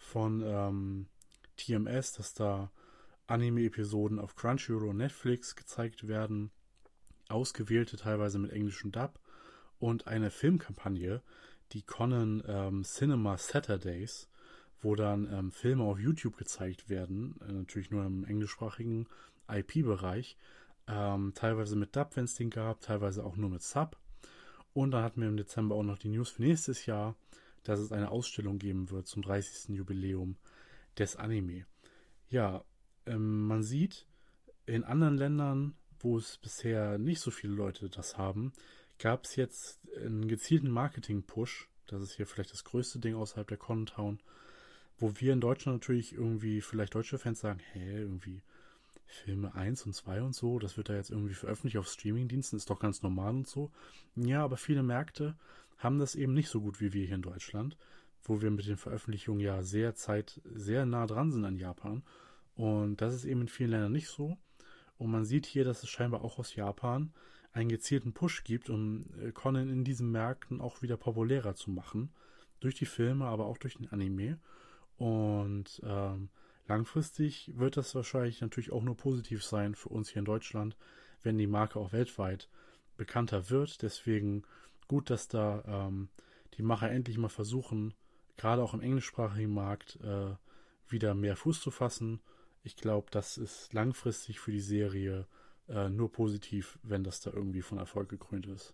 von TMS, dass da Anime-Episoden auf Crunchyroll und Netflix gezeigt werden. Ausgewählte, teilweise mit englischem Dub, und eine Filmkampagne, die Conan Cinema Saturdays, wo dann Filme auf YouTube gezeigt werden, natürlich nur im englischsprachigen IP-Bereich, teilweise mit Dub, wenn es den gab, teilweise auch nur mit Sub. Und dann hatten wir im Dezember auch noch die News für nächstes Jahr, dass es eine Ausstellung geben wird zum 30. Jubiläum des Anime. Ja, man sieht in anderen Ländern, wo es bisher nicht so viele Leute das haben, gab es jetzt einen gezielten Marketing-Push. Das ist hier vielleicht das größte Ding außerhalb der Conan Town, wo wir in Deutschland natürlich irgendwie, vielleicht deutsche Fans sagen, irgendwie Filme 1 und 2 und so, das wird da jetzt irgendwie veröffentlicht auf Streamingdiensten, ist doch ganz normal und so. Ja, aber viele Märkte haben das eben nicht so gut wie wir hier in Deutschland, wo wir mit den Veröffentlichungen ja sehr nah dran sind an Japan. Und das ist eben in vielen Ländern nicht so. Und man sieht hier, dass es scheinbar auch aus Japan einen gezielten Push gibt, um Conan in diesen Märkten auch wieder populärer zu machen. Durch die Filme, aber auch durch den Anime. Und langfristig wird das wahrscheinlich natürlich auch nur positiv sein für uns hier in Deutschland, wenn die Marke auch weltweit bekannter wird. Deswegen gut, dass da die Macher endlich mal versuchen, gerade auch im englischsprachigen Markt wieder mehr Fuß zu fassen. Ich glaube, das ist langfristig für die Serie nur positiv, wenn das da irgendwie von Erfolg gekrönt ist.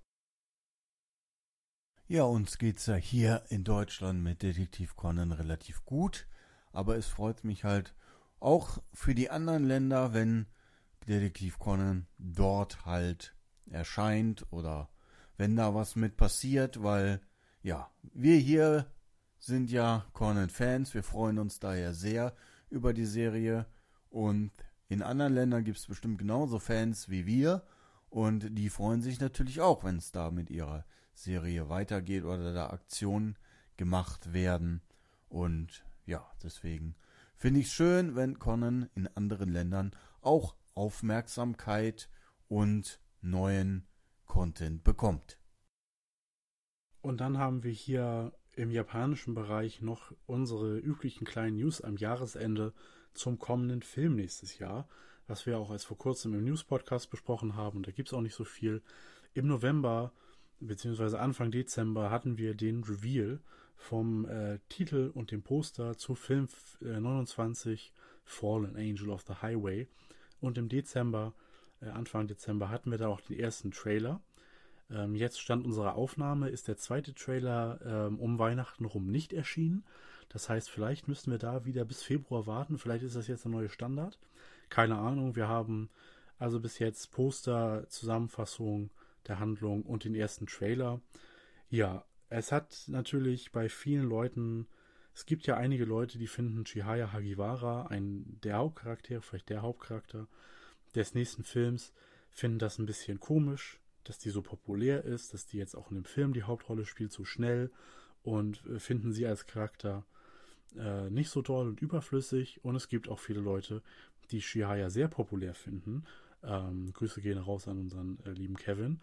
Ja, uns geht's ja hier in Deutschland mit Detektiv Conan relativ gut, aber es freut mich halt auch für die anderen Länder, wenn Detektiv Conan dort halt erscheint oder wenn da was mit passiert, weil ja, wir hier sind ja Conan-Fans, wir freuen uns daher sehr über die Serie und in anderen Ländern gibt es bestimmt genauso Fans wie wir und die freuen sich natürlich auch, wenn es da mit ihrer Serie weitergeht oder da Aktionen gemacht werden. Und ja, deswegen finde ich es schön, wenn Conan in anderen Ländern auch Aufmerksamkeit und neuen Content bekommt. Und dann haben wir hier im japanischen Bereich noch unsere üblichen kleinen News am Jahresende zum kommenden Film nächstes Jahr, was wir auch erst vor kurzem im News-Podcast besprochen haben. Und da gibt es auch nicht so viel. Im November bzw. Anfang Dezember hatten wir den Reveal vom Titel und dem Poster zu Film 29 Fallen Angel of the Highway. Und im Dezember, Anfang Dezember, hatten wir da auch den ersten Trailer. Jetzt Stand unserer Aufnahme ist der zweite Trailer um Weihnachten rum nicht erschienen. Das heißt, vielleicht müssten wir da wieder bis Februar warten. Vielleicht ist das jetzt der neue Standard. Keine Ahnung. Wir haben also bis jetzt Poster, Zusammenfassung der Handlung und den ersten Trailer. Ja, es hat natürlich bei vielen Leuten, es gibt ja einige Leute, die finden Chihaya Hagiwara, der Hauptcharakter, vielleicht der Hauptcharakter des nächsten Films, finden das ein bisschen komisch, dass die so populär ist, dass die jetzt auch in dem Film die Hauptrolle spielt, so schnell, und finden sie als Charakter nicht so toll und überflüssig. Und es gibt auch viele Leute, die Chihaya sehr populär finden. Grüße gehen raus an unseren lieben Kevin.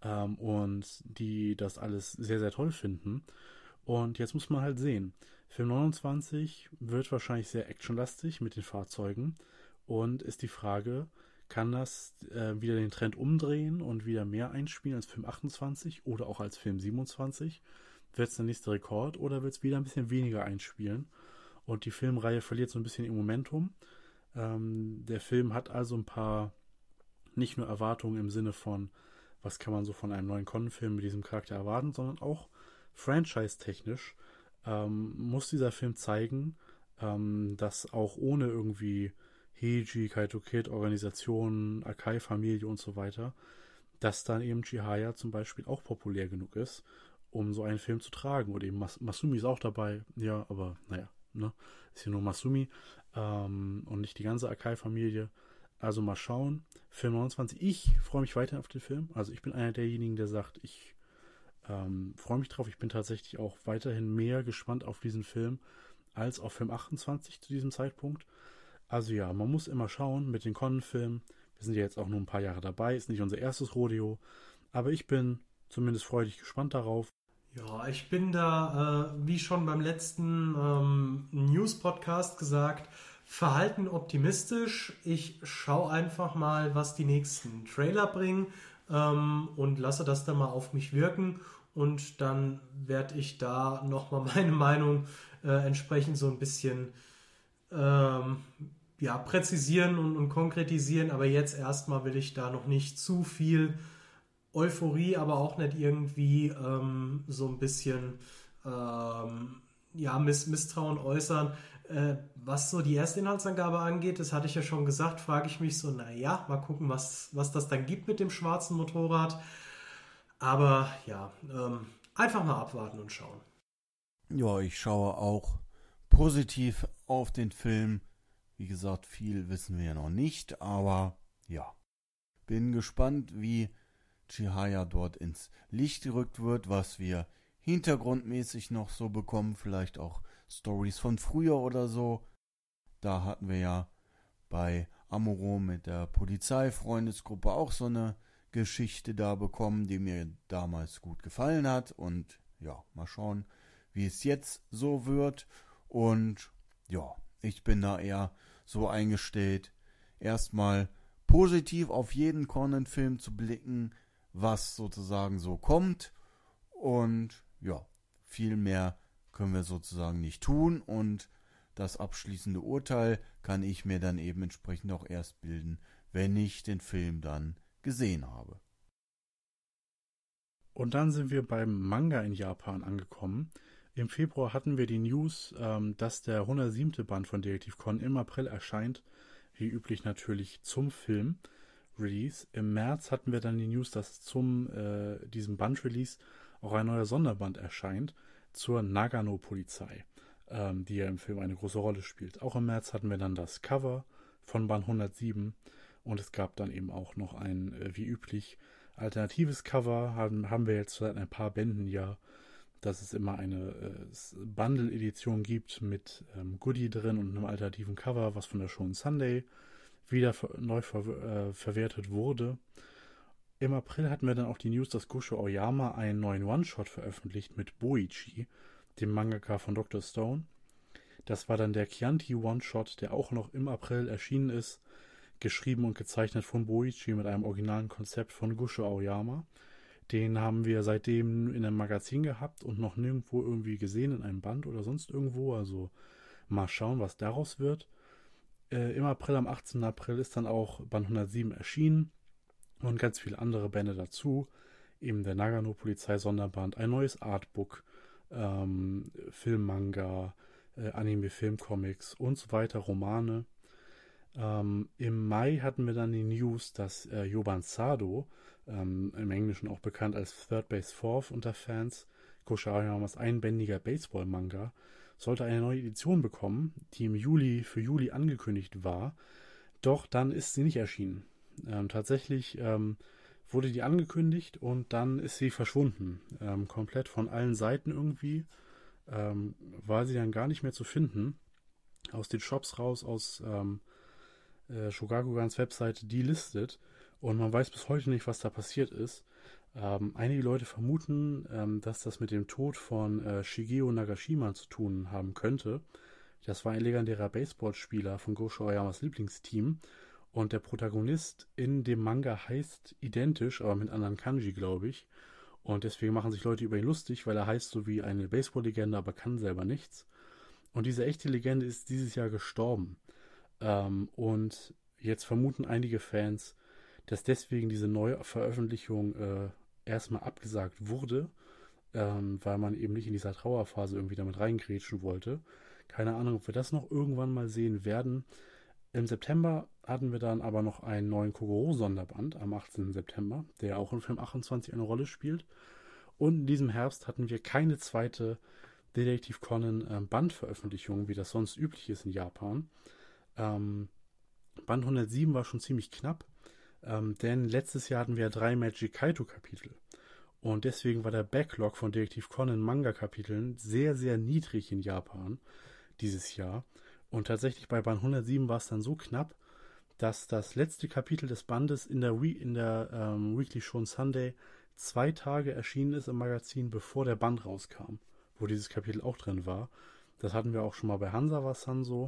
Und die das alles sehr, sehr toll finden. Und jetzt muss man halt sehen, Film 29 wird wahrscheinlich sehr actionlastig mit den Fahrzeugen. Und ist die Frage, kann das wieder den Trend umdrehen und wieder mehr einspielen als Film 28 oder auch als Film 27? Wird es der nächste Rekord oder wird es wieder ein bisschen weniger einspielen? Und die Filmreihe verliert so ein bisschen ihr Momentum. Der Film hat also ein paar, nicht nur Erwartungen im Sinne von, was kann man so von einem neuen Conan-Film mit diesem Charakter erwarten, sondern auch franchise-technisch muss dieser Film zeigen, dass auch ohne irgendwie Heiji, Kaito Kid, Organisationen, Akai-Familie und so weiter, dass dann eben Chihaya zum Beispiel auch populär genug ist, um so einen Film zu tragen. Oder eben Masumi ist auch dabei, ja, aber naja, ne? Ist hier nur Masumi und nicht die ganze Akai-Familie. Also mal schauen. Film 29, ich freue mich weiterhin auf den Film. Also ich bin einer derjenigen, der sagt, ich freue mich drauf. Ich bin tatsächlich auch weiterhin mehr gespannt auf diesen Film als auf Film 28 zu diesem Zeitpunkt. Also ja, man muss immer schauen mit den Conan-Filmen. Wir sind ja jetzt auch nur ein paar Jahre dabei. Ist nicht unser erstes Rodeo. Aber ich bin zumindest freudig gespannt darauf. Ja, ich bin da, wie schon beim letzten News-Podcast gesagt, verhalten optimistisch. Ich schaue einfach mal, was die nächsten Trailer bringen und lasse das dann mal auf mich wirken. Und dann werde ich da nochmal meine Meinung entsprechend so ein bisschen präzisieren und konkretisieren. Aber jetzt erstmal will ich da noch nicht zu viel Euphorie, aber auch nicht irgendwie so ein bisschen Misstrauen äußern. Was so die erste Inhaltsangabe angeht, das hatte ich ja schon gesagt, frage ich mich so, naja, mal gucken, was das dann gibt mit dem schwarzen Motorrad. Aber ja, einfach mal abwarten und schauen. Ja, ich schaue auch positiv auf den Film. Wie gesagt, viel wissen wir ja noch nicht, aber ja, bin gespannt, wie Chihaya dort ins Licht gerückt wird, was wir hintergrundmäßig noch so bekommen, vielleicht auch Stories von früher oder so. Da hatten wir ja bei Amuro mit der Polizeifreundesgruppe auch so eine Geschichte da bekommen, die mir damals gut gefallen hat. Und ja, mal schauen, wie es jetzt so wird. Und ja, ich bin da eher so eingestellt, erstmal positiv auf jeden Conan-Film zu blicken, was sozusagen so kommt. Und ja, viel mehr können wir sozusagen nicht tun. Und das abschließende Urteil kann ich mir dann eben entsprechend auch erst bilden, wenn ich den Film dann gesehen habe. Und dann sind wir beim Manga in Japan angekommen. Im Februar hatten wir die News, dass der 107. Band von Detektiv Conan im April erscheint. Wie üblich natürlich zum Film-Release. Im März hatten wir dann die News, dass zum diesem Band-Release auch ein neuer Sonderband erscheint zur Nagano-Polizei, die ja im Film eine große Rolle spielt. Auch im März hatten wir dann das Cover von Band 107 und es gab dann eben auch noch ein, wie üblich, alternatives Cover. Haben wir jetzt seit ein paar Bänden ja, dass es immer eine Bundle-Edition gibt mit Goodie drin und einem alternativen Cover, was von der Shonen Sunday wieder neu verwertet wurde. Im April hatten wir dann auch die News, dass Gosho Aoyama einen neuen One-Shot veröffentlicht mit Boichi, dem Mangaka von Dr. Stone. Das war dann der Chianti One-Shot, der auch noch im April erschienen ist, geschrieben und gezeichnet von Boichi mit einem originalen Konzept von Gosho Aoyama. Den haben wir seitdem in einem Magazin gehabt und noch nirgendwo irgendwie gesehen in einem Band oder sonst irgendwo. Also mal schauen, was daraus wird. Im April, am 18. April, ist dann auch Band 107 erschienen und ganz viele andere Bände dazu. Eben der Nagano-Polizei-Sonderband, ein neues Artbook, Filmmanga, Anime-Filmcomics und so weiter, Romane. Im Mai hatten wir dann die News, dass Yoban Sado, im Englischen auch bekannt als Third Base Fourth unter Fans, Kosho Aoyamas einbändiger Baseball-Manga, sollte eine neue Edition bekommen, die im für Juli angekündigt war. Doch dann ist sie nicht erschienen. Tatsächlich wurde die angekündigt und dann ist sie verschwunden. Komplett von allen Seiten irgendwie. War sie dann gar nicht mehr zu finden. Aus den Shops raus, aus Shokugans Webseite delistet. Und man weiß bis heute nicht, was da passiert ist. Einige Leute vermuten, dass das mit dem Tod von Shigeo Nagashima zu tun haben könnte. Das war ein legendärer Baseballspieler von Kosho Aoyamas Lieblingsteam. Und der Protagonist in dem Manga heißt identisch, aber mit anderen Kanji, glaube ich. Und deswegen machen sich Leute über ihn lustig, weil er heißt so wie eine Baseball-Legende, aber kann selber nichts. Und diese echte Legende ist dieses Jahr gestorben. Und jetzt vermuten einige Fans, dass deswegen diese Neuveröffentlichung erstmal abgesagt wurde, weil man eben nicht in dieser Trauerphase irgendwie damit reingrätschen wollte. Keine Ahnung, ob wir das noch irgendwann mal sehen werden. Im September hatten wir dann aber noch einen neuen Kogoro-Sonderband am 18. September, der auch in Film 28 eine Rolle spielt. Und in diesem Herbst hatten wir keine zweite Detektiv Conan Bandveröffentlichung, wie das sonst üblich ist in Japan. Band 107 war schon ziemlich knapp, denn letztes Jahr hatten wir 3 Magic Kaito Kapitel. Und deswegen war der Backlog von Detektiv Conan Manga Kapiteln sehr, sehr niedrig in Japan dieses Jahr. Und tatsächlich bei Band 107 war es dann so knapp, dass das letzte Kapitel des Bandes in der Weekly Shonen Sunday 2 Tage erschienen ist im Magazin, bevor der Band rauskam, wo dieses Kapitel auch drin war. Das hatten wir auch schon mal bei Hanzawa-san so.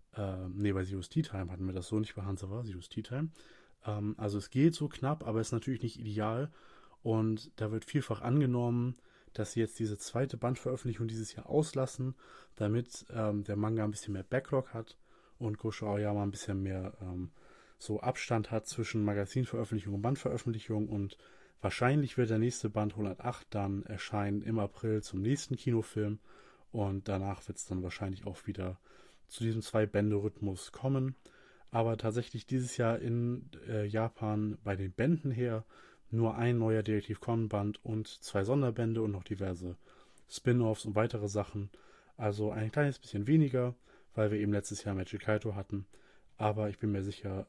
Bei Zero's Tea Time hatten wir das so, nicht bei Hanzawa, Zero's Tea Time. Also es geht so knapp, aber es ist natürlich nicht ideal. Und da wird vielfach angenommen, dass sie jetzt diese zweite Bandveröffentlichung dieses Jahr auslassen, damit der Manga ein bisschen mehr Backlog hat und Kosho Aoyama ein bisschen mehr so Abstand hat zwischen Magazinveröffentlichung und Bandveröffentlichung. Und wahrscheinlich wird der nächste Band 108 dann erscheinen im April zum nächsten Kinofilm. Und danach wird es dann wahrscheinlich auch wieder zu diesem 2-Bände-Rhythmus kommen. Aber tatsächlich dieses Jahr in Japan bei den Bänden her nur ein neuer Detektiv Conan Band und 2 Sonderbände und noch diverse Spin-offs und weitere Sachen. Also ein kleines bisschen weniger, weil wir eben letztes Jahr Magic Kaito hatten. Aber ich bin mir sicher,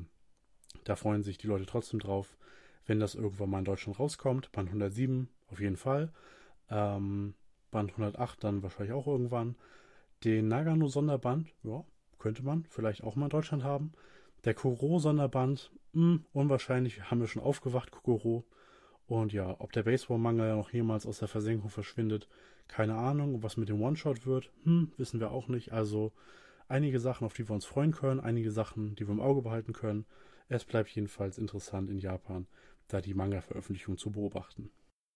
da freuen sich die Leute trotzdem drauf, wenn das irgendwann mal in Deutschland rauskommt. Band 107 auf jeden Fall. Band 108 dann wahrscheinlich auch irgendwann. Den Nagano-Sonderband, ja, könnte man vielleicht auch mal in Deutschland haben. Der Kogoro-Sonderband, unwahrscheinlich, haben wir schon aufgewacht, Kogoro. Und ja, ob der Baseball-Manga ja noch jemals aus der Versenkung verschwindet, keine Ahnung. Und was mit dem One-Shot wird, wissen wir auch nicht. Also einige Sachen, auf die wir uns freuen können, einige Sachen, die wir im Auge behalten können. Es bleibt jedenfalls interessant in Japan, da die Manga-Veröffentlichung zu beobachten.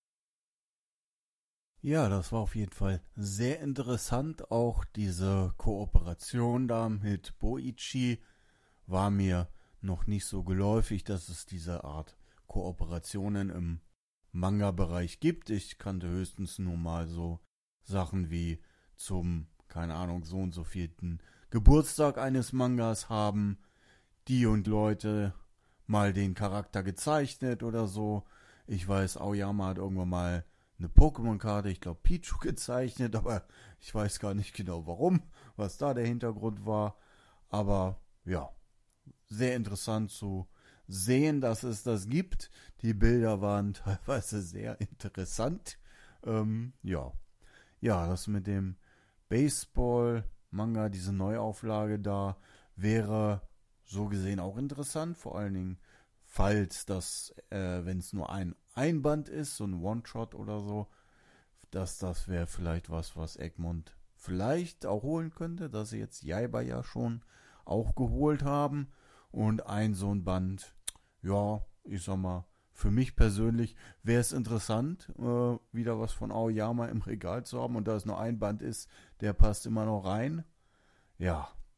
Ja, das war auf jeden Fall sehr interessant. Auch diese Kooperation da mit Boichi war mir noch nicht so geläufig, dass es diese Art Kooperationen im Manga-Bereich gibt. Ich kannte höchstens nur mal so Sachen wie zum, keine Ahnung, so und so vierten Geburtstag eines Mangas haben die und Leute mal den Charakter gezeichnet oder so. Ich weiß, Aoyama hat irgendwann mal eine Pokémon-Karte, ich glaube Pichu, gezeichnet, aber ich weiß gar nicht genau warum, was da der Hintergrund war. Aber ja, sehr interessant zu sehen, dass es das gibt. Die Bilder waren teilweise sehr interessant. Ja, das mit dem Baseball-Manga, diese Neuauflage da, wäre so gesehen auch interessant. Vor allen Dingen, falls das, wenn es nur ein Band ist, so ein One-Shot oder so, das wäre vielleicht was Egmont vielleicht auch holen könnte, dass sie jetzt Jaiba ja schon auch geholt haben. Und so ein Band, ja, ich sag mal, für mich persönlich wäre es interessant, wieder was von Aoyama im Regal zu haben. Und da es nur ein Band ist, der passt immer noch rein. Ja,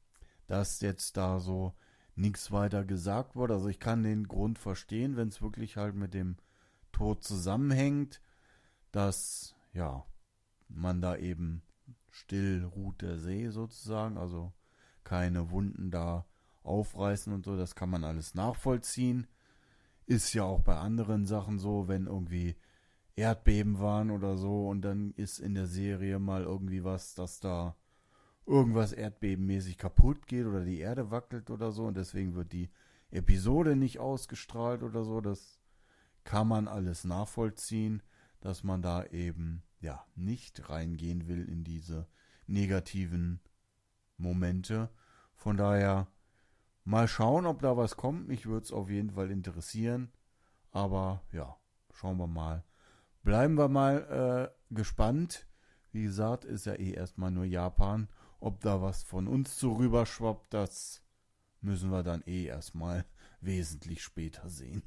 dass jetzt da so nichts weiter gesagt wurde. Also ich kann den Grund verstehen, wenn es wirklich halt mit dem Tod zusammenhängt, dass ja man da eben still ruht der See sozusagen, also keine Wunden da aufreißen und so, das kann man alles nachvollziehen. Ist ja auch bei anderen Sachen so, wenn irgendwie Erdbeben waren oder so und dann ist in der Serie mal irgendwie was, dass da irgendwas erdbebenmäßig kaputt geht oder die Erde wackelt oder so und deswegen wird die Episode nicht ausgestrahlt oder so. Das kann man alles nachvollziehen, dass man da eben ja nicht reingehen will in diese negativen Momente. Von daher mal schauen, ob da was kommt. Mich würde es auf jeden Fall interessieren. Aber ja, schauen wir mal. Bleiben wir mal gespannt. Wie gesagt, ist ja erstmal nur Japan. Ob da was von uns so rüberschwappt, das müssen wir dann erstmal wesentlich später sehen.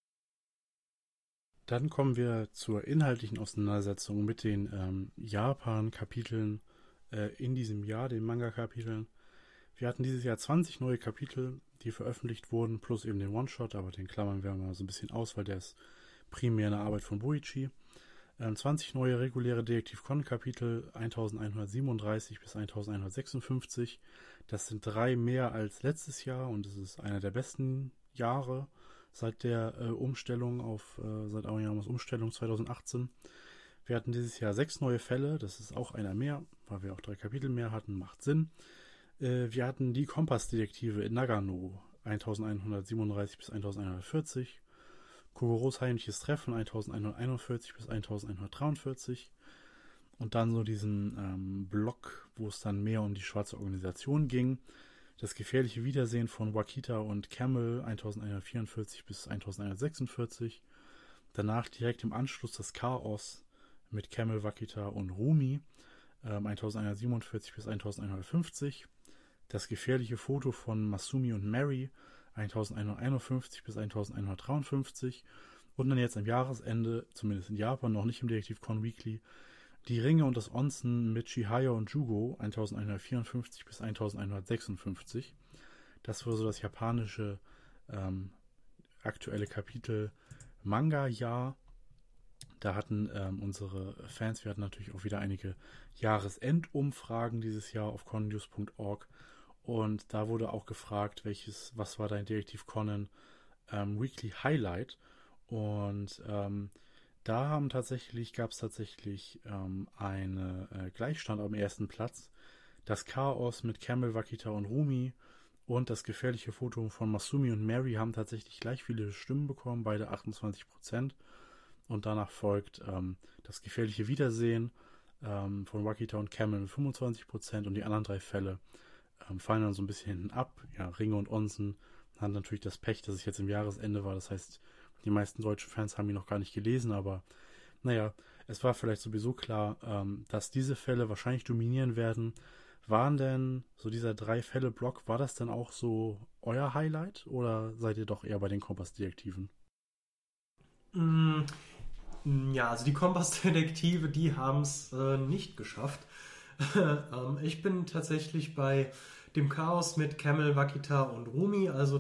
Dann kommen wir zur inhaltlichen Auseinandersetzung mit den Japan-Kapiteln in diesem Jahr, den Manga-Kapiteln. Wir hatten dieses Jahr 20 neue Kapitel, die veröffentlicht wurden, plus eben den One-Shot, aber den klammern wir mal so ein bisschen aus, weil der ist primär eine Arbeit von Boichi. 20 neue reguläre Detektiv Conan Kapitel, 1137 bis 1156. Das sind 3 mehr als letztes Jahr und es ist einer der besten Jahre seit der Umstellung seit Aoyamas Umstellung 2018. Wir hatten dieses Jahr 6 neue Fälle, das ist auch einer mehr, weil wir auch 3 Kapitel mehr hatten, macht Sinn. Wir hatten die Kompassdetektive in Nagano, 1137 bis 1140. Kogoros heimliches Treffen 1141 bis 1143 und dann so diesen Block, wo es dann mehr um die schwarze Organisation ging. Das gefährliche Wiedersehen von Wakita und Camel 1144 bis 1146. Danach direkt im Anschluss das Chaos mit Camel, Wakita und Rumi 1147 bis 1150. Das gefährliche Foto von Masumi und Mary 1151 bis 1153 und dann jetzt am Jahresende, zumindest in Japan, noch nicht im Detektiv Conan Weekly, die Ringe und das Onsen mit Chihaya und Jugo 1154 bis 1156. Das war so das japanische aktuelle Kapitel Manga-Jahr. Da hatten unsere Fans, wir hatten natürlich auch wieder einige Jahresendumfragen dieses Jahr auf connews.org. Und da wurde auch gefragt, was war dein Detektiv Conan Weekly Highlight? Und da gab es tatsächlich eine Gleichstand am ersten Platz. Das Chaos mit Camel, Wakita und Rumi und das gefährliche Foto von Masumi und Mary haben tatsächlich gleich viele Stimmen bekommen, beide 28%. Und danach folgt das gefährliche Wiedersehen von Wakita und Camel mit 25% und die anderen 3 Fälle fallen dann so ein bisschen hinten ab. Ja, Ringe und Onsen haben natürlich das Pech, dass es jetzt im Jahresende war. Das heißt, die meisten deutschen Fans haben ihn noch gar nicht gelesen, aber naja, es war vielleicht sowieso klar, dass diese Fälle wahrscheinlich dominieren werden. Waren denn so dieser 3-Fälle-Block, war das denn auch so euer Highlight oder seid ihr doch eher bei den Kompassdetektiven? Ja, also die Kompassdetektive, die haben es nicht geschafft. Ich bin tatsächlich bei dem Chaos mit Camel, Wakita und Rumi, also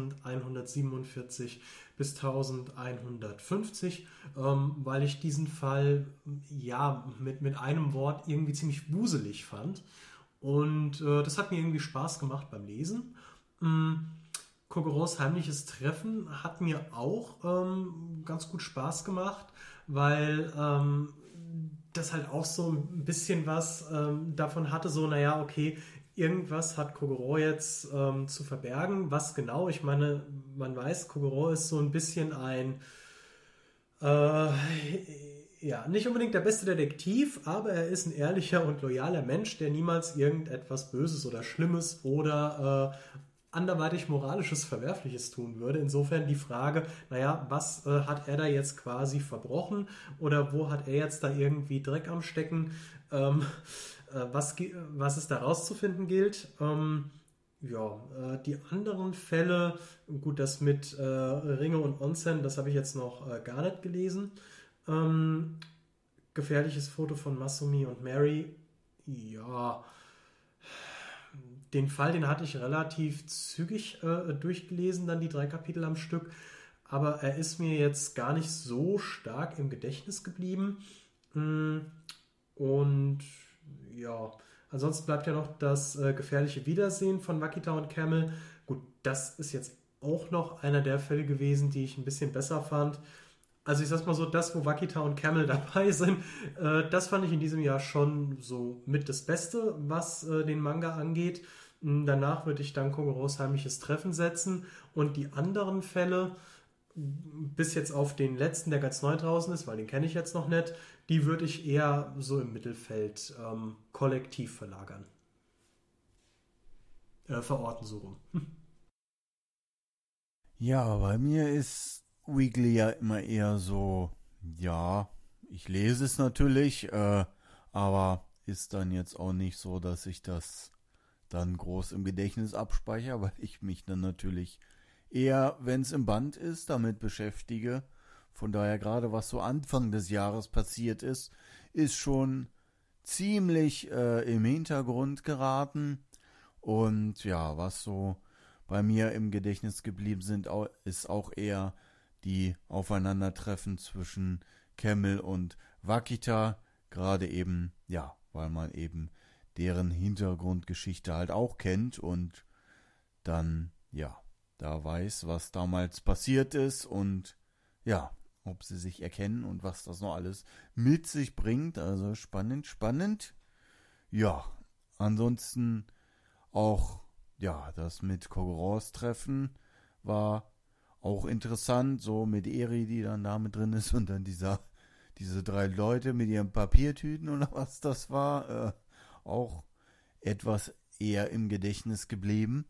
1147 bis 1150, weil ich diesen Fall ja mit einem Wort irgendwie ziemlich wuselig fand. Und das hat mir irgendwie Spaß gemacht beim Lesen. Kogoros heimliches Treffen hat mir auch ganz gut Spaß gemacht, weil das halt auch so ein bisschen was davon hatte, so, naja, okay, irgendwas hat Kogoro jetzt zu verbergen. Was genau? Ich meine, man weiß, Kogoro ist so ein bisschen ein ja, nicht unbedingt der beste Detektiv, aber er ist ein ehrlicher und loyaler Mensch, der niemals irgendetwas Böses oder Schlimmes oder anderweitig Moralisches, Verwerfliches tun würde. Insofern die Frage, naja, was hat er da jetzt quasi verbrochen oder wo hat er jetzt da irgendwie Dreck am Stecken, was es da rauszufinden gilt. Die anderen Fälle, gut, das mit Ringe und Onsen, das habe ich jetzt noch gar nicht gelesen. Gefährliches Foto von Masumi und Mary, ja, Den Fall, den hatte ich relativ zügig durchgelesen, dann die 3 Kapitel am Stück. Aber er ist mir jetzt gar nicht so stark im Gedächtnis geblieben. Und ja, ansonsten bleibt ja noch das gefährliche Wiedersehen von Wakita und Camel. Gut, das ist jetzt auch noch einer der Fälle gewesen, die ich ein bisschen besser fand. Also ich sag's mal so, das, wo Wakita und Camel dabei sind, das fand ich in diesem Jahr schon so mit das Beste, was den Manga angeht. Danach würde ich dann Kogoros heimliches Treffen setzen und die anderen Fälle, bis jetzt auf den letzten, der ganz neu draußen ist, weil den kenne ich jetzt noch nicht, die würde ich eher so im Mittelfeld kollektiv verlagern. Verorten so rum. Ja, bei mir ist Weekly ja immer eher so, ja, ich lese es natürlich, aber ist dann jetzt auch nicht so, dass ich das dann groß im Gedächtnis abspeichere, weil ich mich dann natürlich eher, wenn es im Band ist, damit beschäftige. Von daher gerade was so Anfang des Jahres passiert ist schon ziemlich im Hintergrund geraten. Und ja, was so bei mir im Gedächtnis geblieben sind, ist auch eher die Aufeinandertreffen zwischen Camel und Wakita. Gerade eben, ja, weil man eben deren Hintergrundgeschichte halt auch kennt und dann, ja, da weiß, was damals passiert ist und ja, ob sie sich erkennen und was das noch alles mit sich bringt. Also spannend, spannend. Ja, ansonsten auch, ja, das mit Kogoros Treffen war auch interessant, so mit Eri, die dann da mit drin ist und dann diese 3 Leute mit ihren Papiertüten oder was das war, auch etwas eher im Gedächtnis geblieben.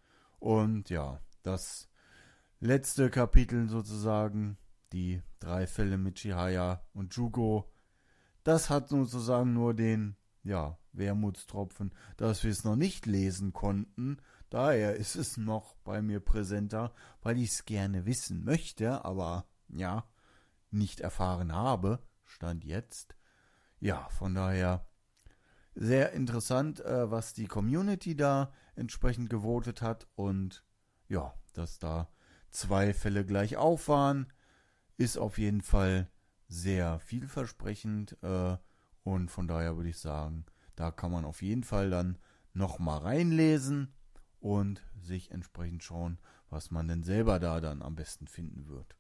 Und ja, das letzte Kapitel sozusagen, die 3 Fälle mit Chihaya und Jugo, das hat sozusagen nur den, ja, Wermutstropfen, dass wir es noch nicht lesen konnten. Daher ist es noch bei mir präsenter, weil ich es gerne wissen möchte, aber ja, nicht erfahren habe, Stand jetzt. Ja, von daher sehr interessant, was die Community da entsprechend gewotet hat und ja, dass da 2 Fälle gleich auf waren, ist auf jeden Fall sehr vielversprechend und von daher würde ich sagen, da kann man auf jeden Fall dann nochmal reinlesen und sich entsprechend schauen, was man denn selber da dann am besten finden wird.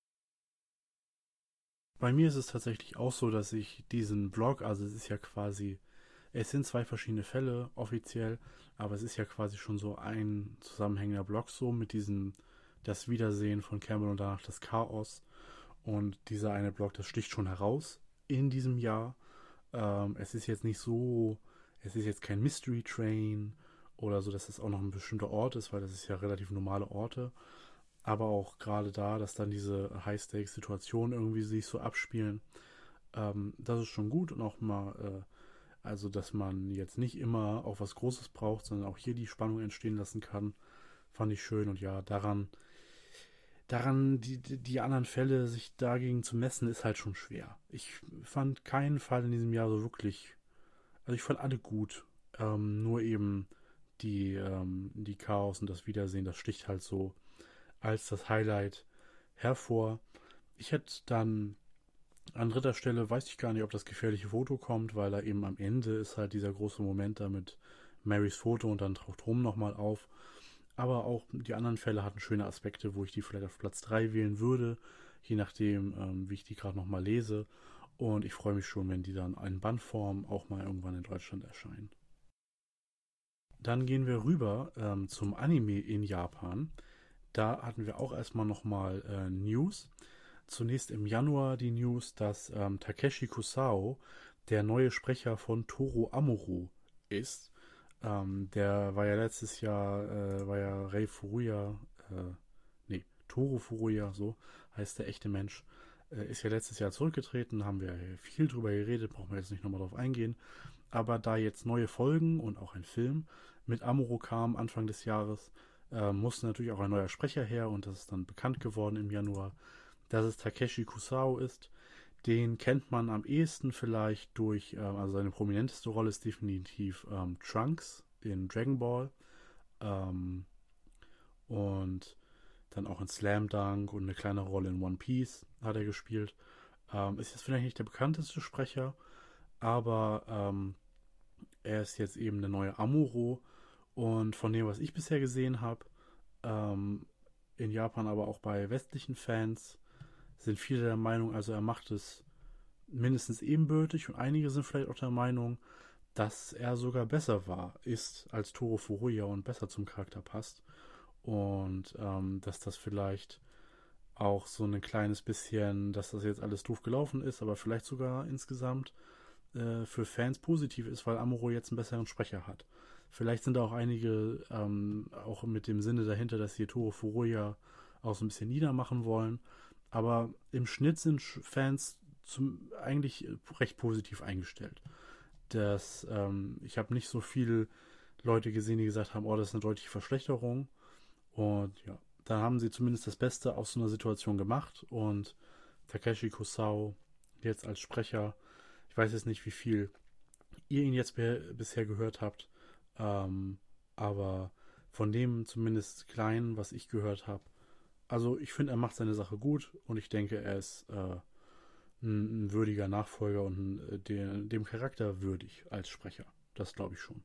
Bei mir ist es tatsächlich auch so, dass ich diesen Blog, also es ist ja quasi, es sind 2 verschiedene Fälle offiziell, aber es ist ja quasi schon so ein zusammenhängender Blog so mit diesem, das Wiedersehen von Cameron und danach das Chaos. Und dieser eine Blog, das sticht schon heraus in diesem Jahr. Es ist jetzt nicht so, es ist jetzt kein Mystery Train oder so, dass es auch noch ein bestimmter Ort ist, weil das ist ja relativ normale Orte. Aber auch gerade da, dass dann diese High-Stakes-Situationen irgendwie sich so abspielen, das ist schon gut und auch mal, also dass man jetzt nicht immer auch was Großes braucht, sondern auch hier die Spannung entstehen lassen kann, fand ich schön. Und ja, daran die anderen Fälle sich dagegen zu messen, ist halt schon schwer. Ich fand keinen Fall in diesem Jahr so wirklich, also ich fand alle gut, nur eben die Chaos und das Wiedersehen, das sticht halt so als das Highlight hervor. Ich hätte dann an dritter Stelle, weiß ich gar nicht, ob das gefährliche Foto kommt, weil da eben am Ende ist halt dieser große Moment da mit Marys Foto und dann taucht Rom nochmal auf. Aber auch die anderen Fälle hatten schöne Aspekte, wo ich die vielleicht auf Platz 3 wählen würde, je nachdem, wie ich die gerade nochmal lese. Und ich freue mich schon, wenn die dann in Bandform auch mal irgendwann in Deutschland erscheinen. Dann gehen wir rüber zum Anime in Japan. Da hatten wir auch erstmal nochmal News. Zunächst im Januar die News, dass Takeshi Kusao der neue Sprecher von Toru Amuro ist. Der war ja letztes Jahr, war ja Rei Furuya, Toru Furuya, so heißt der echte Mensch, ist ja letztes Jahr zurückgetreten, haben wir viel drüber geredet, brauchen wir jetzt nicht nochmal drauf eingehen. Aber da jetzt neue Folgen und auch ein Film mit Amuro kam Anfang des Jahres, musste natürlich auch ein neuer Sprecher her und das ist dann bekannt geworden im Januar, dass es Takeshi Kusao ist. Den kennt man am ehesten vielleicht durch, also seine prominenteste Rolle ist definitiv Trunks in Dragon Ball. Und dann auch in Slam Dunk und eine kleine Rolle in One Piece hat er gespielt. Ist jetzt vielleicht nicht der bekannteste Sprecher, aber er ist jetzt eben der neue Amuro. Und von dem, was ich bisher gesehen habe, in Japan, aber auch bei westlichen Fans, sind viele der Meinung, also er macht es mindestens ebenbürtig und einige sind vielleicht auch der Meinung, dass er sogar besser ist als Toru Furuya und besser zum Charakter passt. Und dass das vielleicht auch so ein kleines bisschen, dass das jetzt alles doof gelaufen ist, aber vielleicht sogar insgesamt für Fans positiv ist, weil Amuro jetzt einen besseren Sprecher hat. Vielleicht sind da auch einige auch mit dem Sinne dahinter, dass sie Toru Furuya auch so ein bisschen niedermachen wollen. Aber im Schnitt sind Fans eigentlich recht positiv eingestellt. Ich habe nicht so viele Leute gesehen, die gesagt haben, oh, das ist eine deutliche Verschlechterung. Und ja, dann haben sie zumindest das Beste aus so einer Situation gemacht. Und Takeshi Kusao jetzt als Sprecher, ich weiß jetzt nicht, wie viel ihr ihn jetzt bisher gehört habt, aber von dem zumindest Kleinen, was ich gehört habe, also ich finde, er macht seine Sache gut und ich denke, er ist ein würdiger Nachfolger und dem Charakter würdig als Sprecher. Das glaube ich schon.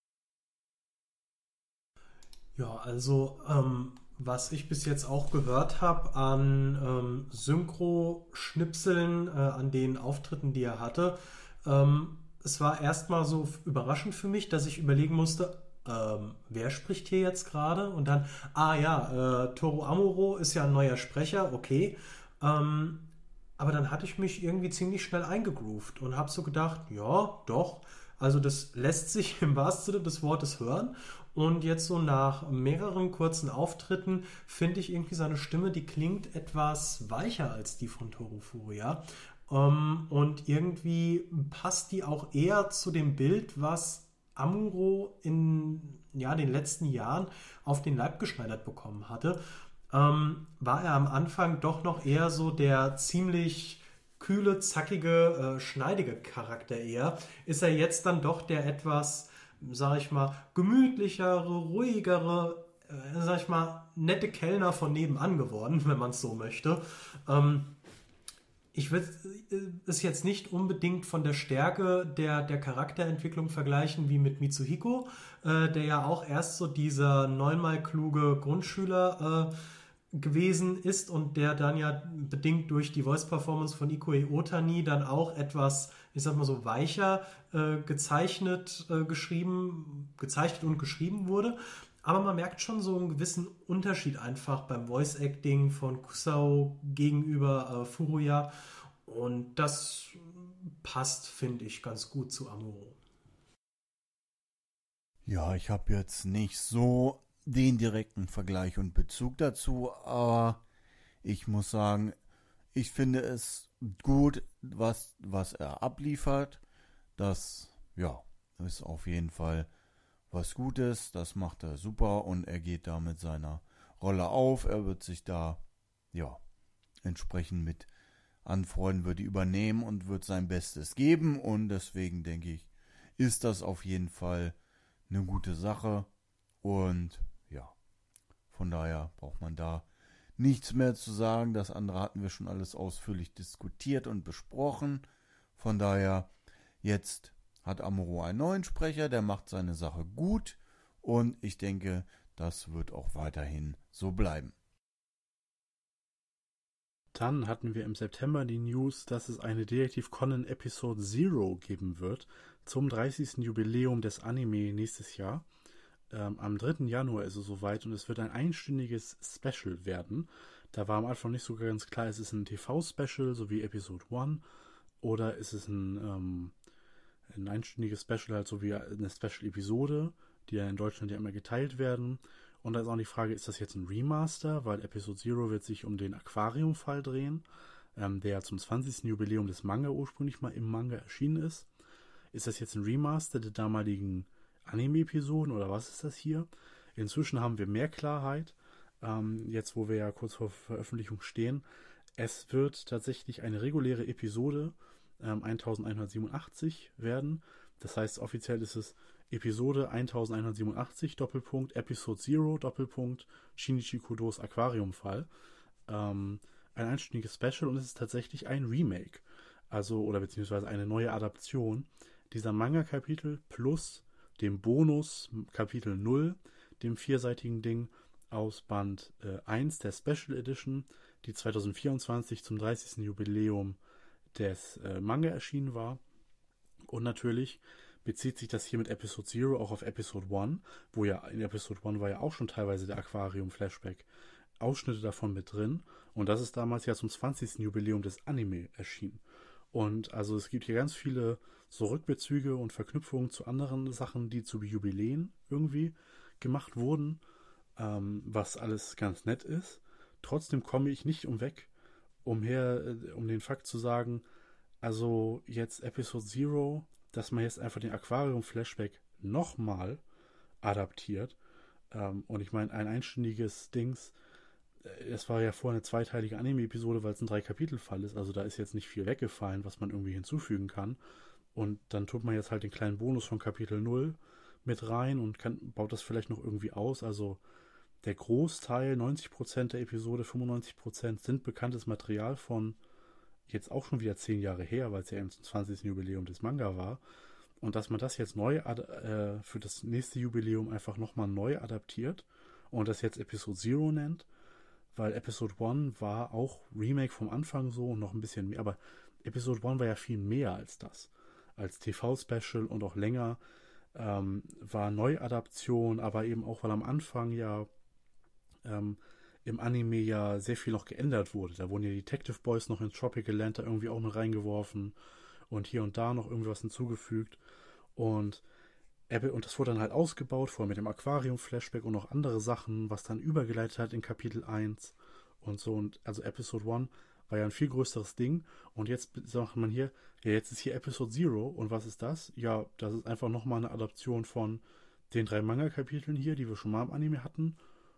Ja, also was ich bis jetzt auch gehört habe an Synchro-Schnipseln, an den Auftritten, die er hatte, es war erstmal so überraschend für mich, dass ich überlegen musste, wer spricht hier jetzt gerade? Und dann, Toru Amuro ist ja ein neuer Sprecher, okay. Aber dann hatte ich mich irgendwie ziemlich schnell eingegroovt und habe so gedacht, ja, doch, also das lässt sich im wahrsten Sinne des Wortes hören. Und jetzt so nach mehreren kurzen Auftritten finde ich irgendwie seine Stimme, die klingt etwas weicher als die von Toru Furuya. Und irgendwie passt die auch eher zu dem Bild, was Amuro in den letzten Jahren auf den Leib geschneidert bekommen hatte. War er am Anfang doch noch eher so der ziemlich kühle, zackige, schneidige Charakter eher. Ist er jetzt dann doch der etwas, sag ich mal, gemütlichere, ruhigere, sag ich mal, nette Kellner von nebenan geworden, wenn man es so möchte. Ich würde es jetzt nicht unbedingt von der Stärke der Charakterentwicklung vergleichen wie mit Mitsuhiko, der ja auch erst so dieser neunmal kluge Grundschüler gewesen ist und der dann ja bedingt durch die Voice-Performance von Ikoe Otani dann auch etwas, ich sag mal so, weicher gezeichnet und geschrieben wurde. Aber man merkt schon so einen gewissen Unterschied einfach beim Voice-Acting von Kusao gegenüber Furuya. Und das passt, finde ich, ganz gut zu Amuro. Ja, ich habe jetzt nicht so den direkten Vergleich und Bezug dazu, aber ich muss sagen, ich finde es gut, was er abliefert. Das, ja, ist auf jeden Fall was Gutes, das macht er super und er geht da mit seiner Rolle auf. Er wird sich da, ja, entsprechend mit anfreunden, wird die übernehmen und wird sein Bestes geben und deswegen denke ich, ist das auf jeden Fall eine gute Sache und ja, von daher braucht man da nichts mehr zu sagen. Das andere hatten wir schon alles ausführlich diskutiert und besprochen. Von daher, jetzt hat Amuro einen neuen Sprecher, der macht seine Sache gut und ich denke, das wird auch weiterhin so bleiben. Dann hatten wir im September die News, dass es eine Detective Conan Episode 0 geben wird zum 30. Jubiläum des Anime nächstes Jahr. Am 3. Januar ist es soweit und es wird ein einstündiges Special werden. Da war am Anfang nicht so ganz klar, ist es ein TV-Special, so wie Episode 1, oder ist es ein einstündiges Special, halt so wie eine Special-Episode, die ja in Deutschland ja immer geteilt werden. Und da ist auch die Frage, ist das jetzt ein Remaster, weil Episode 0 wird sich um den Aquarium-Fall drehen, der ja zum 20. Jubiläum des Manga ursprünglich mal im Manga erschienen ist. Ist das jetzt ein Remaster der damaligen Anime-Episoden oder was ist das hier? Inzwischen haben wir mehr Klarheit, jetzt wo wir ja kurz vor Veröffentlichung stehen. Es wird tatsächlich eine reguläre Episode 1187 werden. Das heißt, offiziell ist es Episode 1187, Doppelpunkt, Episode 0, Doppelpunkt, Shinichi Kudos Aquariumfall. Ein einstündiges Special und es ist tatsächlich ein Remake. Also, oder beziehungsweise eine neue Adaption dieser Manga-Kapitel plus dem Bonus Kapitel 0, dem vierseitigen Ding aus Band 1 der Special Edition, die 2024 zum 30. Jubiläum des Manga erschienen war. Und natürlich bezieht sich das hier mit Episode 0 auch auf Episode 1, wo ja in Episode 1 war ja auch schon teilweise der Aquarium-Flashback. Ausschnitte davon mit drin. Und das ist damals ja zum 20. Jubiläum des Anime erschienen. Und also es gibt hier ganz viele so Rückbezüge und Verknüpfungen zu anderen Sachen, die zu Jubiläen irgendwie gemacht wurden, was alles ganz nett ist. Trotzdem komme ich nicht um den Fakt zu sagen, also jetzt Episode 0, dass man jetzt einfach den Aquarium-Flashback nochmal adaptiert. Und ich meine, ein einstündiges Dings, es war ja vorher eine zweiteilige Anime-Episode, weil es ein 3-Kapitel-Fall ist. Also da ist jetzt nicht viel weggefallen, was man irgendwie hinzufügen kann. Und dann tut man jetzt halt den kleinen Bonus von Kapitel 0 mit rein und baut das vielleicht noch irgendwie aus. Also der Großteil, 90% der Episode, 95% sind bekanntes Material von jetzt auch schon wieder 10 Jahre her, weil es ja im 20. Jubiläum des Manga war. Und dass man das jetzt neu für das nächste Jubiläum einfach nochmal neu adaptiert und das jetzt Episode 0 nennt, weil Episode 1 war auch Remake vom Anfang so und noch ein bisschen mehr, aber Episode 1 war ja viel mehr als das. Als TV-Special und auch länger war Neuadaption, aber eben auch, weil am Anfang ja im Anime ja sehr viel noch geändert wurde. Da wurden ja die Detective Boys noch ins Tropical Land da irgendwie auch noch reingeworfen und hier und da noch irgendwas hinzugefügt. Und das wurde dann halt ausgebaut, vorher mit dem Aquarium-Flashback und noch andere Sachen, was dann übergeleitet hat in Kapitel 1 und so. Und also Episode 1 war ja ein viel größeres Ding. Und jetzt sagt man hier, ja, jetzt ist hier Episode 0. Und was ist das? Ja, das ist einfach nochmal eine Adaption von den 3 Manga-Kapiteln hier, die wir schon mal im Anime hatten,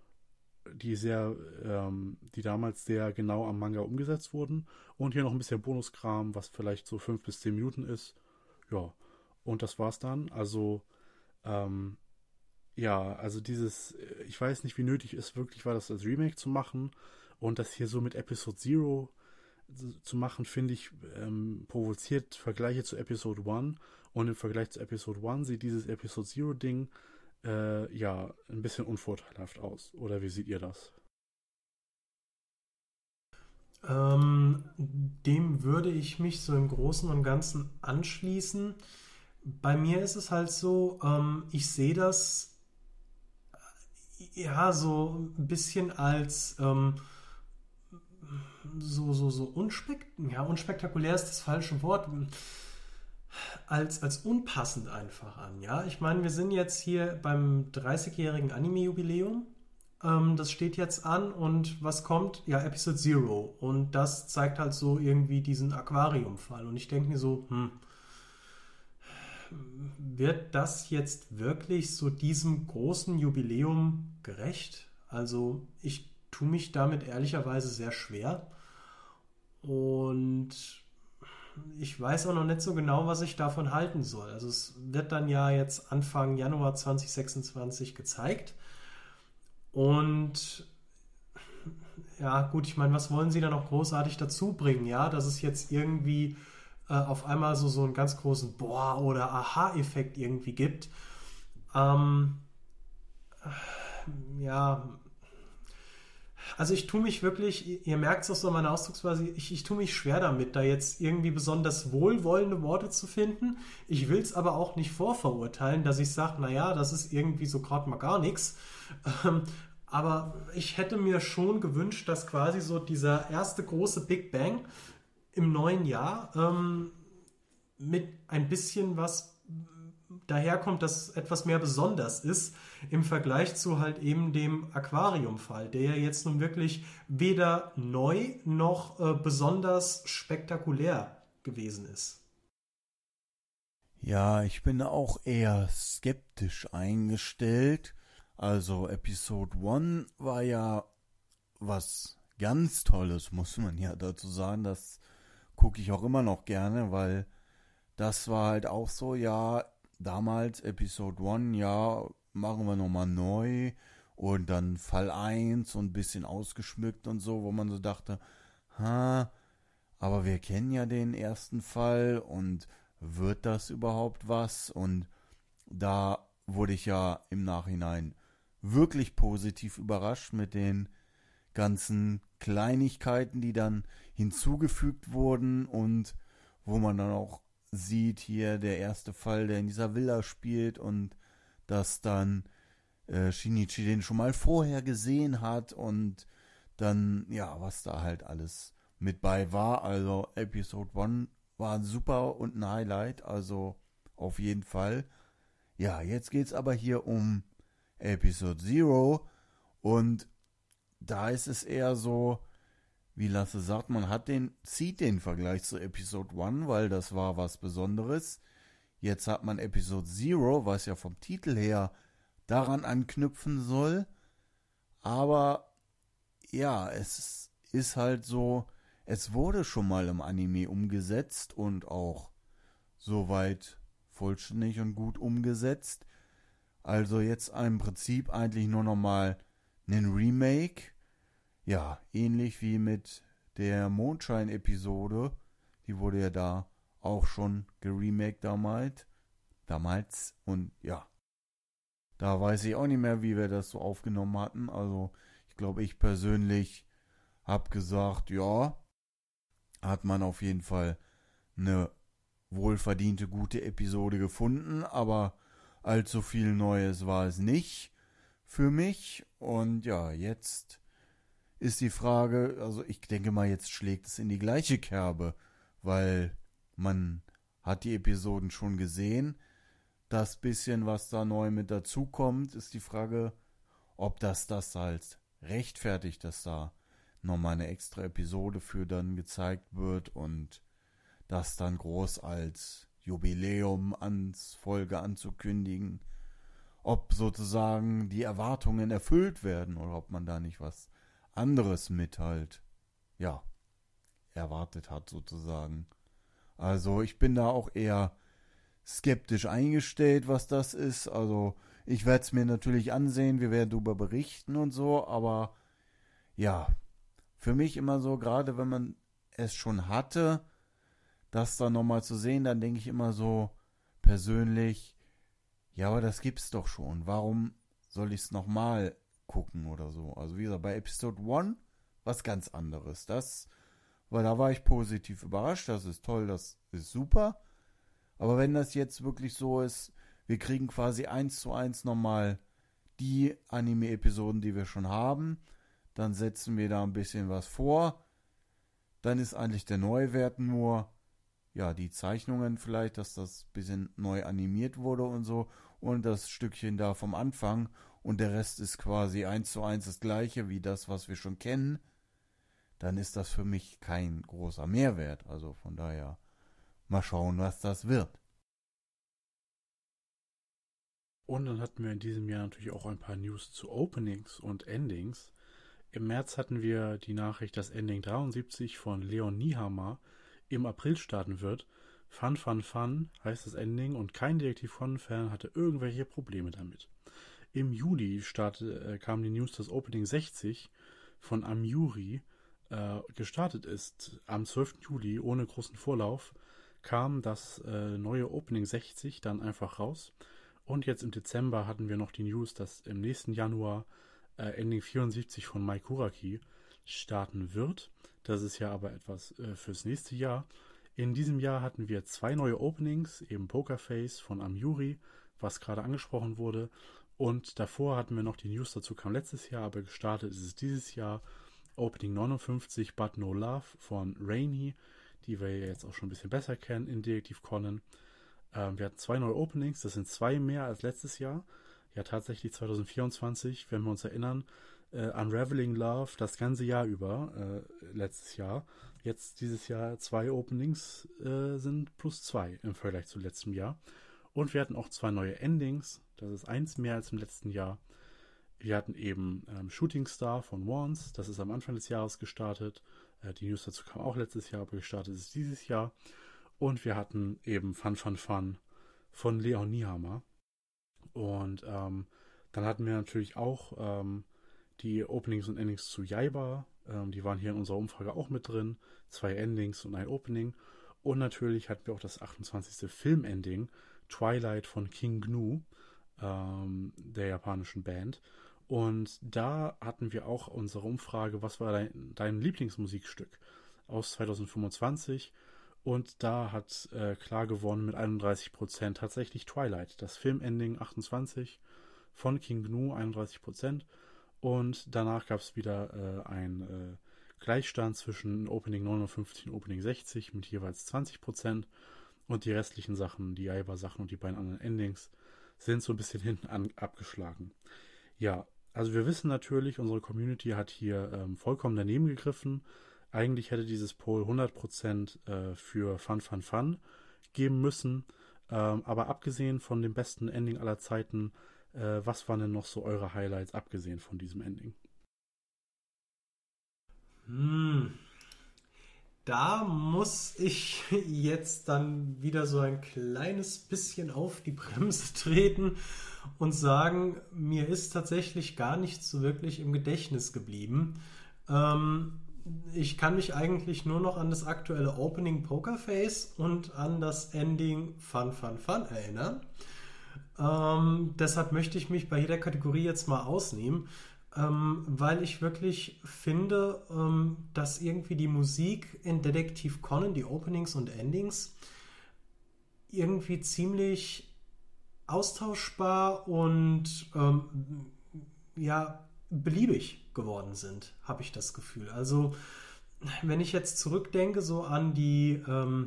die damals sehr genau am Manga umgesetzt wurden. Und hier noch ein bisschen Bonuskram, was vielleicht so 5 bis 10 Minuten ist. Ja, und das war's dann. Also ja, also ich weiß nicht, wie nötig es wirklich war, das als Remake zu machen und das hier so mit Episode 0 zu machen, finde ich, provoziert Vergleiche zu Episode 1 und im Vergleich zu Episode 1 sieht dieses Episode 0 Ding ja ein bisschen unvorteilhaft aus. Oder wie seht ihr das? Dem würde ich mich so im Großen und Ganzen anschließen. Bei mir ist es halt so, ich sehe das ja so ein bisschen als unspektakulär ist das falsche Wort, als unpassend einfach an. Ja, ich meine, wir sind jetzt hier beim 30-jährigen Anime-Jubiläum. Das steht jetzt an und was kommt? Ja, Episode 0. Und das zeigt halt so irgendwie diesen Aquariumfall. Und ich denke mir so, wird das jetzt wirklich so diesem großen Jubiläum gerecht? Also ich tue mich damit ehrlicherweise sehr schwer und ich weiß auch noch nicht so genau, was ich davon halten soll. Also es wird dann ja jetzt Anfang Januar 2026 gezeigt und ja gut, ich meine, was wollen sie da noch großartig dazu bringen? Ja, dass es jetzt irgendwie auf einmal so einen ganz großen Boah- oder Aha-Effekt irgendwie gibt. Ja, also ich tue mich wirklich, ihr merkt es auch so an meiner Ausdrucksweise, ich tue mich schwer damit, da jetzt irgendwie besonders wohlwollende Worte zu finden. Ich will es aber auch nicht vorverurteilen, dass ich sage, naja, das ist irgendwie so gerade mal gar nichts. Aber ich hätte mir schon gewünscht, dass quasi so dieser erste große Big Bang im neuen Jahr mit ein bisschen was daherkommt, das etwas mehr besonders ist im Vergleich zu halt eben dem Aquariumfall, der ja jetzt nun wirklich weder neu noch besonders spektakulär gewesen ist. Ja, ich bin auch eher skeptisch eingestellt. Also Episode 1 war ja was ganz Tolles, muss man ja dazu sagen. Das gucke ich auch immer noch gerne, weil das war halt auch so, ja, damals Episode 1, ja, machen wir nochmal neu und dann Fall 1 und ein bisschen ausgeschmückt und so, wo man so dachte, aber wir kennen ja den ersten Fall und wird das überhaupt was? Und da wurde ich ja im Nachhinein wirklich positiv überrascht mit den ganzen Kleinigkeiten, die dann hinzugefügt wurden und wo man dann auch sieht, hier der erste Fall, der in dieser Villa spielt und dass dann Shinichi den schon mal vorher gesehen hat und dann, ja, was da halt alles mit bei war. Also Episode 1 war super und ein Highlight, also auf jeden Fall. Ja, jetzt geht's aber hier um Episode 0 und da ist es eher so, wie Lasse sagt, zieht den Vergleich zu Episode 1, weil das war was Besonderes. Jetzt hat man Episode 0, was ja vom Titel her daran anknüpfen soll. Aber ja, es ist halt so, es wurde schon mal im Anime umgesetzt und auch soweit vollständig und gut umgesetzt. Also jetzt im Prinzip eigentlich nur nochmal ein Remake. Ja, ähnlich wie mit der Mondschein-Episode. Die wurde ja da auch schon geremaked damals. Und ja, da weiß ich auch nicht mehr, wie wir das so aufgenommen hatten. Also ich glaube, ich persönlich habe gesagt, ja, hat man auf jeden Fall eine wohlverdiente, gute Episode gefunden. Aber allzu viel Neues war es nicht für mich. Und ja, jetzt ist die Frage, also ich denke mal, jetzt schlägt es in die gleiche Kerbe, weil man hat die Episoden schon gesehen. Das bisschen, was da neu mit dazukommt, ist die Frage, ob das halt rechtfertigt, dass da nochmal eine extra Episode für dann gezeigt wird und das dann groß als Jubiläum ans Folge anzukündigen, ob sozusagen die Erwartungen erfüllt werden oder ob man da nicht was anderes mit halt, ja, erwartet hat sozusagen. Also ich bin da auch eher skeptisch eingestellt, was das ist. Also ich werde es mir natürlich ansehen, wir werden darüber berichten und so, aber ja, für mich immer so, gerade wenn man es schon hatte, das dann nochmal zu sehen, dann denke ich immer so persönlich, ja, aber das gibt's doch schon. Warum soll ich es nochmal gucken oder so? Also wie gesagt, bei Episode 1 was ganz anderes. Weil da war ich positiv überrascht, das ist toll, das ist super. Aber wenn das jetzt wirklich so ist, wir kriegen quasi 1:1 nochmal die Anime-Episoden, die wir schon haben, dann setzen wir da ein bisschen was vor, dann ist eigentlich der Neuwert nur, ja, die Zeichnungen vielleicht, dass das ein bisschen neu animiert wurde und so und das Stückchen da vom Anfang und der Rest ist quasi 1:1 das gleiche wie das, was wir schon kennen, dann ist das für mich kein großer Mehrwert. Also von daher mal schauen, was das wird. Und dann hatten wir in diesem Jahr natürlich auch ein paar News zu Openings und Endings. Im März hatten wir die Nachricht, dass Ending 73 von Leon Nihammer im April starten wird. Fun, fun, fun heißt das Ending und kein Detektiv Conan-Fan hatte irgendwelche Probleme damit. Im Juli kam die News, dass Opening 60 von Amyuri gestartet ist. Am 12. Juli, ohne großen Vorlauf, kam das neue Opening 60 dann einfach raus. Und jetzt im Dezember hatten wir noch die News, dass im nächsten Januar Ending 74 von Mai Kuraki starten wird. Das ist ja aber etwas fürs nächste Jahr. In diesem Jahr hatten wir 2 neue Openings, eben Pokerface von Amyuri, was gerade angesprochen wurde. Und davor hatten wir noch die News, dazu kam letztes Jahr, aber gestartet ist es dieses Jahr. Opening 59, But No Love von Rainy, die wir ja jetzt auch schon ein bisschen besser kennen in Detektiv Conan. Wir hatten 2 neue Openings, das sind 2 mehr als letztes Jahr. Ja, tatsächlich 2024, wenn wir uns erinnern, Unraveling Love das ganze Jahr über, letztes Jahr. Jetzt dieses Jahr 2 Openings sind +2 im Vergleich zu letztem Jahr. Und wir hatten auch 2 neue Endings, das ist 1 mehr als im letzten Jahr. Wir hatten eben Shooting Star von Wands, das ist am Anfang des Jahres gestartet. Die News dazu kam auch letztes Jahr, aber gestartet ist dieses Jahr. Und wir hatten eben Fun, Fun, Fun von Leon Niehammer. Und dann hatten wir natürlich auch die Openings und Endings zu Jaiba. Die waren hier in unserer Umfrage auch mit drin. 2 Endings und ein Opening. Und natürlich hatten wir auch das 28. Film-Ending, Twilight von King Gnu, der japanischen Band. Und da hatten wir auch unsere Umfrage, was war dein Lieblingsmusikstück aus 2025? Und da hat klar gewonnen mit 31% tatsächlich Twilight, das Filmending 28 von King Gnu 31%. Und danach gab es wieder ein Gleichstand zwischen Opening 59 und Opening 60 mit jeweils 20%. Und die restlichen Sachen, die Jaiba-Sachen und die beiden anderen Endings, sind so ein bisschen hinten abgeschlagen. Ja, also wir wissen natürlich, unsere Community hat hier vollkommen daneben gegriffen. Eigentlich hätte dieses Poll 100% für Fun, Fun, Fun geben müssen. Aber abgesehen von dem besten Ending aller Zeiten, was waren denn noch so eure Highlights, abgesehen von diesem Ending? Da muss ich jetzt dann wieder so ein kleines bisschen auf die Bremse treten und sagen, mir ist tatsächlich gar nichts so wirklich im Gedächtnis geblieben. Ich kann mich eigentlich nur noch an das aktuelle Opening Pokerface und an das Ending Fun, Fun, Fun erinnern. Deshalb möchte ich mich bei jeder Kategorie jetzt mal ausnehmen, weil ich wirklich finde, dass irgendwie die Musik in Detektiv Conan, die Openings und Endings, irgendwie ziemlich austauschbar und ja, beliebig geworden sind, habe ich das Gefühl. Also, wenn ich jetzt zurückdenke, so an die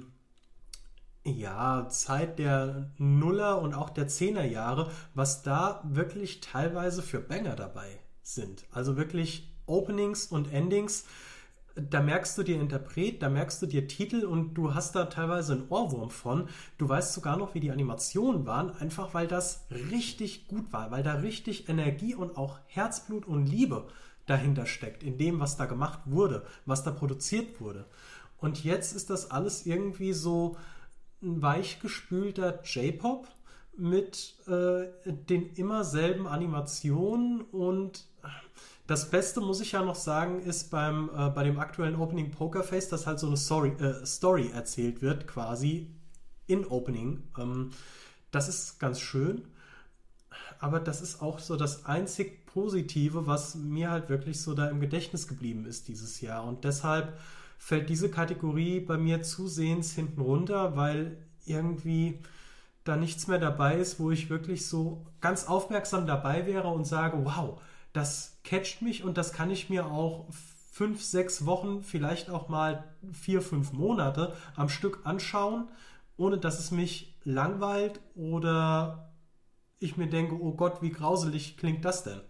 Zeit der Nuller und auch der Zehner-Jahre, was da wirklich teilweise für Banger dabei sind. Also wirklich Openings und Endings, da merkst du dir Interpret, da merkst du dir Titel und du hast da teilweise einen Ohrwurm von. Du weißt sogar noch, wie die Animationen waren, einfach weil das richtig gut war, weil da richtig Energie und auch Herzblut und Liebe dahinter steckt, in dem, was da gemacht wurde, was da produziert wurde. Und jetzt ist das alles irgendwie so ein weichgespülter J-Pop mit den immer selben Animationen und das Beste, muss ich ja noch sagen, ist bei dem aktuellen Opening Pokerface, dass halt so eine Story erzählt wird, quasi in Opening. Das ist ganz schön, aber das ist auch so das einzig Positive, was mir halt wirklich so da im Gedächtnis geblieben ist dieses Jahr. Und deshalb fällt diese Kategorie bei mir zusehends hinten runter, weil irgendwie da nichts mehr dabei ist, wo ich wirklich so ganz aufmerksam dabei wäre und sage, wow, das catcht mich und das kann ich mir auch 5, 6 Wochen, vielleicht auch mal 4, 5 Monate am Stück anschauen, ohne dass es mich langweilt oder ich mir denke, oh Gott, wie grauselig klingt das denn?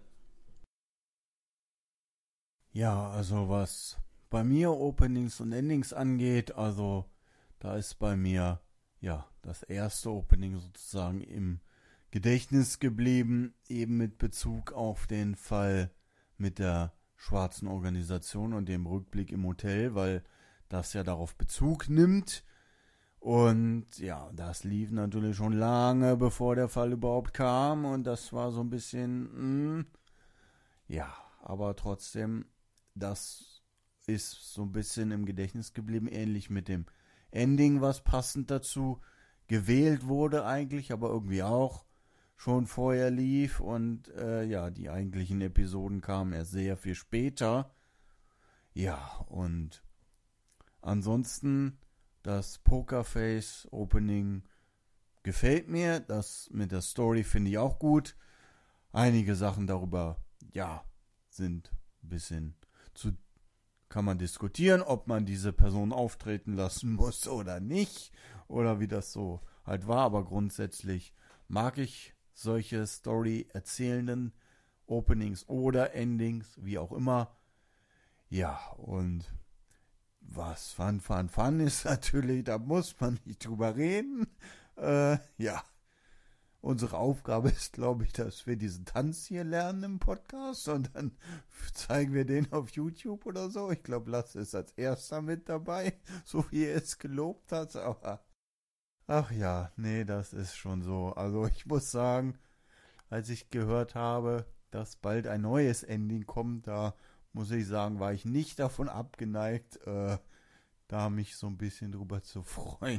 Ja, also was bei mir Openings und Endings angeht, also da ist bei mir ja das erste Opening sozusagen im Gedächtnis geblieben, eben mit Bezug auf den Fall mit der schwarzen Organisation und dem Rückblick im Hotel, weil das ja darauf Bezug nimmt. Und ja, das lief natürlich schon lange, bevor der Fall überhaupt kam. Und das war so ein bisschen, ja, aber trotzdem, das ist so ein bisschen im Gedächtnis geblieben, ähnlich mit dem Ending, was passend dazu gewählt wurde eigentlich, aber irgendwie auch schon vorher lief. Und ja, die eigentlichen Episoden kamen erst sehr viel später. Ja, und ansonsten das Pokerface Opening gefällt mir. Das mit der Story finde ich auch gut. Einige Sachen darüber, ja, sind ein bisschen kann man diskutieren, ob man diese Person auftreten lassen muss oder nicht. Oder wie das so halt war. Aber grundsätzlich mag ich solche Story-erzählenden Openings oder Endings, wie auch immer. Ja, und was Fun ist natürlich, da muss man nicht drüber reden. Ja, unsere Aufgabe ist, glaube ich, dass wir diesen Tanz hier lernen im Podcast und dann zeigen wir den auf YouTube oder so. Ich glaube, Lasse ist als erster mit dabei, so wie er es gelobt hat, aber Ach ja, nee, das ist schon so. Also ich muss sagen, als ich gehört habe, dass bald ein neues Ending kommt, da muss ich sagen, war ich nicht davon abgeneigt, da mich so ein bisschen drüber zu freuen.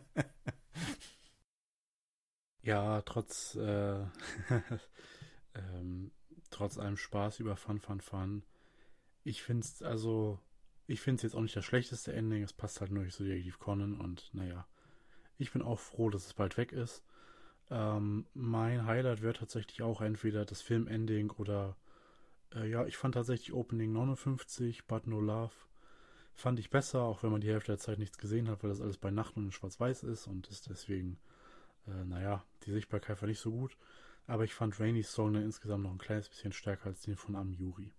Ja, ähm, trotz allem Spaß über Fun, Fun, Fun. Ich finde es jetzt auch nicht das schlechteste Ending. Es passt halt nur nicht so Detektiv Conan und naja, ich bin auch froh, dass es bald weg ist. Mein Highlight wäre tatsächlich auch entweder das Filmending oder ja, ich fand tatsächlich Opening 59, But No Love, fand ich besser, auch wenn man die Hälfte der Zeit nichts gesehen hat, weil das alles bei Nacht und in Schwarz-Weiß ist und ist deswegen, naja, die Sichtbarkeit war nicht so gut. Aber ich fand Rainys Song dann insgesamt noch ein kleines bisschen stärker als den von Amyuri.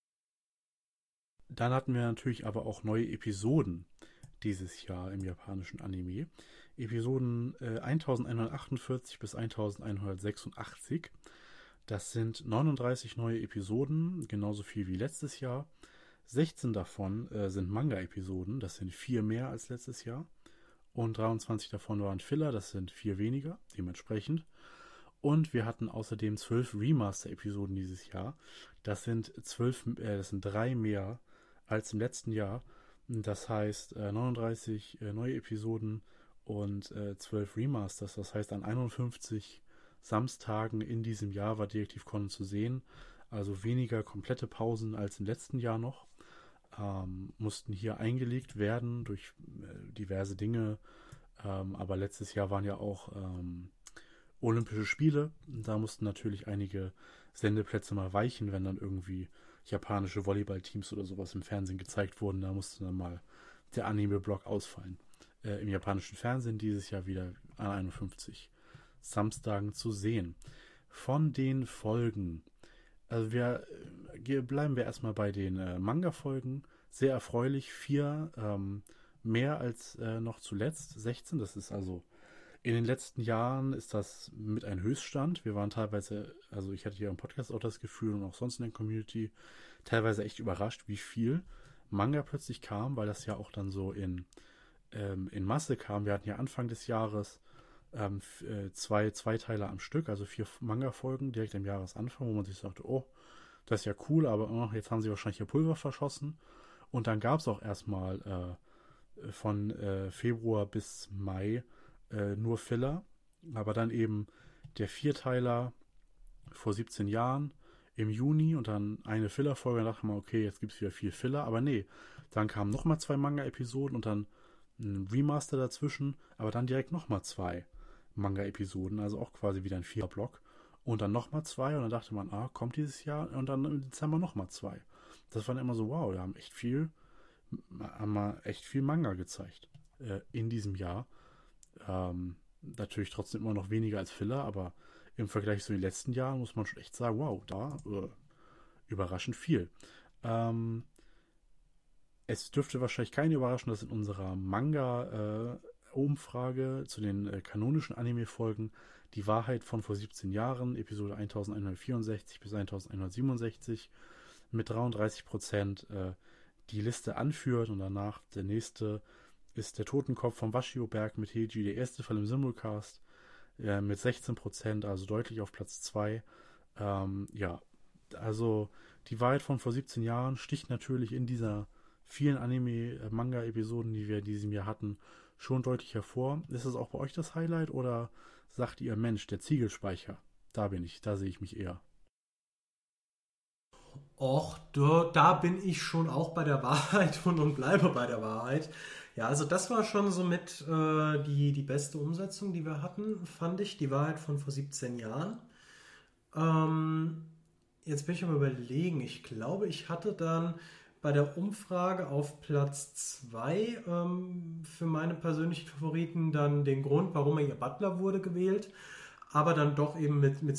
Dann hatten wir natürlich aber auch neue Episoden dieses Jahr im japanischen Anime. Episoden 1148 bis 1186. Das sind 39 neue Episoden, genauso viel wie letztes Jahr. 16 davon sind Manga-Episoden, das sind 4 mehr als letztes Jahr. Und 23 davon waren Filler, das sind 4 weniger, dementsprechend. Und wir hatten außerdem 12 Remaster-Episoden dieses Jahr. Das sind 3 mehr als im letzten Jahr. Das heißt 39 neue Episoden und 12 Remasters. Das heißt, an 51 Samstagen in diesem Jahr war Detektiv Conan zu sehen. Also weniger komplette Pausen als im letzten Jahr noch. Mussten hier eingelegt werden durch diverse Dinge. Aber letztes Jahr waren ja auch Olympische Spiele. Da mussten natürlich einige Sendeplätze mal weichen, wenn dann irgendwie japanische Volleyballteams oder sowas im Fernsehen gezeigt wurden. Da musste dann mal der Anime-Block ausfallen. Im japanischen Fernsehen dieses Jahr wieder an 51 Samstagen zu sehen. Von den Folgen, also bleiben wir erstmal bei den Manga-Folgen. Sehr erfreulich, 4 mehr als noch zuletzt, 16. Das ist also in den letzten Jahren ist das mit ein Höchststand. Wir waren teilweise, also ich hatte hier im Podcast auch das Gefühl und auch sonst in der Community, teilweise echt überrascht, wie viel Manga plötzlich kam, weil das ja auch dann so in Masse kam. Wir hatten ja Anfang des Jahres zwei Zweiteiler am Stück, also 4 Manga-Folgen direkt im Jahresanfang, wo man sich sagte, oh, das ist ja cool, aber jetzt haben sie wahrscheinlich ihr Pulver verschossen. Und dann gab es auch erstmal von Februar bis Mai nur Filler, aber dann eben der Vierteiler vor 17 Jahren im Juni und dann eine Filler-Folge. Da dachte man, okay, jetzt gibt es wieder viel Filler, aber nee. Dann kamen nochmal 2 Manga-Episoden und dann ein Remaster dazwischen, aber dann direkt nochmal 2 Manga-Episoden, also auch quasi wieder ein 4er-Block. Und dann nochmal 2 und dann dachte man, kommt dieses Jahr und dann im Dezember nochmal 2. Das war dann immer so, wow, wir haben echt viel Manga gezeigt in diesem Jahr. Natürlich trotzdem immer noch weniger als Filler, aber im Vergleich zu den letzten Jahren muss man schon echt sagen, wow, da überraschend viel. Es dürfte wahrscheinlich keinen überraschen, dass in unserer Manga-Umfrage zu den kanonischen Anime-Folgen die Wahrheit von vor 17 Jahren, Episode 1164 bis 1167, mit 33% die Liste anführt und danach der nächste ist der Totenkopf vom Washio-Berg mit Heiji, der erste Fall im Simulcast, mit 16%, also deutlich auf Platz 2. Ja, also die Wahrheit von vor 17 Jahren sticht natürlich in dieser vielen Anime-Manga-Episoden, die wir in diesem Jahr hatten, schon deutlich hervor. Ist das auch bei euch das Highlight oder sagt ihr, Mensch, der Ziegelspeicher, da sehe ich mich eher? Och, da bin ich schon auch bei der Wahrheit und bleibe bei der Wahrheit. Ja, also das war schon somit die beste Umsetzung, die wir hatten, fand ich. Die Wahrheit von vor 17 Jahren. Jetzt bin ich am Überlegen. Ich glaube, ich hatte dann bei der Umfrage auf Platz 2 für meine persönlichen Favoriten dann den Grund, warum er ihr Butler wurde, gewählt. Aber dann doch eben mit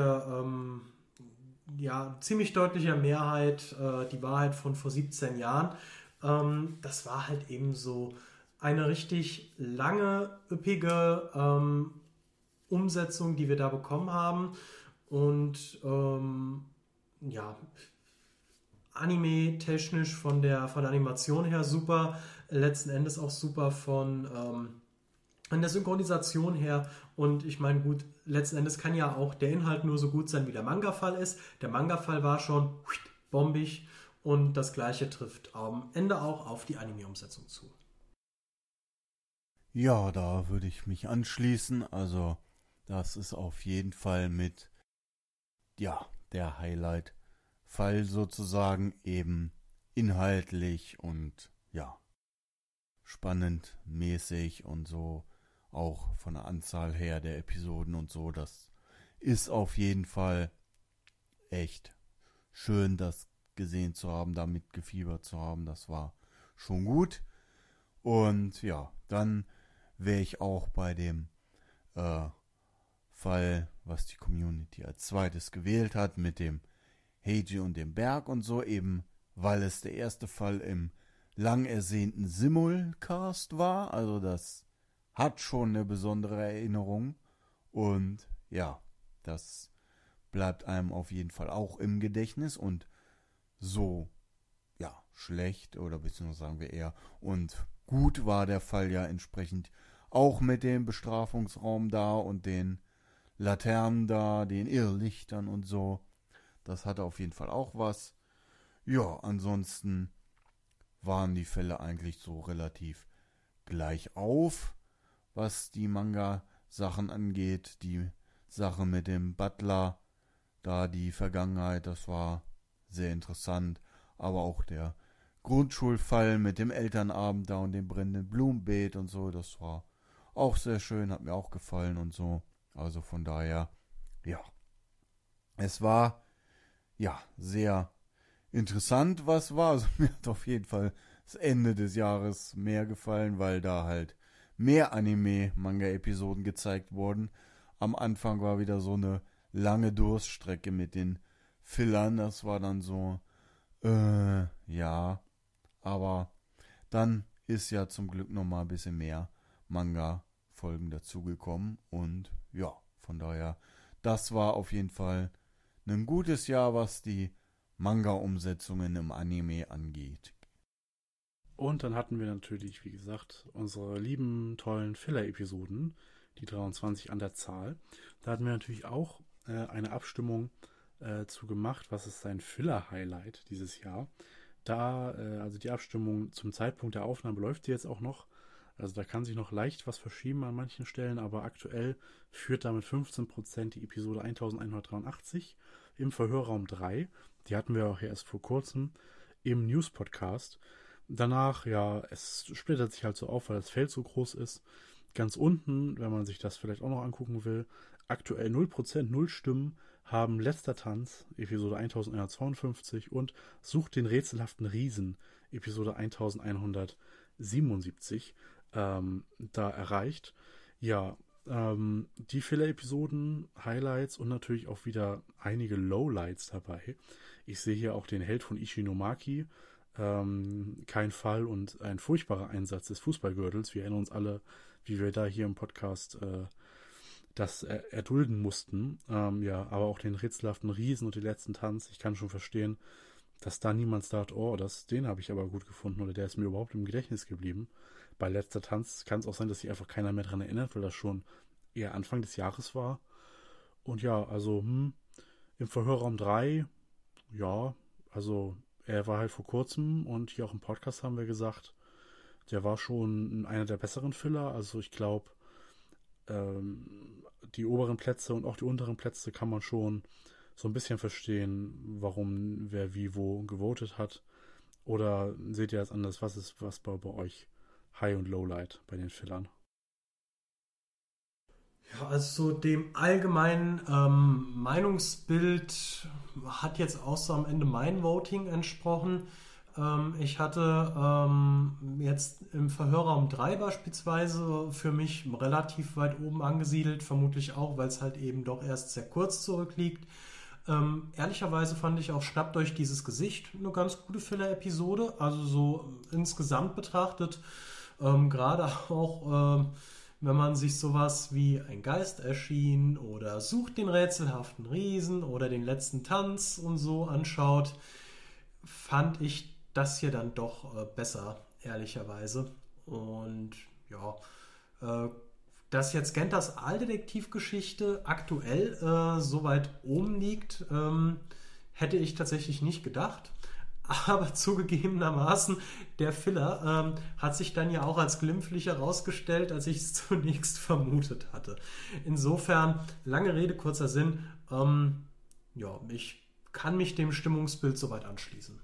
ziemlich deutlicher Mehrheit die Wahrheit von vor 17 Jahren. Das war halt eben so eine richtig lange, üppige Umsetzung, die wir da bekommen haben. Und ja, Anime-technisch von der Animation her super, letzten Endes auch super von an der Synchronisation her. Und ich meine, gut, letzten Endes kann ja auch der Inhalt nur so gut sein, wie der Manga-Fall ist. Der Manga-Fall war schon bombig und das Gleiche trifft am Ende auch auf die Anime-Umsetzung zu. Ja, da würde ich mich anschließen. Also, das ist auf jeden Fall mit, ja, der Highlight-Fall sozusagen, eben inhaltlich und ja, spannend mäßig und so, auch von der Anzahl her der Episoden und so. Das ist auf jeden Fall echt schön, das gesehen zu haben, da mitgefiebert zu haben. Das war schon gut. Und ja, dann wäre ich auch bei dem Fall, was die Community als zweites gewählt hat, mit dem Heiji und dem Berg und so, eben weil es der erste Fall im lang ersehnten Simulcast war. Also das hat schon eine besondere Erinnerung. Und ja, das bleibt einem auf jeden Fall auch im Gedächtnis. Und so, ja, schlecht oder beziehungsweise sagen wir eher und gut war der Fall ja entsprechend auch mit dem Bestrafungsraum da und den Laternen da, den Irrlichtern und so. Das hatte auf jeden Fall auch was. Ja, ansonsten waren die Fälle eigentlich so relativ gleich auf, was die Manga-Sachen angeht. Die Sache mit dem Butler, da die Vergangenheit, das war sehr interessant. Aber auch der Grundschulfall mit dem Elternabend da und dem brennenden Blumenbeet und so, das war auch sehr schön, hat mir auch gefallen und so. Also von daher, ja. Es war, ja, sehr interessant, was war. Also mir hat auf jeden Fall das Ende des Jahres mehr gefallen, weil da halt mehr Anime-Manga-Episoden gezeigt wurden. Am Anfang war wieder so eine lange Durststrecke mit den Fillern. Das war dann so, ja. Aber dann ist ja zum Glück nochmal ein bisschen mehr Manga-Folgen dazugekommen. Und ja, von daher, das war auf jeden Fall ein gutes Jahr, was die Manga-Umsetzungen im Anime angeht. Und dann hatten wir natürlich, wie gesagt, unsere lieben, tollen Filler-Episoden, die 23 an der Zahl. Da hatten wir natürlich auch eine Abstimmung zu gemacht, was ist sein Filler-Highlight dieses Jahr. Da, also die Abstimmung zum Zeitpunkt der Aufnahme läuft sie jetzt auch noch. Also da kann sich noch leicht was verschieben an manchen Stellen, aber aktuell führt damit 15% die Episode 1183 im Verhörraum 3. Die hatten wir auch erst vor kurzem im News-Podcast. Danach, ja, es splittert sich halt so auf, weil das Feld so groß ist. Ganz unten, wenn man sich das vielleicht auch noch angucken will, aktuell 0%, 0 Stimmen, haben Letzter Tanz, Episode 1152 und Sucht den rätselhaften Riesen, Episode 1177, da erreicht. Ja, die Filler-Episoden, Highlights und natürlich auch wieder einige Lowlights dabei. Ich sehe hier auch den Held von Ishinomaki, kein Fall und ein furchtbarer Einsatz des Fußballgürtels. Wir erinnern uns alle, wie wir da hier im Podcast das erdulden mussten. Ja, aber auch den rätselhaften Riesen und den letzten Tanz. Ich kann schon verstehen, dass da niemand sagt, oh, den habe ich aber gut gefunden oder der ist mir überhaupt im Gedächtnis geblieben. Bei letzter Tanz kann es auch sein, dass sich einfach keiner mehr daran erinnert, weil das schon eher Anfang des Jahres war. Und ja, also im Verhörraum 3, ja, also er war halt vor kurzem und hier auch im Podcast haben wir gesagt, der war schon einer der besseren Filler. Also ich glaube, die oberen Plätze und auch die unteren Plätze kann man schon so ein bisschen verstehen, warum wer wie wo gewotet hat. Oder seht ihr das anders? Was ist was bei euch High- und Lowlight bei den Fillern? Ja, also so dem allgemeinen Meinungsbild hat jetzt auch so am Ende mein Voting entsprochen. Ich hatte jetzt im Verhörraum 3 beispielsweise für mich relativ weit oben angesiedelt, vermutlich auch, weil es halt eben doch erst sehr kurz zurückliegt. Ehrlicherweise fand ich auch Schnappt euch dieses Gesicht eine ganz gute Filler-Episode. Also so insgesamt betrachtet, gerade auch wenn man sich sowas wie Ein Geist erschien oder Sucht den rätselhaften Riesen oder den letzten Tanz und so anschaut, fand ich das hier dann doch besser, ehrlicherweise. Und ja, Dass jetzt Gentas Aaldetektivgeschichte aktuell so weit oben liegt, hätte ich tatsächlich nicht gedacht. Aber zugegebenermaßen, der Filler hat sich dann ja auch als glimpflich herausgestellt, als ich es zunächst vermutet hatte. Insofern, lange Rede, kurzer Sinn, ja, ich kann mich dem Stimmungsbild soweit anschließen.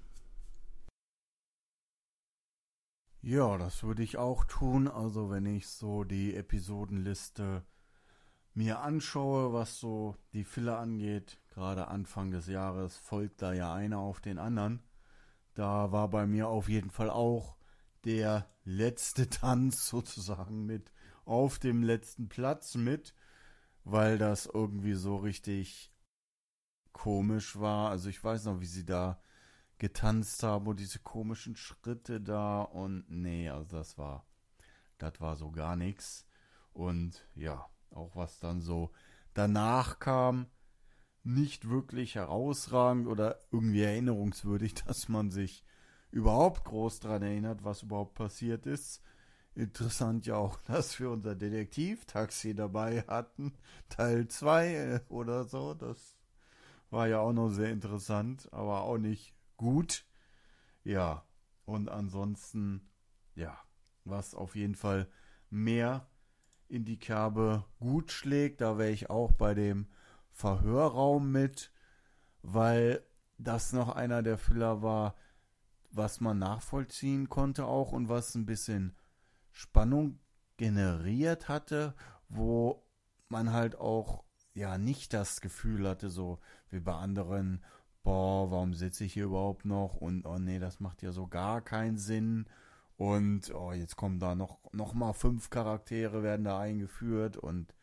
Ja, das würde ich auch tun. Also wenn ich so die Episodenliste mir anschaue, was so die Filler angeht, gerade Anfang des Jahres folgt da ja einer auf den anderen. Da war bei mir auf jeden Fall auch der letzte Tanz sozusagen mit auf dem letzten Platz mit, weil das irgendwie so richtig komisch war. Also ich weiß noch, wie sie da getanzt haben und diese komischen Schritte da und nee, also das war so gar nichts. Und ja, auch was dann so danach kam, nicht wirklich herausragend oder irgendwie erinnerungswürdig, dass man sich überhaupt groß daran erinnert, was überhaupt passiert ist. Interessant ja auch, dass wir unser Detektiv-Taxi dabei hatten, Teil 2 oder so. Das war ja auch noch sehr interessant, aber auch nicht gut. Ja, und ansonsten, ja, was auf jeden Fall mehr in die Kerbe gut schlägt, da wäre ich auch bei dem Verhörraum mit, weil das noch einer der Filler war, was man nachvollziehen konnte auch und was ein bisschen Spannung generiert hatte, wo man halt auch ja nicht das Gefühl hatte, so wie bei anderen, boah, warum sitze ich hier überhaupt noch und oh nee, das macht ja so gar keinen Sinn und oh, jetzt kommen da noch mal 5 Charaktere werden da eingeführt und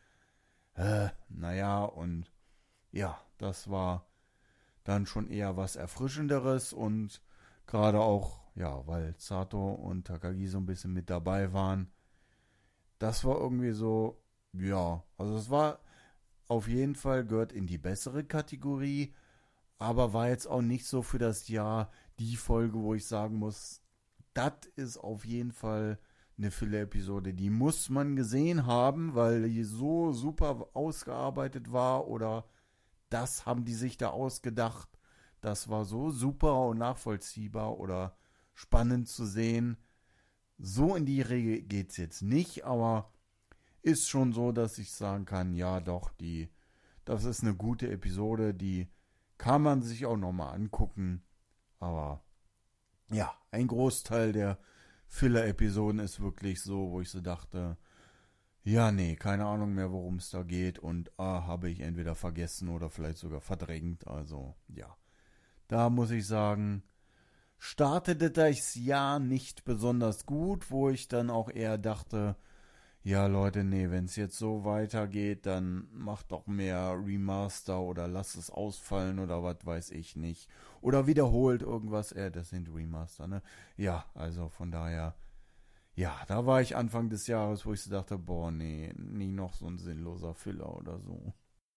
naja, und ja, das war dann schon eher was Erfrischenderes und gerade auch, ja, weil Sato und Takagi so ein bisschen mit dabei waren, das war irgendwie so, ja, also es war auf jeden Fall, gehört in die bessere Kategorie, aber war jetzt auch nicht so für das Jahr die Folge, wo ich sagen muss, das ist auf jeden Fall eine Filler-Episode, die muss man gesehen haben, weil die so super ausgearbeitet war oder das haben die sich da ausgedacht. Das war so super und nachvollziehbar oder spannend zu sehen. So in die Regel geht's jetzt nicht, aber ist schon so, dass ich sagen kann, ja doch, das ist eine gute Episode, die kann man sich auch nochmal angucken. Aber ja, ein Großteil der Filler-Episoden ist wirklich so, wo ich so dachte, ja, nee, keine Ahnung mehr, worum es da geht und habe ich entweder vergessen oder vielleicht sogar verdrängt. Also, ja. Da muss ich sagen, startete das Jahr nicht besonders gut, wo ich dann auch eher dachte, ja Leute, nee, wenn es jetzt so weitergeht, dann macht doch mehr Remaster oder lasst es ausfallen oder was weiß ich nicht. Oder wiederholt irgendwas, das sind Remaster, ne? Ja, also von daher, ja, da war ich Anfang des Jahres, wo ich so dachte, boah, nee, nie noch so ein sinnloser Filler oder so.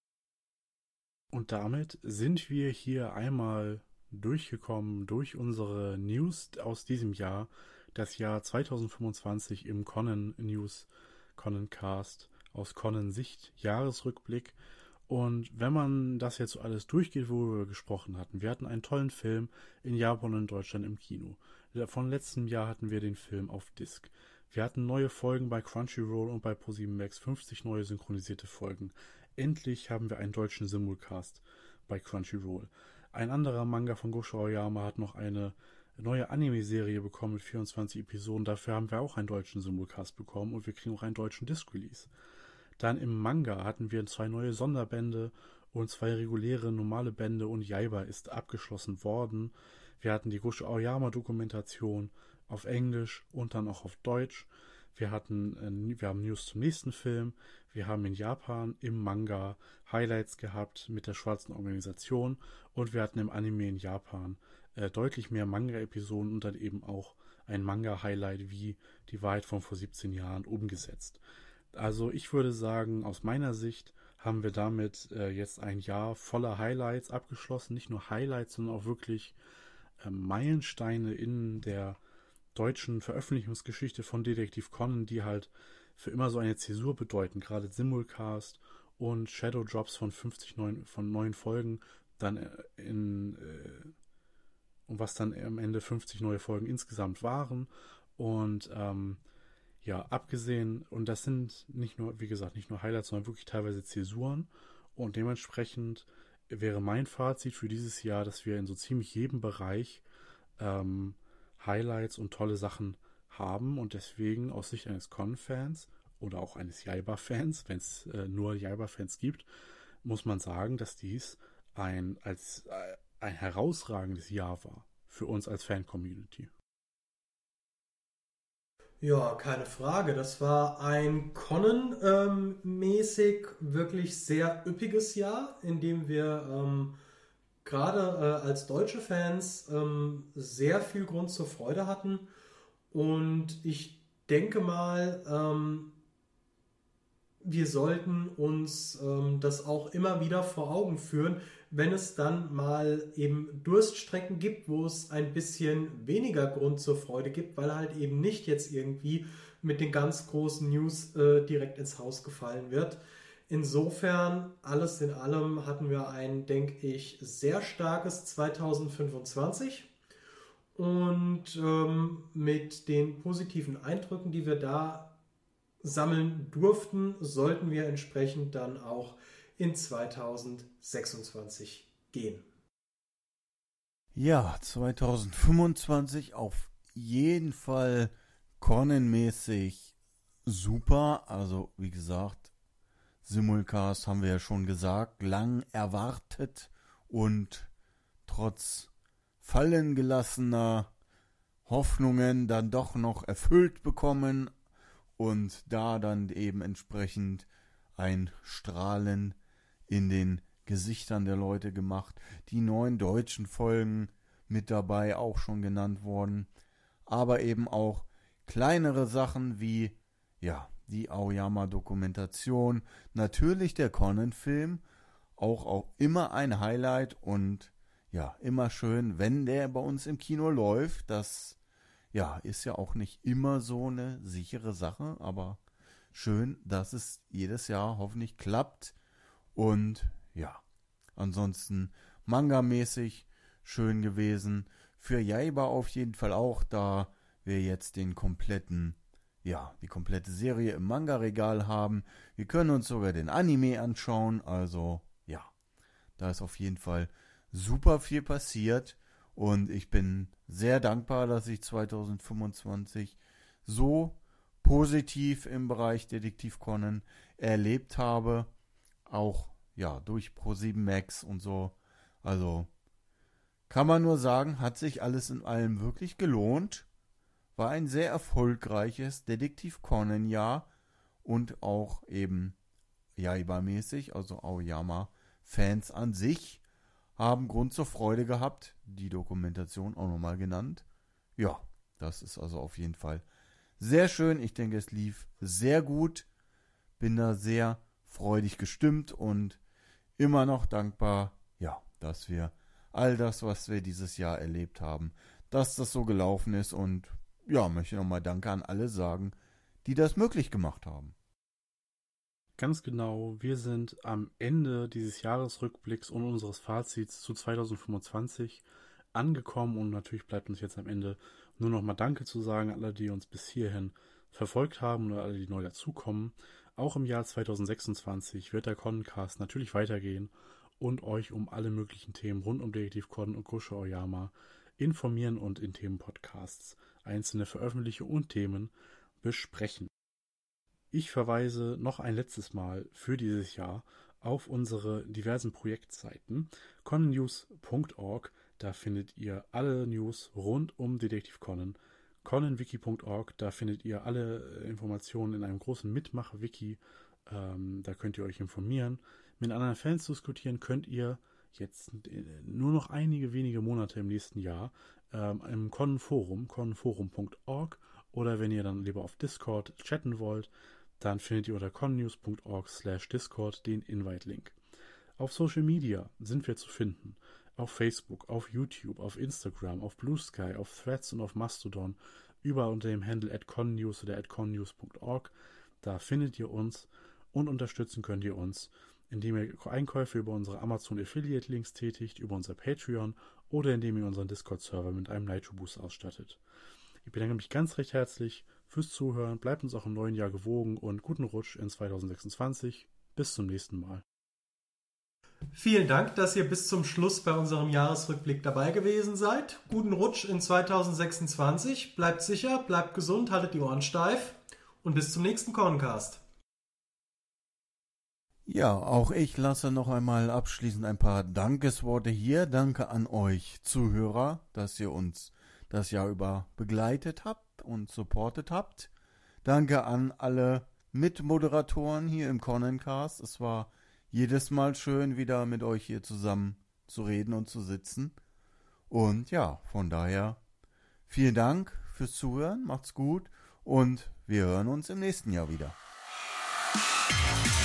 Und damit sind wir hier einmal durchgekommen durch unsere News aus diesem Jahr, das Jahr 2025 im Conan News, Conan Cast aus Conan Sicht, Jahresrückblick. Und wenn man das jetzt so alles durchgeht, worüber wir gesprochen hatten, wir hatten einen tollen Film in Japan und in Deutschland im Kino. Von letztem Jahr hatten wir den Film auf Disc. Wir hatten neue Folgen bei Crunchyroll und bei ProSieben Max, 50 neue synchronisierte Folgen. Endlich haben wir einen deutschen Simulcast bei Crunchyroll. Ein anderer Manga von Gosho Aoyama hat noch eine neue Anime-Serie bekommen mit 24 Episoden. Dafür haben wir auch einen deutschen Simulcast bekommen und wir kriegen auch einen deutschen Disc-Release. Dann im Manga hatten wir 2 neue Sonderbände und 2 reguläre normale Bände und Yaiba ist abgeschlossen worden. Wir hatten die Gosho Aoyama-Dokumentation auf Englisch und dann auch auf Deutsch. Wir haben News zum nächsten Film. Wir haben in Japan im Manga Highlights gehabt mit der schwarzen Organisation und wir hatten im Anime in Japan deutlich mehr Manga-Episoden und dann eben auch ein Manga-Highlight wie die Wahrheit von vor 17 Jahren umgesetzt. Also ich würde sagen, aus meiner Sicht haben wir damit jetzt ein Jahr voller Highlights abgeschlossen. Nicht nur Highlights, sondern auch wirklich Meilensteine in der deutschen Veröffentlichungsgeschichte von Detektiv Conan, die halt für immer so eine Zäsur bedeuten. Gerade Simulcast und Shadow Drops von neuen Folgen dann und was dann am Ende 50 neue Folgen insgesamt waren. Und ja, abgesehen, und das sind nicht nur, wie gesagt, nicht nur Highlights, sondern wirklich teilweise Zäsuren. Und dementsprechend wäre mein Fazit für dieses Jahr, dass wir in so ziemlich jedem Bereich Highlights und tolle Sachen haben. Und deswegen aus Sicht eines Con-Fans oder auch eines Jaiba-Fans, wenn es nur Jaiba-Fans gibt, muss man sagen, dass dies ein herausragendes Jahr war für uns als Fan-Community. Ja, keine Frage. Das war ein Conan-mäßig wirklich sehr üppiges Jahr, in dem wir gerade als deutsche Fans sehr viel Grund zur Freude hatten. Und ich denke mal, wir sollten uns das auch immer wieder vor Augen führen, wenn es dann mal eben Durststrecken gibt, wo es ein bisschen weniger Grund zur Freude gibt, weil halt eben nicht jetzt irgendwie mit den ganz großen News direkt ins Haus gefallen wird. Insofern, alles in allem hatten wir ein, denke ich, sehr starkes 2025 und mit den positiven Eindrücken, die wir da sammeln durften, sollten wir entsprechend dann auch in 2026 gehen. Ja, 2025 auf jeden Fall Conan-mäßig super. Also wie gesagt, Simulcast haben wir ja schon gesagt, lang erwartet und trotz fallen gelassener Hoffnungen dann doch noch erfüllt bekommen und da dann eben entsprechend ein Strahlen in den Gesichtern der Leute gemacht. Die 9 deutschen Folgen mit dabei, auch schon genannt worden. Aber eben auch kleinere Sachen wie, ja, die Aoyama-Dokumentation. Natürlich der Conan-Film, auch immer ein Highlight und ja, immer schön, wenn der bei uns im Kino läuft. Das ja, ist ja auch nicht immer so eine sichere Sache, aber schön, dass es jedes Jahr hoffentlich klappt. Und ja, ansonsten Manga-mäßig schön gewesen. Für Jaiba auf jeden Fall auch, da wir jetzt die komplette Serie im Manga-Regal haben. Wir können uns sogar den Anime anschauen, also ja, da ist auf jeden Fall super viel passiert. Und ich bin sehr dankbar, dass ich 2025 so positiv im Bereich Detektiv Conan erlebt habe. Auch ja durch Pro7 Max und so. Also kann man nur sagen, hat sich alles in allem wirklich gelohnt. War ein sehr erfolgreiches Detektiv Conan Jahr und auch eben Jaiba-mäßig, also Aoyama-Fans an sich haben Grund zur Freude gehabt. Die Dokumentation auch nochmal genannt. Ja, das ist also auf jeden Fall sehr schön. Ich denke, es lief sehr gut. Bin da sehr freudig gestimmt und immer noch dankbar, ja, dass wir all das, was wir dieses Jahr erlebt haben, dass das so gelaufen ist. Und ja, möchte nochmal Danke an alle sagen, die das möglich gemacht haben. Ganz genau, wir sind am Ende dieses Jahresrückblicks und unseres Fazits zu 2025 angekommen und natürlich bleibt uns jetzt am Ende nur noch mal Danke zu sagen an alle, die uns bis hierhin verfolgt haben oder alle, die neu dazukommen. Auch im Jahr 2026 wird der Conan-Cast natürlich weitergehen und euch um alle möglichen Themen rund um Detektiv Conan und Gosho Aoyama informieren und in Themenpodcasts einzelne Veröffentlichungen und Themen besprechen. Ich verweise noch ein letztes Mal für dieses Jahr auf unsere diversen Projektseiten conannews.org. Da findet ihr alle News rund um Detektiv Conan. conanwiki.org, da findet ihr alle Informationen in einem großen Mitmach-Wiki. Da könnt ihr euch informieren. Mit anderen Fans diskutieren könnt ihr jetzt nur noch einige wenige Monate im nächsten Jahr im Conan-Forum, conanforum.org, oder wenn ihr dann lieber auf Discord chatten wollt, dann findet ihr unter connews.org/discord den Invite-Link. Auf Social Media sind wir zu finden. Auf Facebook, auf YouTube, auf Instagram, auf Blue Sky, auf Threads und auf Mastodon. Überall unter dem Handle @connews oder @connews.org. Da findet ihr uns und unterstützen könnt ihr uns, indem ihr Einkäufe über unsere Amazon Affiliate Links tätigt, über unser Patreon oder indem ihr unseren Discord-Server mit einem Nitro Boost ausstattet. Ich bedanke mich ganz recht herzlich fürs Zuhören, bleibt uns auch im neuen Jahr gewogen und guten Rutsch in 2026. Bis zum nächsten Mal. Vielen Dank, dass ihr bis zum Schluss bei unserem Jahresrückblick dabei gewesen seid. Guten Rutsch in 2026. Bleibt sicher, bleibt gesund, haltet die Ohren steif und bis zum nächsten Corncast. Ja, auch ich lasse noch einmal abschließend ein paar Dankesworte hier. Danke an euch Zuhörer, dass ihr uns das Jahr über begleitet habt und supportet habt. Danke an alle Mitmoderatoren hier im Cornencast. Es war jedes Mal schön, wieder mit euch hier zusammen zu reden und zu sitzen. Und ja, von daher vielen Dank fürs Zuhören, macht's gut und wir hören uns im nächsten Jahr wieder.